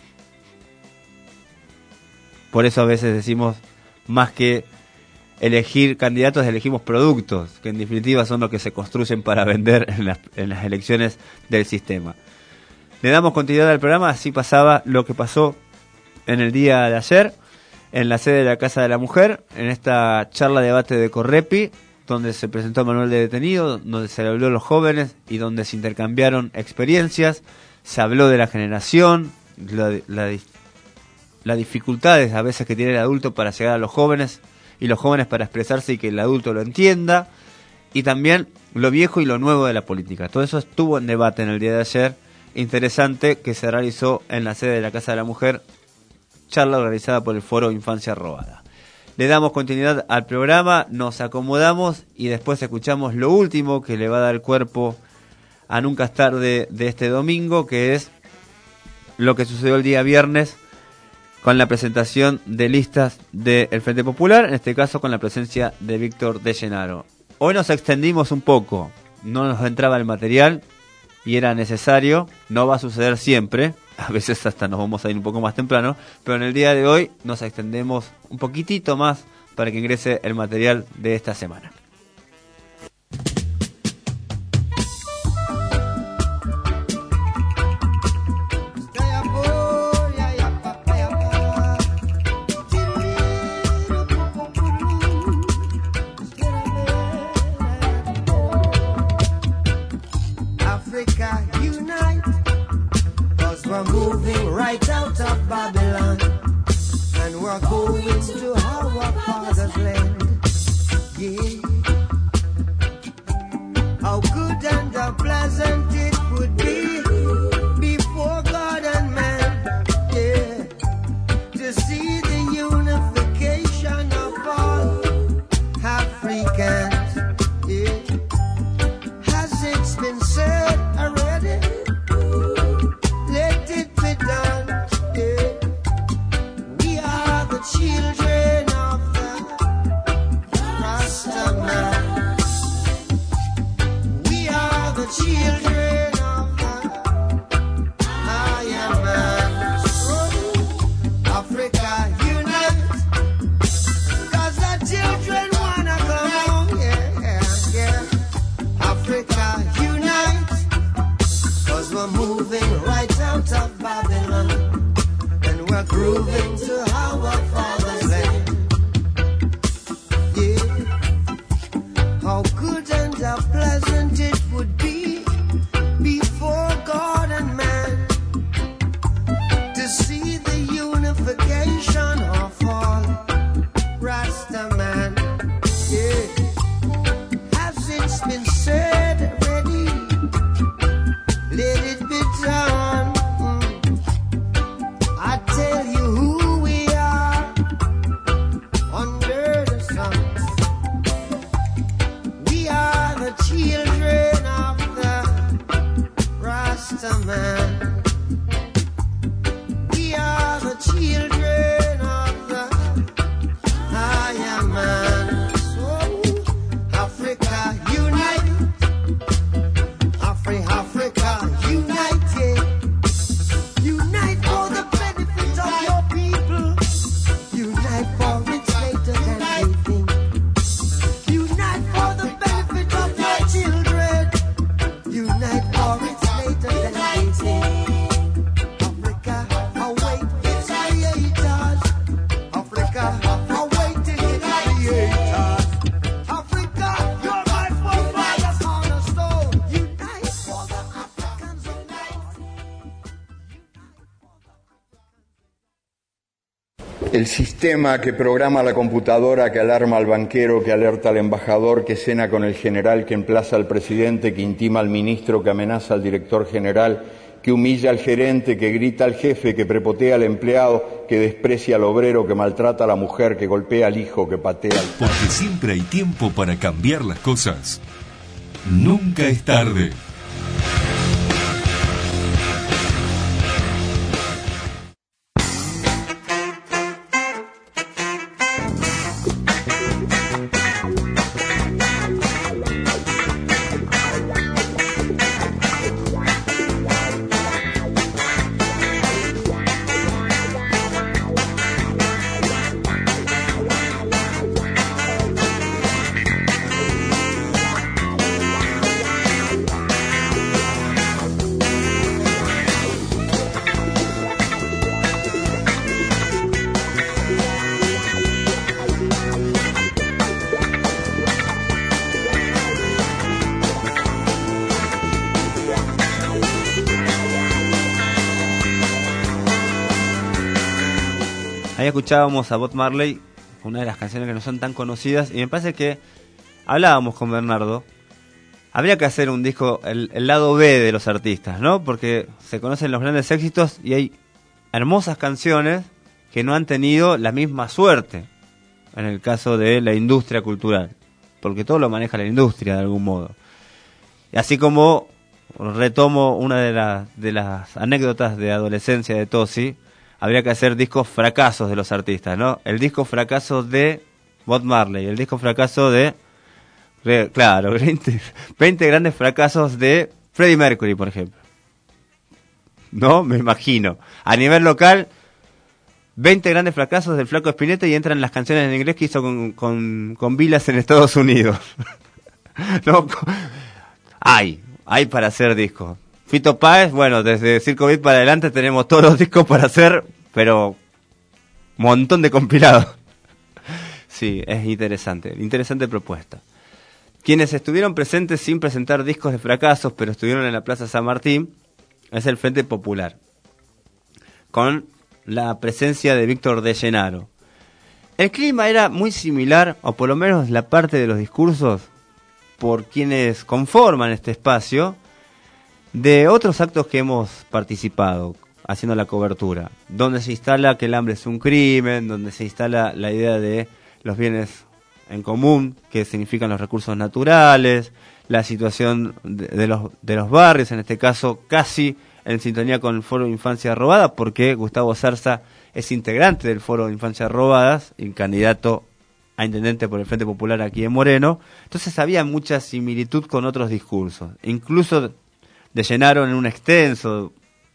Por eso a veces decimos, más que elegir candidatos, elegimos productos, que en definitiva son los que se construyen para vender en las elecciones del sistema. Le damos continuidad al programa, así pasaba lo que pasó en el día de ayer, en la sede de la Casa de la Mujer, en esta charla debate de Correpi, donde se presentó el manual de detenido, donde se habló a los jóvenes y donde se intercambiaron experiencias, se habló de la generación, las dificultades a veces que tiene el adulto para llegar a los jóvenes y los jóvenes para expresarse y que el adulto lo entienda, y también lo viejo y lo nuevo de la política. Todo eso estuvo en debate en el día de ayer, interesante, que se realizó en la sede de la Casa de la Mujer, charla organizada por el Foro Infancia Robada. Le damos continuidad al programa, nos acomodamos y después escuchamos lo último que le va a dar cuerpo a Nunca es tarde de este domingo, que es lo que sucedió el día viernes con la presentación de listas del Frente Popular, en este caso con la presencia de Víctor De Llenaro. Hoy nos extendimos un poco, no nos entraba el material y era necesario, no va a suceder siempre, a veces hasta nos vamos a ir un poco más temprano, pero en el día de hoy nos extendemos un poquitito más para que ingrese el material de esta semana. We're moving right out of Babylon, and we're going to our father's land. Yeah. How good and how pleasant it would be before God and man, yeah, to see the unification of all Africans, yeah. Has it been said already? Let it be done, yeah. We are the children of the Rastaman. We are the children of the Iron Man. Africa unite, 'cause the children wanna come home, yeah, yeah. Africa unite, 'cause we're moving right out of Babylon, and we're grooving to our father's land. Yeah. How good and how pleasant it would be before God and man to see the unification of all Rastaman. Yeah. Has it been said already? Let it be done. I tell you who we El sistema que programa la computadora, que alarma al banquero, que alerta al embajador, que cena con el general, que emplaza al presidente, que intima al ministro, que amenaza al director general, que humilla al gerente, que grita al jefe, que prepotea al empleado, que desprecia al obrero, que maltrata a la mujer, que golpea al hijo, que patea al... Porque siempre hay tiempo para cambiar las cosas. Nunca es tarde. Ahí escuchábamos a Bob Marley, una de las canciones que no son tan conocidas, y me parece que hablábamos con Bernardo, habría que hacer un disco, el lado B de los artistas, ¿no? Porque se conocen los grandes éxitos y hay hermosas canciones que no han tenido la misma suerte en el caso de la industria cultural, porque todo lo maneja la industria de algún modo. Y así como retomo una de las anécdotas de adolescencia de Tosi, habría que hacer discos fracasos de los artistas, ¿no? El disco fracaso de Bob Marley, el disco fracaso de... Claro, 20 grandes fracasos de Freddie Mercury, por ejemplo. ¿No? Me imagino. A nivel local, 20 grandes fracasos del Flaco Spinetta y entran las canciones en inglés que hizo con Vilas en Estados Unidos. ¿No? Hay para hacer discos. Fito Páez, bueno, desde Circo Beat para adelante tenemos todos los discos para hacer, pero montón de compilados. Sí, es interesante propuesta. Quienes estuvieron presentes sin presentar discos de fracasos, pero estuvieron en la Plaza San Martín, es el Frente Popular, con la presencia de Víctor de Llenaro. El clima era muy similar, o por lo menos la parte de los discursos, por quienes conforman este espacio, de otros actos que hemos participado haciendo la cobertura, donde se instala que el hambre es un crimen, donde se instala la idea de los bienes en común, que significan los recursos naturales, la situación de los barrios, en este caso casi en sintonía con el Foro Infancia Robada, porque Gustavo Zarza es integrante del Foro de Infancia Robadas y candidato a intendente por el Frente Popular aquí en Moreno. Entonces había mucha similitud con otros discursos, incluso de Llenaro en un extenso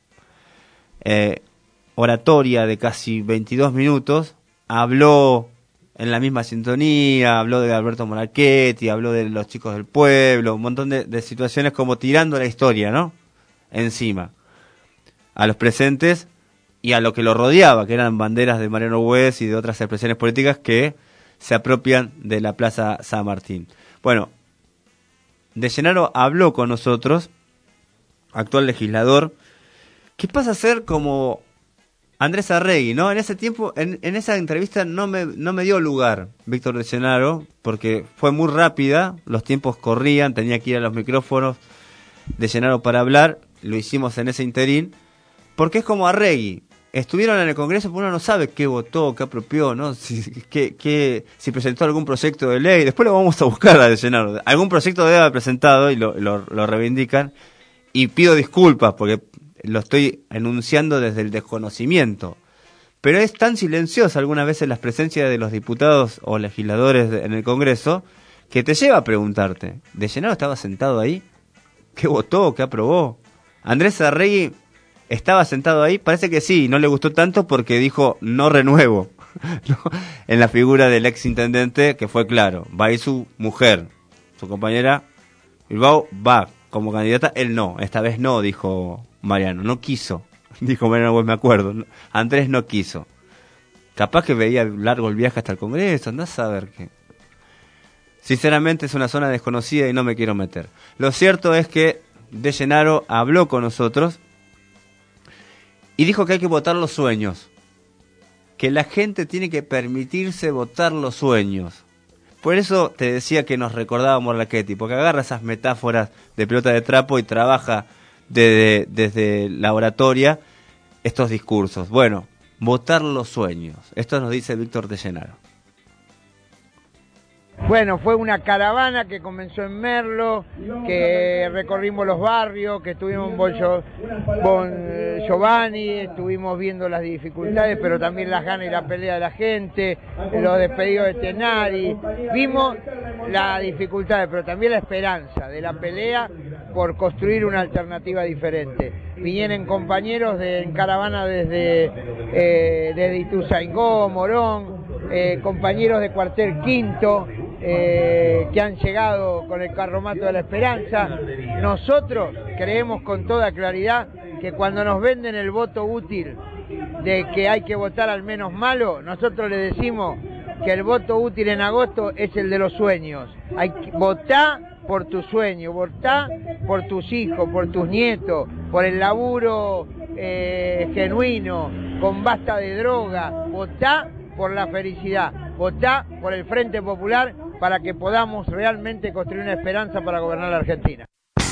oratoria de casi 22 minutos, habló en la misma sintonía, habló de Alberto Morachetti, habló de los chicos del pueblo, un montón de situaciones como tirando la historia, ¿no? Encima, a los presentes y a lo que lo rodeaba, que eran banderas de Mariano Güez y de otras expresiones políticas que se apropian de la Plaza San Martín. Bueno, de Llenaro habló con nosotros, actual legislador, que pasa a ser como Andrés Arregui, ¿no? En ese tiempo, en esa entrevista no me dio lugar Víctor de Llenaro, porque fue muy rápida, los tiempos corrían, tenía que ir a los micrófonos de Llenaro para hablar, lo hicimos en ese interín, porque es como Arregui, estuvieron en el Congreso, pero uno no sabe qué votó, qué apropió, ¿no? Si presentó algún proyecto de ley, después lo vamos a buscar a de Llenaro, algún proyecto debe haber presentado y lo reivindican. Y pido disculpas porque lo estoy enunciando desde el desconocimiento. Pero es tan silenciosa algunas veces la presencia de los diputados o legisladores en el Congreso que te lleva a preguntarte, ¿de Llenaro estaba sentado ahí? ¿Qué votó? ¿Qué aprobó? ¿Andrés Arregui estaba sentado ahí? Parece que sí, no le gustó tanto porque dijo no renuevo. ¿No? En la figura del ex intendente, que fue claro, va a ir su mujer, su compañera Bilbao, va como candidata, él no, esta vez no, dijo Mariano, no quiso, dijo Mariano, pues me acuerdo, Andrés no quiso, capaz que veía largo el viaje hasta el Congreso, andás a saber qué. Sinceramente es una zona desconocida y no me quiero meter. Lo cierto es que de Llenaro habló con nosotros y dijo que hay que votar los sueños, que la gente tiene que permitirse votar los sueños. Por eso te decía que nos recordaba Morlachetti, porque agarra esas metáforas de pelota de trapo y trabaja desde la oratoria estos discursos. Bueno, votar los sueños. Esto nos dice Víctor de Llenaro. Bueno, fue una caravana que comenzó en Merlo, que recorrimos los barrios, que estuvimos con Giovanni, estuvimos viendo las dificultades, pero también las ganas y la pelea de la gente, los despedidos de Tenari. Vimos las dificultades, pero también la esperanza de la pelea por construir una alternativa diferente. Vinieron compañeros en caravana desde Ituzaingó, Morón, compañeros de Cuartel Quinto, que han llegado con el carromato de la esperanza. Nosotros creemos con toda claridad que cuando nos venden el voto útil de que hay que votar al menos malo, nosotros le decimos que el voto útil en agosto es el de los sueños. Hay que votar por tu sueño, votar por tus hijos, por tus nietos, por el laburo genuino, con basta de droga, votar por la felicidad, votar por el Frente Popular para que podamos realmente construir una esperanza para gobernar la Argentina.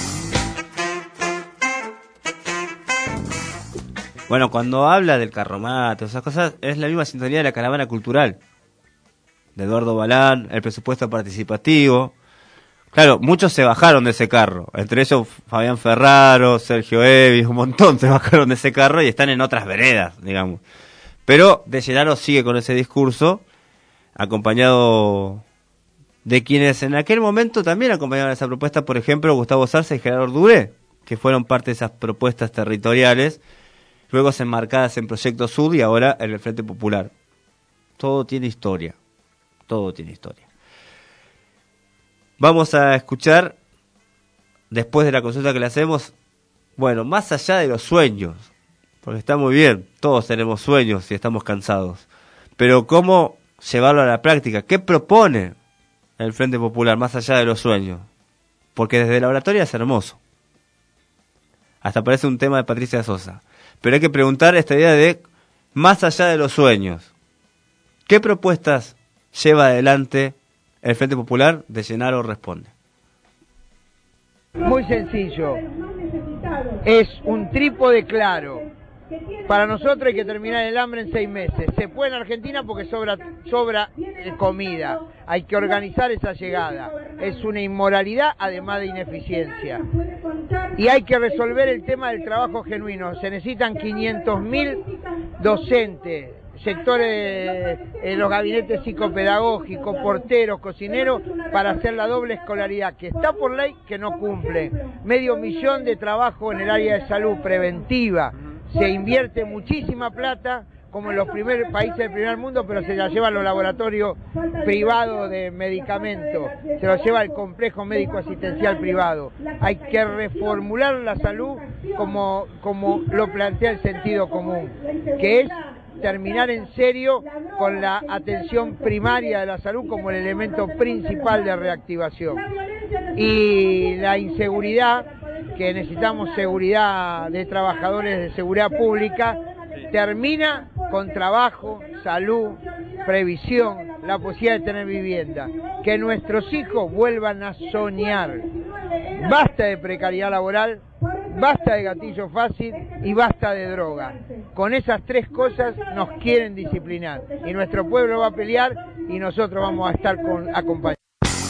Bueno, cuando habla del carromato, esas cosas, es la misma sintonía de la caravana cultural de Eduardo Balán, el presupuesto participativo. Claro, muchos se bajaron de ese carro, entre ellos Fabián Ferraro, Sergio Evis, un montón se bajaron de ese carro y están en otras veredas, digamos. Pero De Llenaro sigue con ese discurso, acompañado de quienes en aquel momento también acompañaban esa propuesta, por ejemplo, Gustavo Zarza y Gerardo Duré, que fueron parte de esas propuestas territoriales, luego enmarcadas en Proyecto Sud y ahora en el Frente Popular. Todo tiene historia, todo tiene historia. Vamos a escuchar, después de la consulta que le hacemos, bueno, más allá de los sueños, porque está muy bien, todos tenemos sueños y estamos cansados, pero ¿cómo llevarlo a la práctica? ¿Qué propone el Frente Popular más allá de los sueños? Porque desde la oratoria es hermoso, hasta parece un tema de Patricia Sosa, pero hay que preguntar esta idea de más allá de los sueños. ¿Qué propuestas lleva adelante el Frente Popular? De Llenaro responde. Muy sencillo, es un trípode claro. Para nosotros hay que terminar el hambre en 6 meses. Se puede en Argentina porque sobra comida. Hay que organizar esa llegada. Es una inmoralidad además de ineficiencia. Y hay que resolver el tema del trabajo genuino. Se necesitan 500.000 docentes, sectores de los gabinetes psicopedagógicos, porteros, cocineros, para hacer la doble escolaridad, que está por ley, que no cumple. 500.000 de trabajo en el área de salud preventiva. Se invierte muchísima plata, como en los primeros países del primer mundo, pero se la llevan los laboratorios privados de medicamentos, se lo lleva el complejo médico asistencial privado. Hay que reformular la salud como lo plantea el sentido común, que es terminar en serio con la atención primaria de la salud como el elemento principal de reactivación. Y la inseguridad, que necesitamos seguridad de trabajadores de seguridad pública, termina con trabajo, salud, previsión, la posibilidad de tener vivienda. Que nuestros hijos vuelvan a soñar. Basta de precariedad laboral, basta de gatillo fácil y basta de droga. Con esas 3 cosas nos quieren disciplinar y nuestro pueblo va a pelear y nosotros vamos a estar acompañados.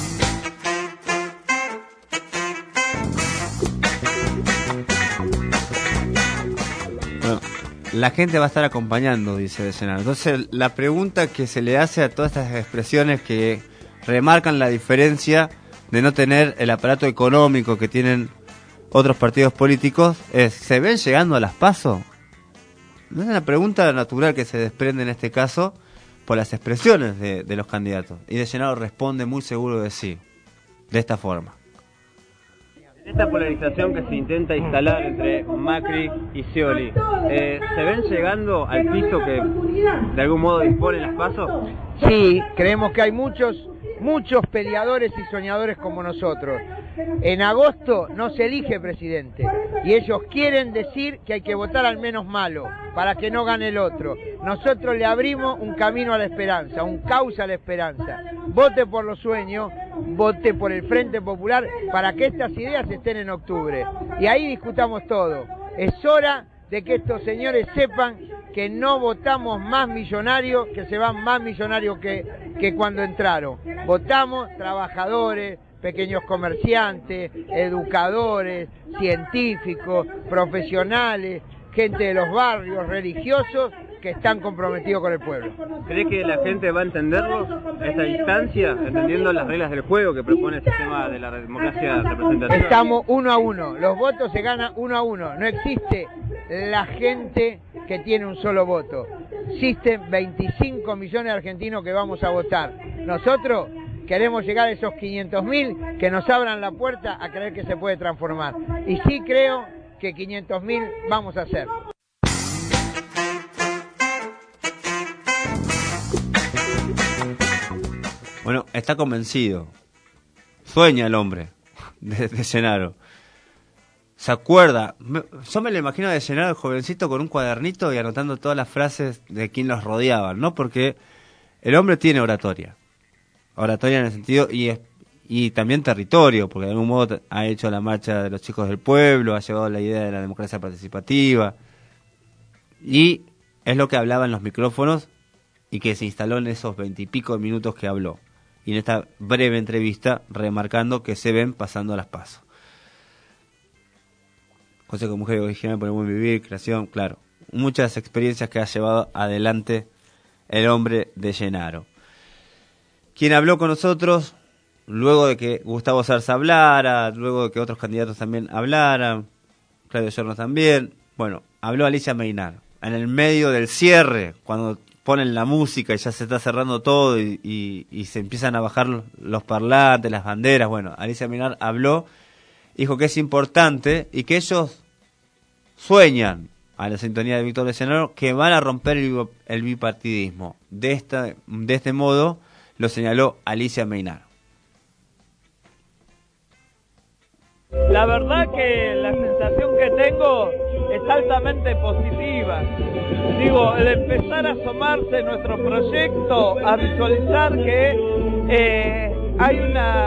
Bueno, la gente va a estar acompañando, dice De Llenaro. Entonces, la pregunta que se le hace a todas estas expresiones que remarcan la diferencia de no tener el aparato económico que tienen otros partidos políticos es: ¿se ven llegando a las PASO? No es una pregunta natural que se desprende en este caso por las expresiones de los candidatos. Y De Llenaro responde muy seguro de sí, de esta forma. Esta polarización que se intenta instalar entre Macri y Scioli, ¿se ven llegando al piso que de algún modo disponen las PASO? Sí, creemos que hay muchos muchos peleadores y soñadores como nosotros. En agosto no se elige presidente y ellos quieren decir que hay que votar al menos malo para que no gane el otro. Nosotros le abrimos un camino a la esperanza, un cauce a la esperanza. Vote por los sueños, vote por el Frente Popular para que estas ideas estén en octubre. Y ahí discutamos todo. Es hora de que estos señores sepan que no votamos más millonarios, que se van más millonarios que cuando entraron. Votamos trabajadores, pequeños comerciantes, educadores, científicos, profesionales, gente de los barrios, religiosos, que están comprometidos con el pueblo. ¿Cree que la gente va a entenderlo a esta distancia, entendiendo las reglas del juego que propone el sistema de la democracia representativa? Estamos 1 a 1, los votos se ganan 1 a 1, no existe la gente que tiene un solo voto, existen 25 millones de argentinos que vamos a votar. Nosotros queremos llegar a esos 500.000 que nos abran la puerta a creer que se puede transformar. Y sí creo que 500.000 vamos a hacer. Bueno, está convencido. Sueña el hombre de Llenaro. ¿Se acuerda? Yo me lo imagino de Llenaro, el jovencito, con un cuadernito y anotando todas las frases de quien los rodeaban, ¿no? Porque el hombre tiene oratoria. Oratoria en el sentido, y también territorio, porque de algún modo ha hecho la marcha de los chicos del pueblo, ha llevado la idea de la democracia participativa. Y es lo que hablaba en los micrófonos y que se instaló en esos 20 y pico de minutos que habló. Y en esta breve entrevista, remarcando que se ven pasando las PASO. Consejo de Mujeres Originales por el Buen Vivir, creación, claro. Muchas experiencias que ha llevado adelante el hombre de Llenaro. Quien habló con nosotros, luego de que Gustavo Zarza hablara, luego de que otros candidatos también hablaran, Claudio Giorno también, bueno, habló Alicia Meinar. En el medio del cierre, cuando ponen la música y ya se está cerrando todo y se empiezan a bajar los parlantes, las banderas, bueno, Alicia Meinar habló, dijo que es importante y que ellos sueñan a la sintonía de Víctor de Llenaro que van a romper el bipartidismo. De este modo lo señaló Alicia Meinar. La verdad que la sensación que tengo es altamente positiva. Digo, el empezar a asomarse nuestro proyecto, a visualizar que hay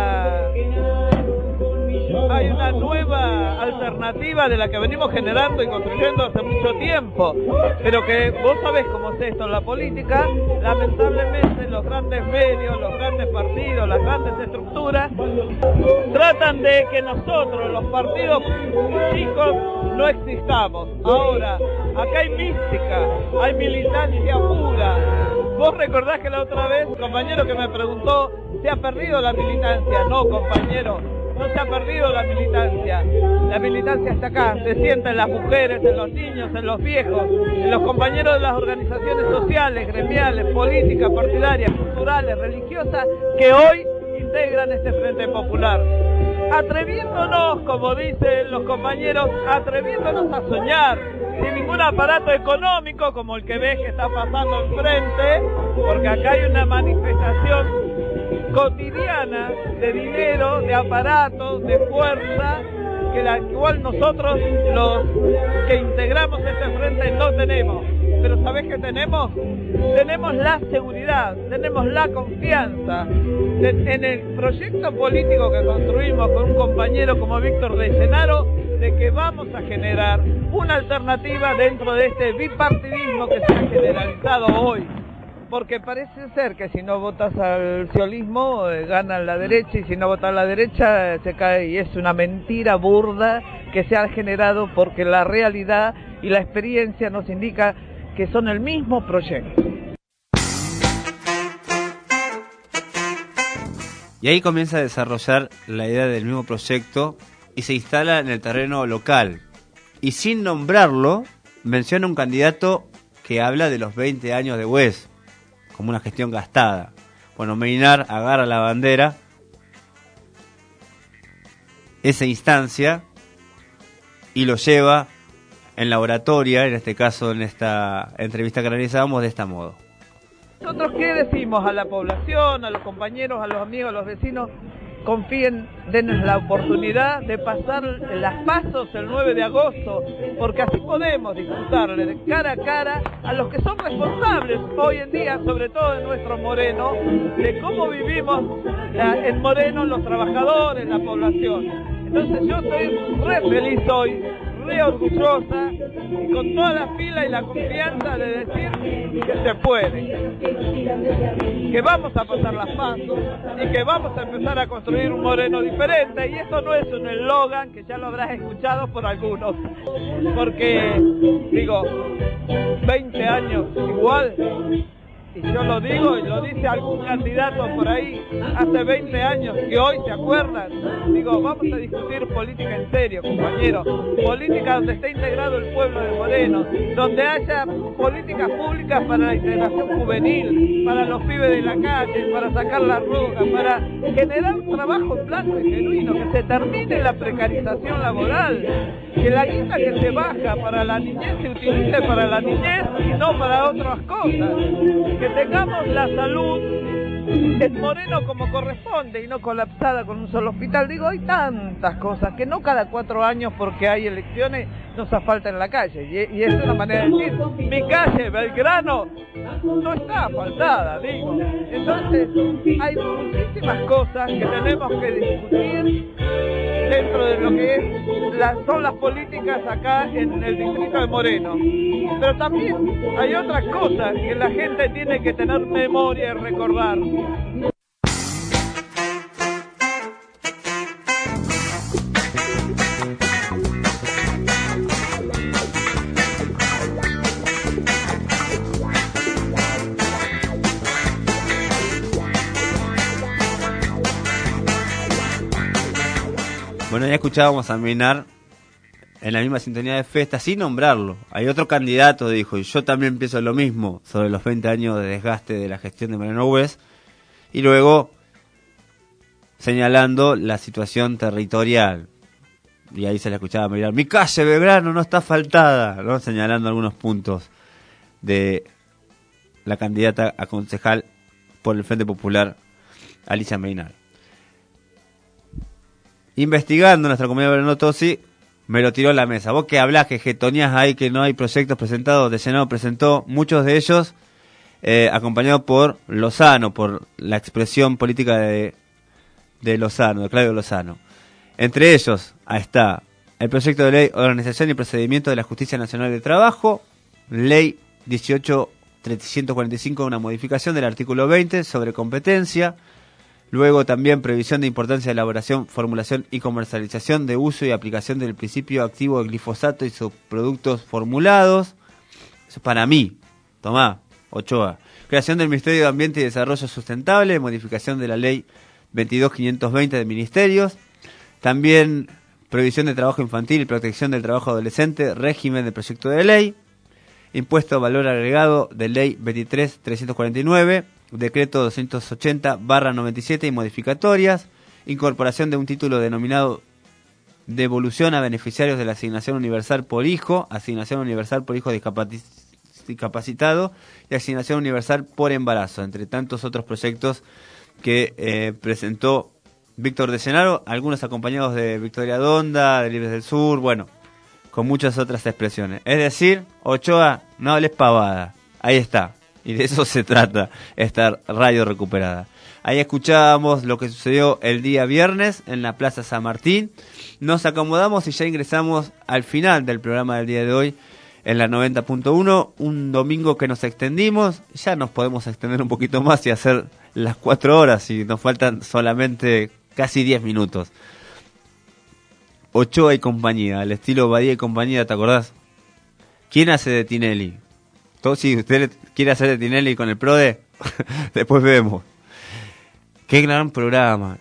una nueva alternativa de la que venimos generando y construyendo hace mucho tiempo, pero que vos sabés cómo es esto en la política, lamentablemente los grandes medios, los grandes partidos, las grandes estructuras tratan de que nosotros, los partidos chicos, no existamos. Ahora, acá hay mística, hay militancia pura. Vos recordás que la otra vez, un compañero que me preguntó, ¿se ha perdido la militancia? No, compañero, no se ha perdido la militancia. La militancia está acá, se sienta en las mujeres, en los niños, en los viejos, en los compañeros de las organizaciones sociales, gremiales, políticas, partidarias, culturales, religiosas, que hoy integran este Frente Popular. Atreviéndonos, como dicen los compañeros, atreviéndonos a soñar, sin ningún aparato económico como el que ves que está pasando enfrente, porque acá hay una manifestación cotidiana de dinero, de aparatos, de fuerza, que la cual nosotros, los que integramos este frente, no tenemos. Pero ¿sabés qué tenemos? Tenemos la seguridad, tenemos la confianza en el proyecto político que construimos con un compañero como Víctor de Llenaro, de que vamos a generar una alternativa dentro de este bipartidismo que se ha generalizado hoy. Porque parece ser que si no votas al socialismo gana la derecha, y si no votas a la derecha se cae, y es una mentira burda que se ha generado porque la realidad y la experiencia nos indica que son el mismo proyecto. Y ahí comienza a desarrollar la idea del mismo proyecto y se instala en el terreno local. Y sin nombrarlo, menciona un candidato que habla de los 20 años de Güez como una gestión gastada. Bueno, Meinar agarra la bandera, esa instancia, y lo lleva en la oratoria, en este caso en esta entrevista que realizábamos, de este modo. Nosotros, ¿qué decimos a la población, a los compañeros, a los amigos, a los vecinos? Confíen, denos la oportunidad de pasar las pasos el 9 de agosto, porque así podemos disfrutarle de cara a cara a los que son responsables hoy en día, sobre todo en nuestro Moreno, de cómo vivimos en Moreno los trabajadores, la población. Entonces yo estoy re feliz hoy, re orgullosa y con toda la pila y la confianza de decir que se puede, que vamos a pasar las pasos y que vamos a empezar a construir un Moreno diferente. Y esto no es un eslogan que ya lo habrás escuchado por algunos, porque digo, 20 años igual. Y yo lo digo y lo dice algún candidato por ahí, hace 20 años, que hoy se acuerdan. Digo, vamos a discutir política en serio, compañeros. Política donde esté integrado el pueblo de Moreno, donde haya políticas públicas para la integración juvenil, para los pibes de la calle, para sacar la arruga, para generar un trabajo en blanco y genuino, que se termine la precarización laboral, que la guita que se baja para la niñez se utilice para la niñez y no para otras cosas. Que tengamos la salud en Moreno como corresponde y no colapsada con un solo hospital. Digo, hay tantas cosas que no cada 4 años porque hay elecciones nos asfaltan la calle. Y es una manera de decir, mi calle, Belgrano, no está asfaltada, digo. Entonces, hay muchísimas cosas que tenemos que discutir dentro de lo que son las políticas acá en el distrito de Moreno. Pero también hay otras cosas que la gente tiene que tener memoria y recordar. Bueno, ya escuchábamos a Meynar en la misma sintonía de Festa, sin nombrarlo. Hay otro candidato, dijo, y yo también pienso lo mismo sobre los 20 años de desgaste de la gestión de Mariano West, y luego señalando la situación territorial. Y ahí se le escuchaba a Meynar, mi calle Belgrano no está asfaltada, ¿no? Señalando algunos puntos de la candidata a concejal por el Frente Popular, Alicia Meynar. Investigando nuestra comunidad de Belgrano Tosi, me lo tiró a la mesa. Vos que hablás, que jetoneás ahí, que no hay proyectos presentados, de Senado presentó muchos de ellos, acompañados por Lozano, por la expresión política de Lozano, de Claudio Lozano. Entre ellos, ahí está, el proyecto de ley Organización y Procedimiento de la Justicia Nacional de Trabajo, ley 18.345, una modificación del artículo 20 sobre competencia. Luego también previsión de importancia de elaboración, formulación y comercialización de uso y aplicación del principio activo del glifosato y sus productos formulados. Eso es para mí. Tomá, Ochoa. Creación del Ministerio de Ambiente y Desarrollo Sustentable, modificación de la ley 22.520 de ministerios. También previsión de trabajo infantil y protección del trabajo adolescente, régimen del proyecto de ley. Impuesto a valor agregado de ley 23.349. Decreto 280/97 y modificatorias, incorporación de un título denominado devolución a beneficiarios de la asignación universal por hijo, asignación universal por hijo discapacitado y asignación universal por embarazo, entre tantos otros proyectos que presentó Víctor de Llenaro, algunos acompañados de Victoria Donda, de Libres del Sur, bueno, con muchas otras expresiones. Es decir, Ochoa, no hables pavada, ahí está. Y de eso se trata esta radio recuperada. Ahí escuchábamos lo que sucedió el día viernes en la Plaza San Martín. Nos acomodamos y ya ingresamos al final del programa del día de hoy en la 90.1. Un domingo que nos extendimos. Ya nos podemos extender un poquito más y hacer las 4 horas. Y nos faltan solamente casi 10 minutos. Ochoa y compañía, al estilo Badía y compañía, ¿te acordás? ¿Quién hace de Tinelli? Si usted quiere hacer de Tinelli con el PRODE, después vemos. Qué gran programa.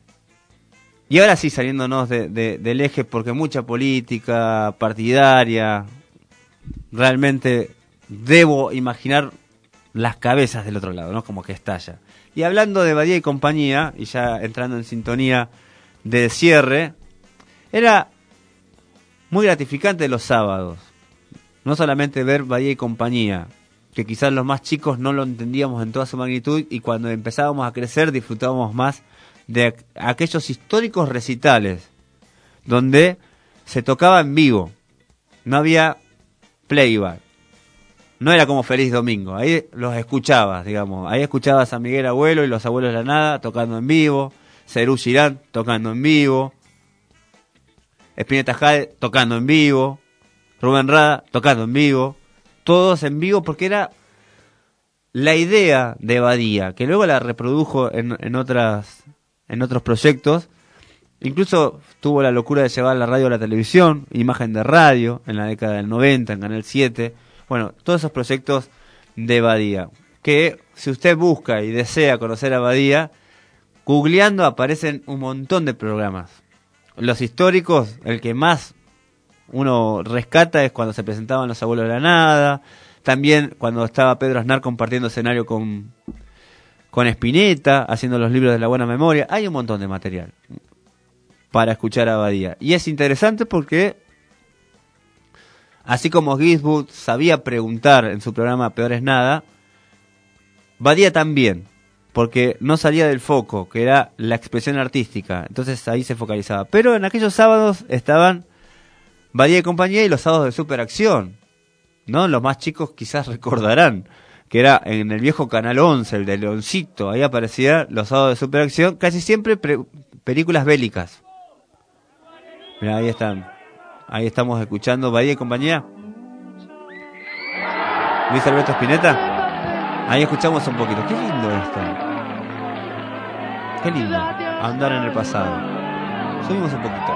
Y ahora sí, saliéndonos del eje, porque mucha política partidaria, realmente debo imaginar las cabezas del otro lado, ¿no? Como que estalla. Y hablando de Badía y compañía, y ya entrando en sintonía de cierre, era muy gratificante los sábados. No solamente ver Badía y compañía, que quizás los más chicos no lo entendíamos en toda su magnitud, y cuando empezábamos a crecer disfrutábamos más de aquellos históricos recitales donde se tocaba en vivo, no había playback, no era como Feliz Domingo, ahí los escuchabas, digamos, ahí escuchabas a Miguel Abuelo y los Abuelos de la Nada tocando en vivo, Cerú Girán tocando en vivo, Spinetta Jade tocando en vivo, Rubén Rada tocando en vivo, todos en vivo, porque era la idea de Badía, que luego la reprodujo en otros proyectos. Incluso tuvo la locura de llevar la radio a la televisión, imagen de radio, en la década del 90, en Canal 7. Bueno, todos esos proyectos de Badía, que si usted busca y desea conocer a Badía, googleando aparecen un montón de programas. Los históricos, el que más uno rescata es cuando se presentaban los Abuelos de la Nada, también cuando estaba Pedro Aznar compartiendo escenario con Spinetta, haciendo los libros de la buena memoria. Hay un montón de material para escuchar a Badía. Y es interesante porque, así como Ginsburg sabía preguntar en su programa Peor es Nada, Badía también, porque no salía del foco, que era la expresión artística. Entonces ahí se focalizaba. Pero en aquellos sábados estaban Badía y compañía y los sábados de Superacción, ¿no? Los más chicos quizás recordarán que era en el viejo Canal 11, el de Leoncito. Ahí aparecía los sábados de Superacción, casi siempre películas bélicas. Mirá, ahí están. Ahí estamos escuchando Badía y compañía. Luis Alberto Spinetta. Ahí escuchamos un poquito. Qué lindo esto. Qué lindo. Andar en el pasado. Subimos un poquito.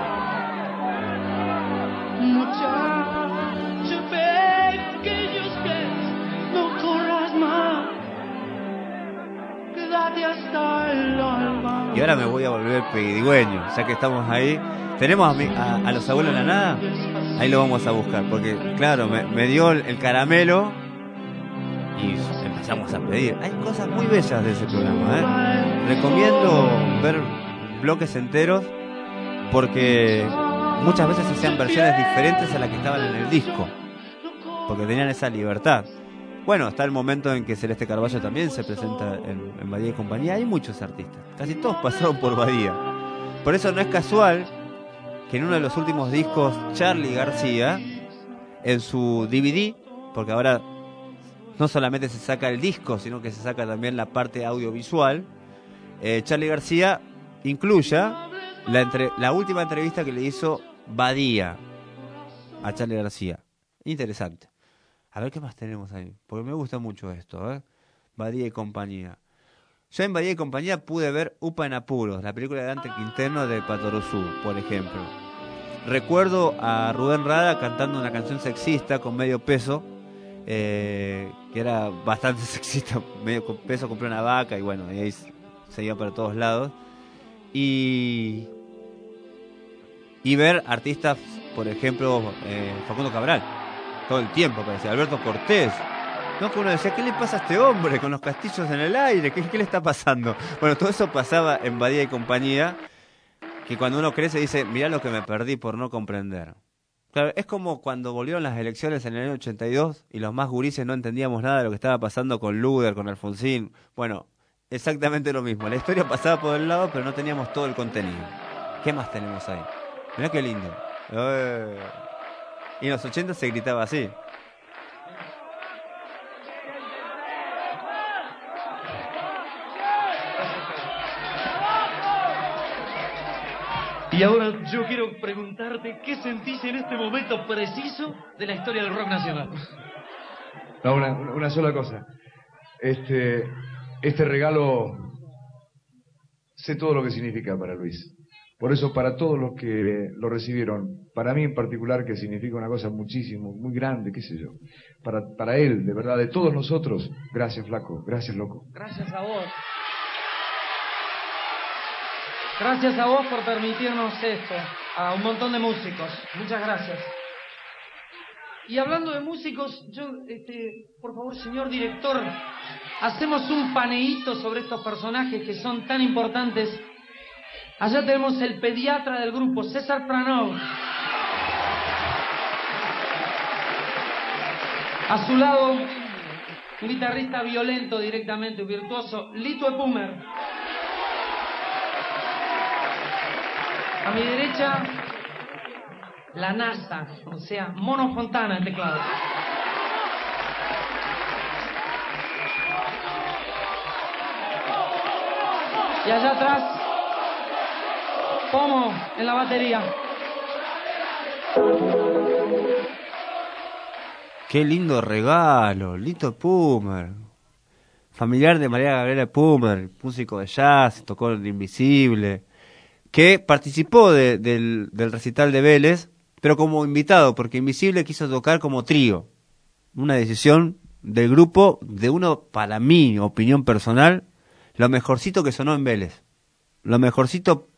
Y ahora me voy a volver pedigüeño, ya que estamos ahí. Tenemos a los Abuelos de la Nada. Ahí lo vamos a buscar, porque claro, me dio el caramelo y empezamos a pedir. Hay cosas muy bellas de ese programa, Recomiendo ver bloques enteros, porque muchas veces hacían versiones diferentes a las que estaban en el disco, porque tenían esa libertad. Bueno, está el momento en que Celeste Carballo también se presenta en Badía y compañía. Hay muchos artistas, casi todos pasaron por Badía. Por eso no es casual que en uno de los últimos discos, Charly García, en su DVD, porque ahora no solamente se saca el disco, sino que se saca también la parte audiovisual, Charly García incluya la última entrevista que le hizo Badía a Charly García. Interesante. A ver qué más tenemos ahí, porque me gusta mucho esto, Badía y compañía. Yo en Badía y compañía pude ver Upa en Apuros, la película de Dante Quintero de Patoruzú, por ejemplo. Recuerdo a Rubén Rada cantando una canción sexista con Medio Peso, que era bastante sexista. Medio Peso compró una vaca y bueno, y ahí se iba para todos lados. Y ver artistas, por ejemplo, Facundo Cabral. Todo el tiempo aparecía Alberto Cortés, ¿no? Que uno decía, ¿qué le pasa a este hombre con los castillos en el aire? ¿Qué le está pasando? Bueno, todo eso pasaba en Badía y compañía, que cuando uno crece dice, mirá lo que me perdí por no comprender. Claro, es como cuando volvieron las elecciones en el año 82 y los más gurises no entendíamos nada de lo que estaba pasando con Luder, con Alfonsín. Bueno, exactamente lo mismo. La historia pasaba por el lado, pero no teníamos todo el contenido. ¿Qué más tenemos ahí? Mirá qué lindo. Y en los 80 se gritaba así. Y ahora yo quiero preguntarte qué sentís en este momento preciso de la historia del rock nacional. No, una sola cosa. Este regalo, sé todo lo que significa para Luis. Por eso, para todos los que lo recibieron, para mí en particular, que significa una cosa muchísimo, muy grande, qué sé yo. Para él, de verdad, de todos nosotros, gracias, flaco, gracias, loco. Gracias a vos. Gracias a vos por permitirnos esto, a un montón de músicos. Muchas gracias. Y hablando de músicos, yo, por favor, señor director, hacemos un paneíto sobre estos personajes que son tan importantes. Allá tenemos el pediatra del grupo, César Pranov. A su lado, un guitarrista violento directamente, virtuoso, Lito Epumer. A mi derecha, la NASA, o sea, Mono Fontana en teclado. Y allá atrás, Pomo en la batería. Qué lindo regalo, Lito Epumer. Familiar de María Gabriela Epumer, músico de jazz, tocó en Invisible, que participó del recital de Vélez, pero como invitado, porque Invisible quiso tocar como trío. Una decisión del grupo, de uno, para mí, opinión personal, lo mejorcito que sonó en Vélez. Lo mejorcito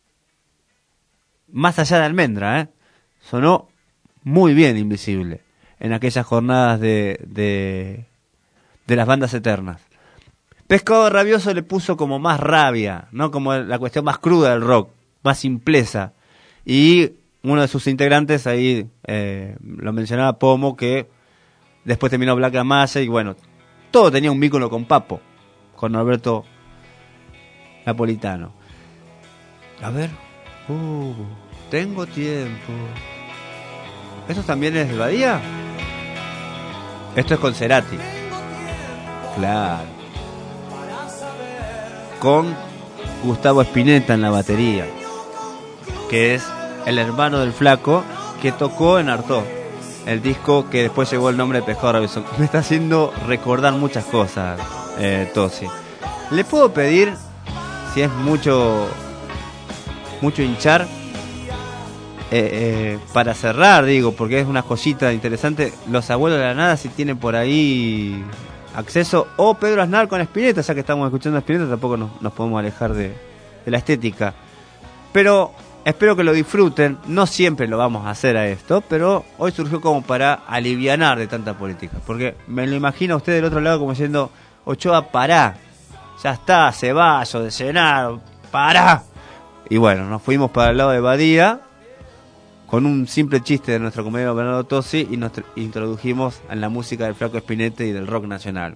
más allá de Almendra, sonó muy bien Invisible en aquellas jornadas de las bandas eternas. Pescado Rabioso le puso como más rabia, ¿no? Como la cuestión más cruda del rock, más simpleza. Y uno de sus integrantes ahí lo mencionaba, Pomo, que después terminó Black Amaya, y bueno, todo tenía un vínculo con Papo, con Norberto Napolitano. A ver, tengo tiempo. ¿Esto también es de Badía? Esto es con Cerati. Claro. Con Gustavo Spinetta en la batería, que es el hermano del Flaco, que tocó en Artaud, el disco que después llevó el nombre de Pescado Rabioso. Me está haciendo recordar muchas cosas, Tosi. ¿Le puedo pedir, si es mucho hinchar, para cerrar, digo, porque es una joyita interesante, Los Abuelos de la Nada, si tienen por ahí acceso, o Pedro Aznar con Spinetta, ya que estamos escuchando a Spinetta, tampoco nos podemos alejar de la estética, pero espero que lo disfruten. No siempre lo vamos a hacer a esto, pero hoy surgió como para alivianar de tanta política, porque me lo imagino a usted del otro lado como diciendo: Ochoa, pará, ya está, Ceballos, de cenar, pará. Y bueno, nos fuimos para el lado de Badía con un simple chiste de nuestro compañero Bernardo Tosi, y nos introdujimos en la música del Flaco Spinetta y del rock nacional.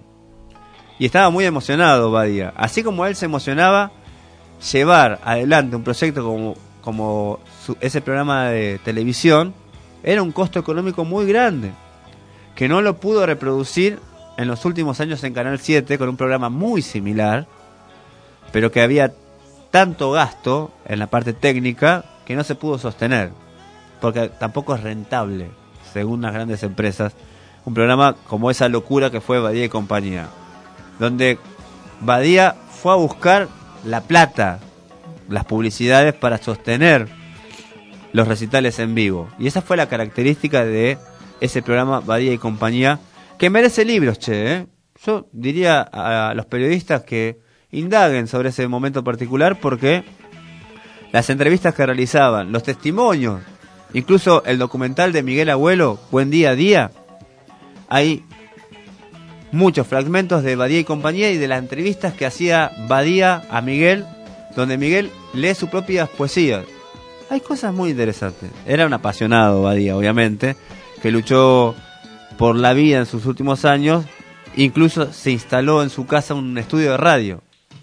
Y estaba muy emocionado Badía. Así como él se emocionaba, llevar adelante un proyecto como ese programa de televisión era un costo económico muy grande, que no lo pudo reproducir en los últimos años en Canal 7 con un programa muy similar, pero que había tanto gasto en la parte técnica que no se pudo sostener, porque tampoco es rentable, según las grandes empresas, un programa como esa locura que fue Badía y compañía, donde Badía fue a buscar la plata, las publicidades para sostener los recitales en vivo. Y esa fue la característica de ese programa Badía y compañía, que merece libros, Yo diría a los periodistas que indaguen sobre ese momento particular, porque las entrevistas que realizaban, los testimonios, incluso el documental de Miguel Abuelo, Buen Día a Día, hay muchos fragmentos de Badía y compañía y de las entrevistas que hacía Badía a Miguel, donde Miguel lee sus propias poesías. Hay cosas muy interesantes. Era un apasionado Badía, obviamente, que luchó por la vida en sus últimos años. Incluso se instaló en su casa un estudio de radio,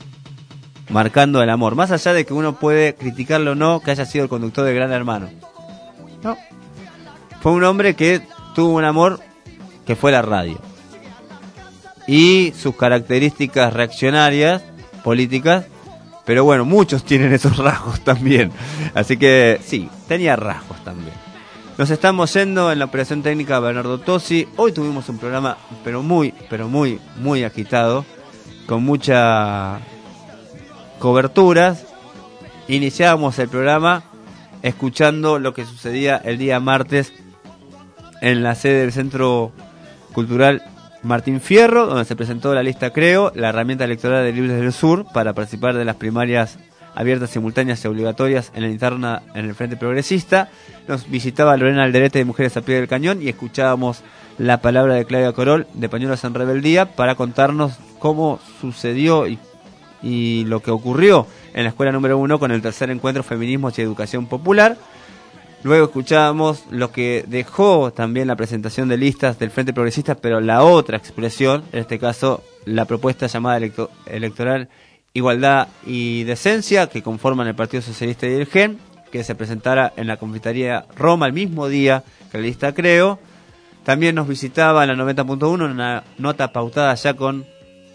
marcando el amor. Más allá de que uno puede criticarlo o no, que haya sido el conductor de Gran Hermano. No. Fue un hombre que tuvo un amor que fue la radio. Y sus características reaccionarias, políticas, pero bueno, muchos tienen esos rasgos también. Así que sí, tenía rasgos también. Nos estamos yendo en la operación técnica Bernardo Tosi. Hoy tuvimos un programa pero muy agitado, con muchas coberturas. Iniciábamos el programa escuchando lo que sucedía el día martes en la sede del Centro Cultural Martín Fierro, donde se presentó la lista Creo, la herramienta electoral de Libres del Sur, para participar de las primarias abiertas, simultáneas y obligatorias en la interna en el Frente Progresista. Nos visitaba Lorena Alderete de Mujeres a Pie del Cañón y escuchábamos la palabra de Claudia Corol de Pañuelos en Rebeldía para contarnos cómo sucedió y lo que ocurrió en la escuela número 1 con el tercer encuentro Feminismos y Educación Popular. Luego escuchábamos lo que dejó también la presentación de listas del Frente Progresista, pero la otra expresión, en este caso la propuesta llamada electoral Igualdad y Decencia, que conforman el Partido Socialista y el GEN, que se presentara en la Confitería Roma el mismo día que la lista Creo. También nos visitaba en la 90.1 una nota pautada ya con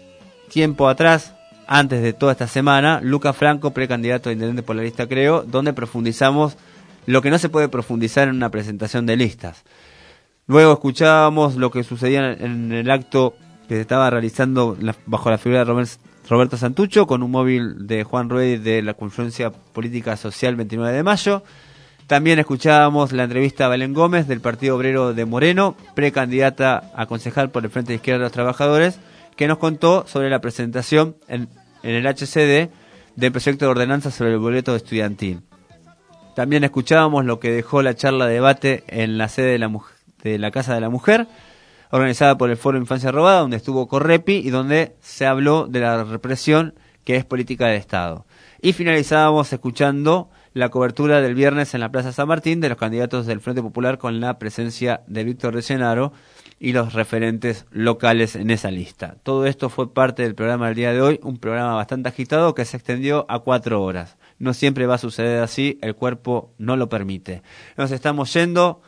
tiempo atrás, antes de toda esta semana, Luca Franco, precandidato a intendente por la lista Creo, donde profundizamos lo que no se puede profundizar en una presentación de listas. Luego escuchábamos lo que sucedía en el acto que se estaba realizando bajo la figura de Roberto Santucho, con un móvil de Juan Ruedi de la Confluencia Política Social 29 de mayo. También escuchábamos la entrevista a Belén Gómez del Partido Obrero de Moreno, precandidata a concejal por el Frente de Izquierda de los Trabajadores, que nos contó sobre la presentación en el HCD del proyecto de ordenanza sobre el boleto estudiantil. También escuchábamos lo que dejó la charla de debate en la sede de la Casa de la Mujer, organizada por el Foro Infancia Robada, donde estuvo Correpi y donde se habló de la represión que es política de Estado. Y finalizábamos escuchando la cobertura del viernes en la Plaza San Martín de los candidatos del Frente Popular con la presencia de Víctor Recenaro y los referentes locales en esa lista. Todo esto fue parte del programa del día de hoy, un programa bastante agitado que se extendió a 4 horas. No siempre va a suceder así, el cuerpo no lo permite. Nos estamos yendo.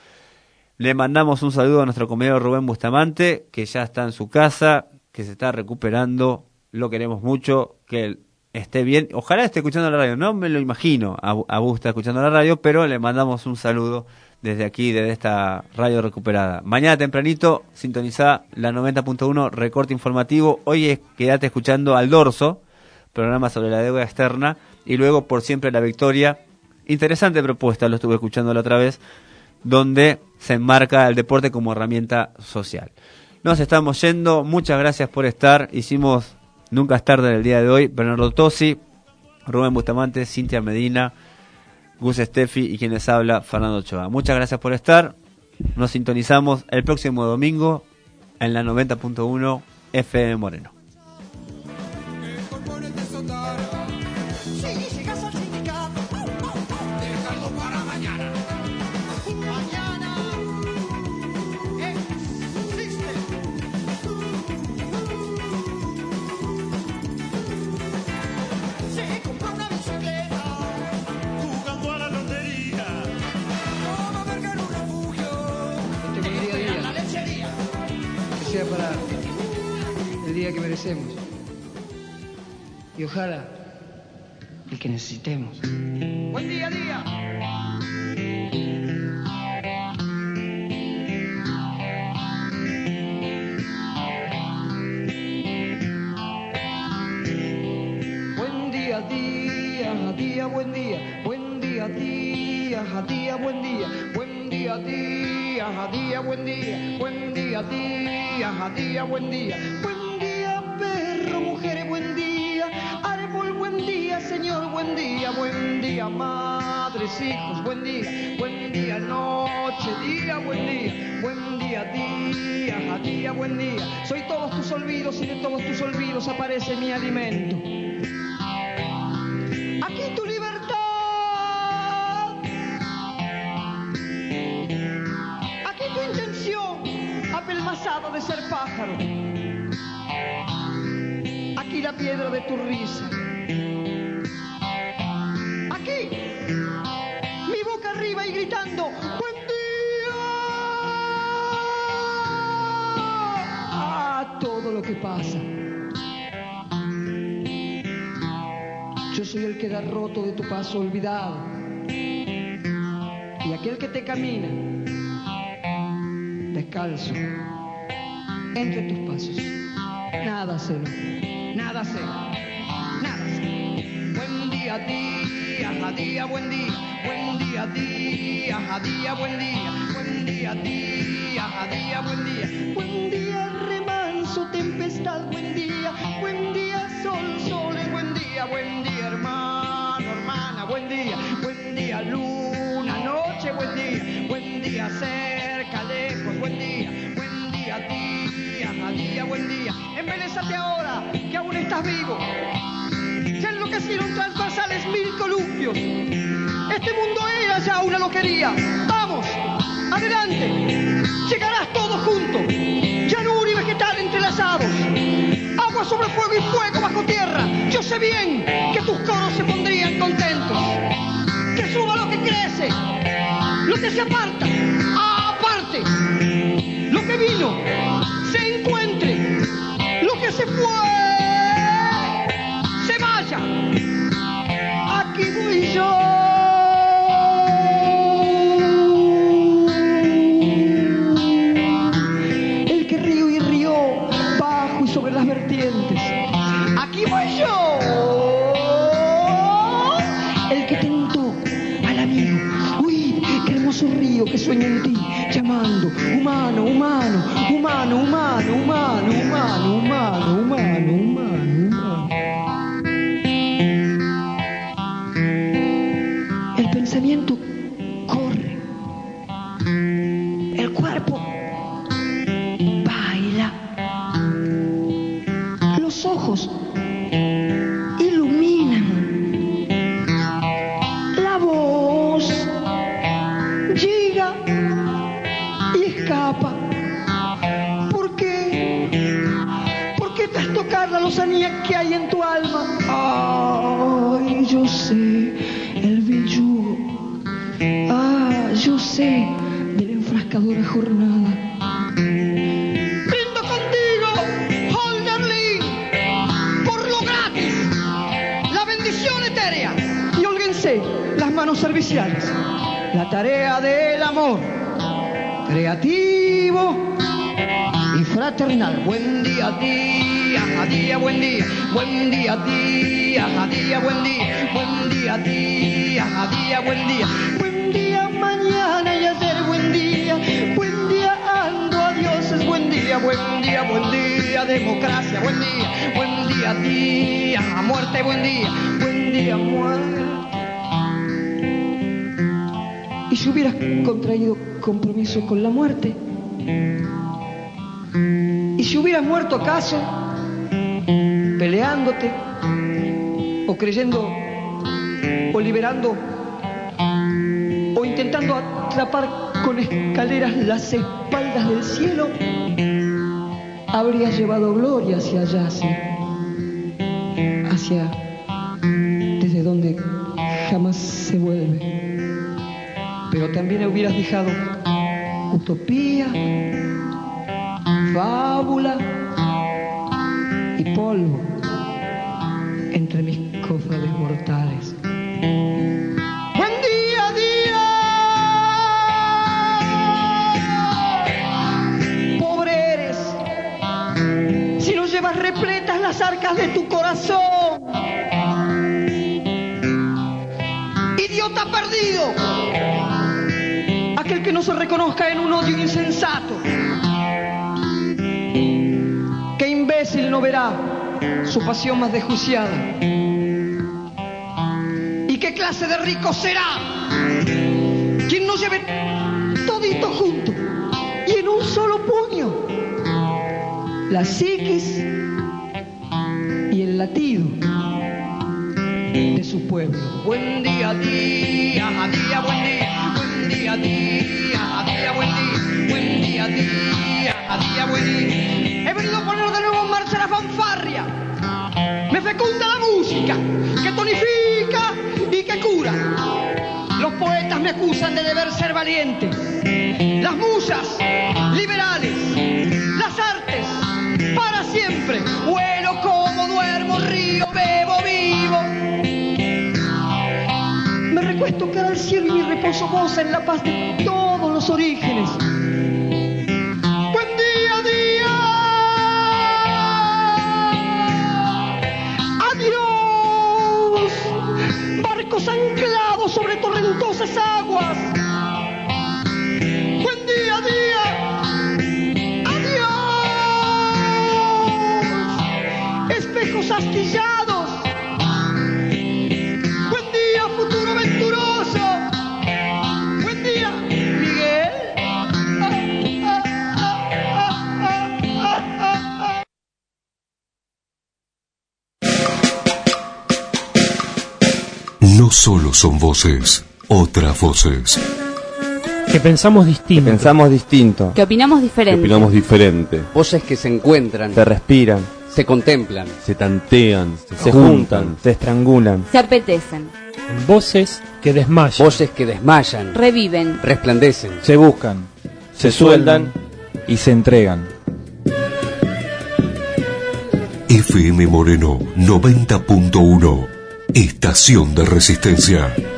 Le mandamos un saludo a nuestro compañero Rubén Bustamante, que ya está en su casa, que se está recuperando. Lo queremos mucho, que esté bien. Ojalá esté escuchando la radio. No me lo imagino a Busta escuchando la radio, pero le mandamos un saludo desde aquí, desde esta radio recuperada. Mañana tempranito, sintonizá la 90.1 Recorte Informativo. Hoy quédate escuchando Al Dorso, programa sobre la deuda externa, y luego Por Siempre la Victoria. Interesante propuesta, lo estuve escuchando la otra vez, donde se enmarca el deporte como herramienta social. Nos estamos yendo, muchas gracias por estar. Hicimos Nunca es tarde el día de hoy. Bernardo Tosi, Rubén Bustamante, Cintia Medina, Gus Steffi y quienes habla, Fernando Ochoa. Muchas gracias por estar. Nos sintonizamos el próximo domingo en la 90.1 FM Moreno. Sea para el día que merecemos y ojalá el que necesitemos. Buen día, día. Buen día, día, día, buen día. Buen día, día, día, buen día. Buen día, día, día, buen día. Buen día, día, día, buen día. Buen día, perro, mujeres, buen día. Árbol, buen día, señor, buen día, madres, hijos, buen día, noche, día, buen día, día, día, buen día. Soy todos tus olvidos y de todos tus olvidos aparece mi alimento. Aquí tu libertad. Aquí tu intención apelmazada de ser pájaro. Aquí la piedra de tu risa. Aquí mi boca arriba y gritando buen día a todo lo que pasa. Yo soy el que da roto de tu paso olvidado y aquel que te camina descalzo entre tus pasos. Nada sé, nada sé, nada sé. Buen día, día, día, buen día. Buen día, día, día, buen día. Buen día, día, día, buen día. Buen día, remanso, tempestad, buen día. Buen día, sol, soles, buen día, hermano, hermana, buen día, luna, noche, buen día, cerca, lejos, buen día, día, día, buen día. Embelésate ahora, que aún estás vivo. Se enloquecieron transversales mil columpios. Este mundo era ya una loquería. Vamos, adelante. Llegarás todos juntos. Llanura y vegetal entrelazados. Agua sobre fuego y fuego bajo tierra. Yo sé bien que tus coros se pondrían contentos. Que suba lo que crece, lo que se aparta, aparte. Lo que vino, se encuentre. Lo que se fue, se vaya. Aquí voy yo. El que río y rió bajo y sobre las vertientes. Aquí voy yo. El que tentó al amigo. Uy, qué hermoso río que sueña en ti, llamando humano, humano, humano, humano, humano, humano, humano, humano, humano. El pensamiento corre, el cuerpo baila, los ojos iluminan, la voz llega y escapa. ¿Por qué? ¿Por qué te has tocado la lozanía que hay en tu alma? Ay, yo sé el billugo. Yo sé de la enfrascadora jornada. Brindo contigo, Holderlin, por lo gratis, la bendición etérea. Y hólguense las manos serviciales. La tarea del amor, creativo y fraternal. Buen día, día, a día, buen día. Buen día, día, a día, buen día. Buen día, día, a día, buen día. Buen día, mañana y ayer, buen día. Buen día, ando a dioses, buen día, buen día, buen día. Democracia, buen día. Buen día, día, a muerte, buen día. Buen día, muerte. Y si hubieras contraído compromiso con la muerte, y si hubieras muerto acaso, peleándote, o creyendo, o liberando, o intentando atrapar con escaleras las espaldas del cielo, habrías llevado gloria hacia allá, hacia desde donde jamás se vuelve. Pero también hubieras dejado utopía, fábula y polvo entre mis cofrades mortales. ¡Buen día, día! Pobre eres si no llevas repletas las arcas de tu corazón. Idiota perdido, aquel que no se reconozca en un odio insensato. Qué imbécil no verá su pasión más desjuiciada. ¿Y qué clase de rico será quien no lleve todito junto y en un solo puño la psiquis y el latido de su pueblo? Buen día, día, a día, buen día. Buen día, día, a día, buen día. Buen día, día, a día, buen día. He venido a poner de nuevo en marcha la fanfarria. Me fecunda la música, que tonifica y que cura. Los poetas me acusan de deber ser valiente. Las musas, liberales. Las artes, para siempre. Vuelo como duermo, río, bebo, vivo. Me recuesto cara al cielo y mi reposo goza en la paz de todos los orígenes. Buen día, día. Adiós, barcos anclados sobre torrentosas aguas. Buen día, día. Adiós, espejos astillados. Buen día, futuro venturoso. Buen día, Miguel. solo son voces, otras voces. Que pensamos distinto. Que opinamos diferente. Voces que se encuentran, Se respiran, se contemplan, se tantean, se juntan, se estrangulan. Se apetecen. Voces que desmayan. voces que desmayan, Reviven. resplandecen. se buscan, se sueldan y se entregan. FM Moreno 90.1, Estación de Resistencia.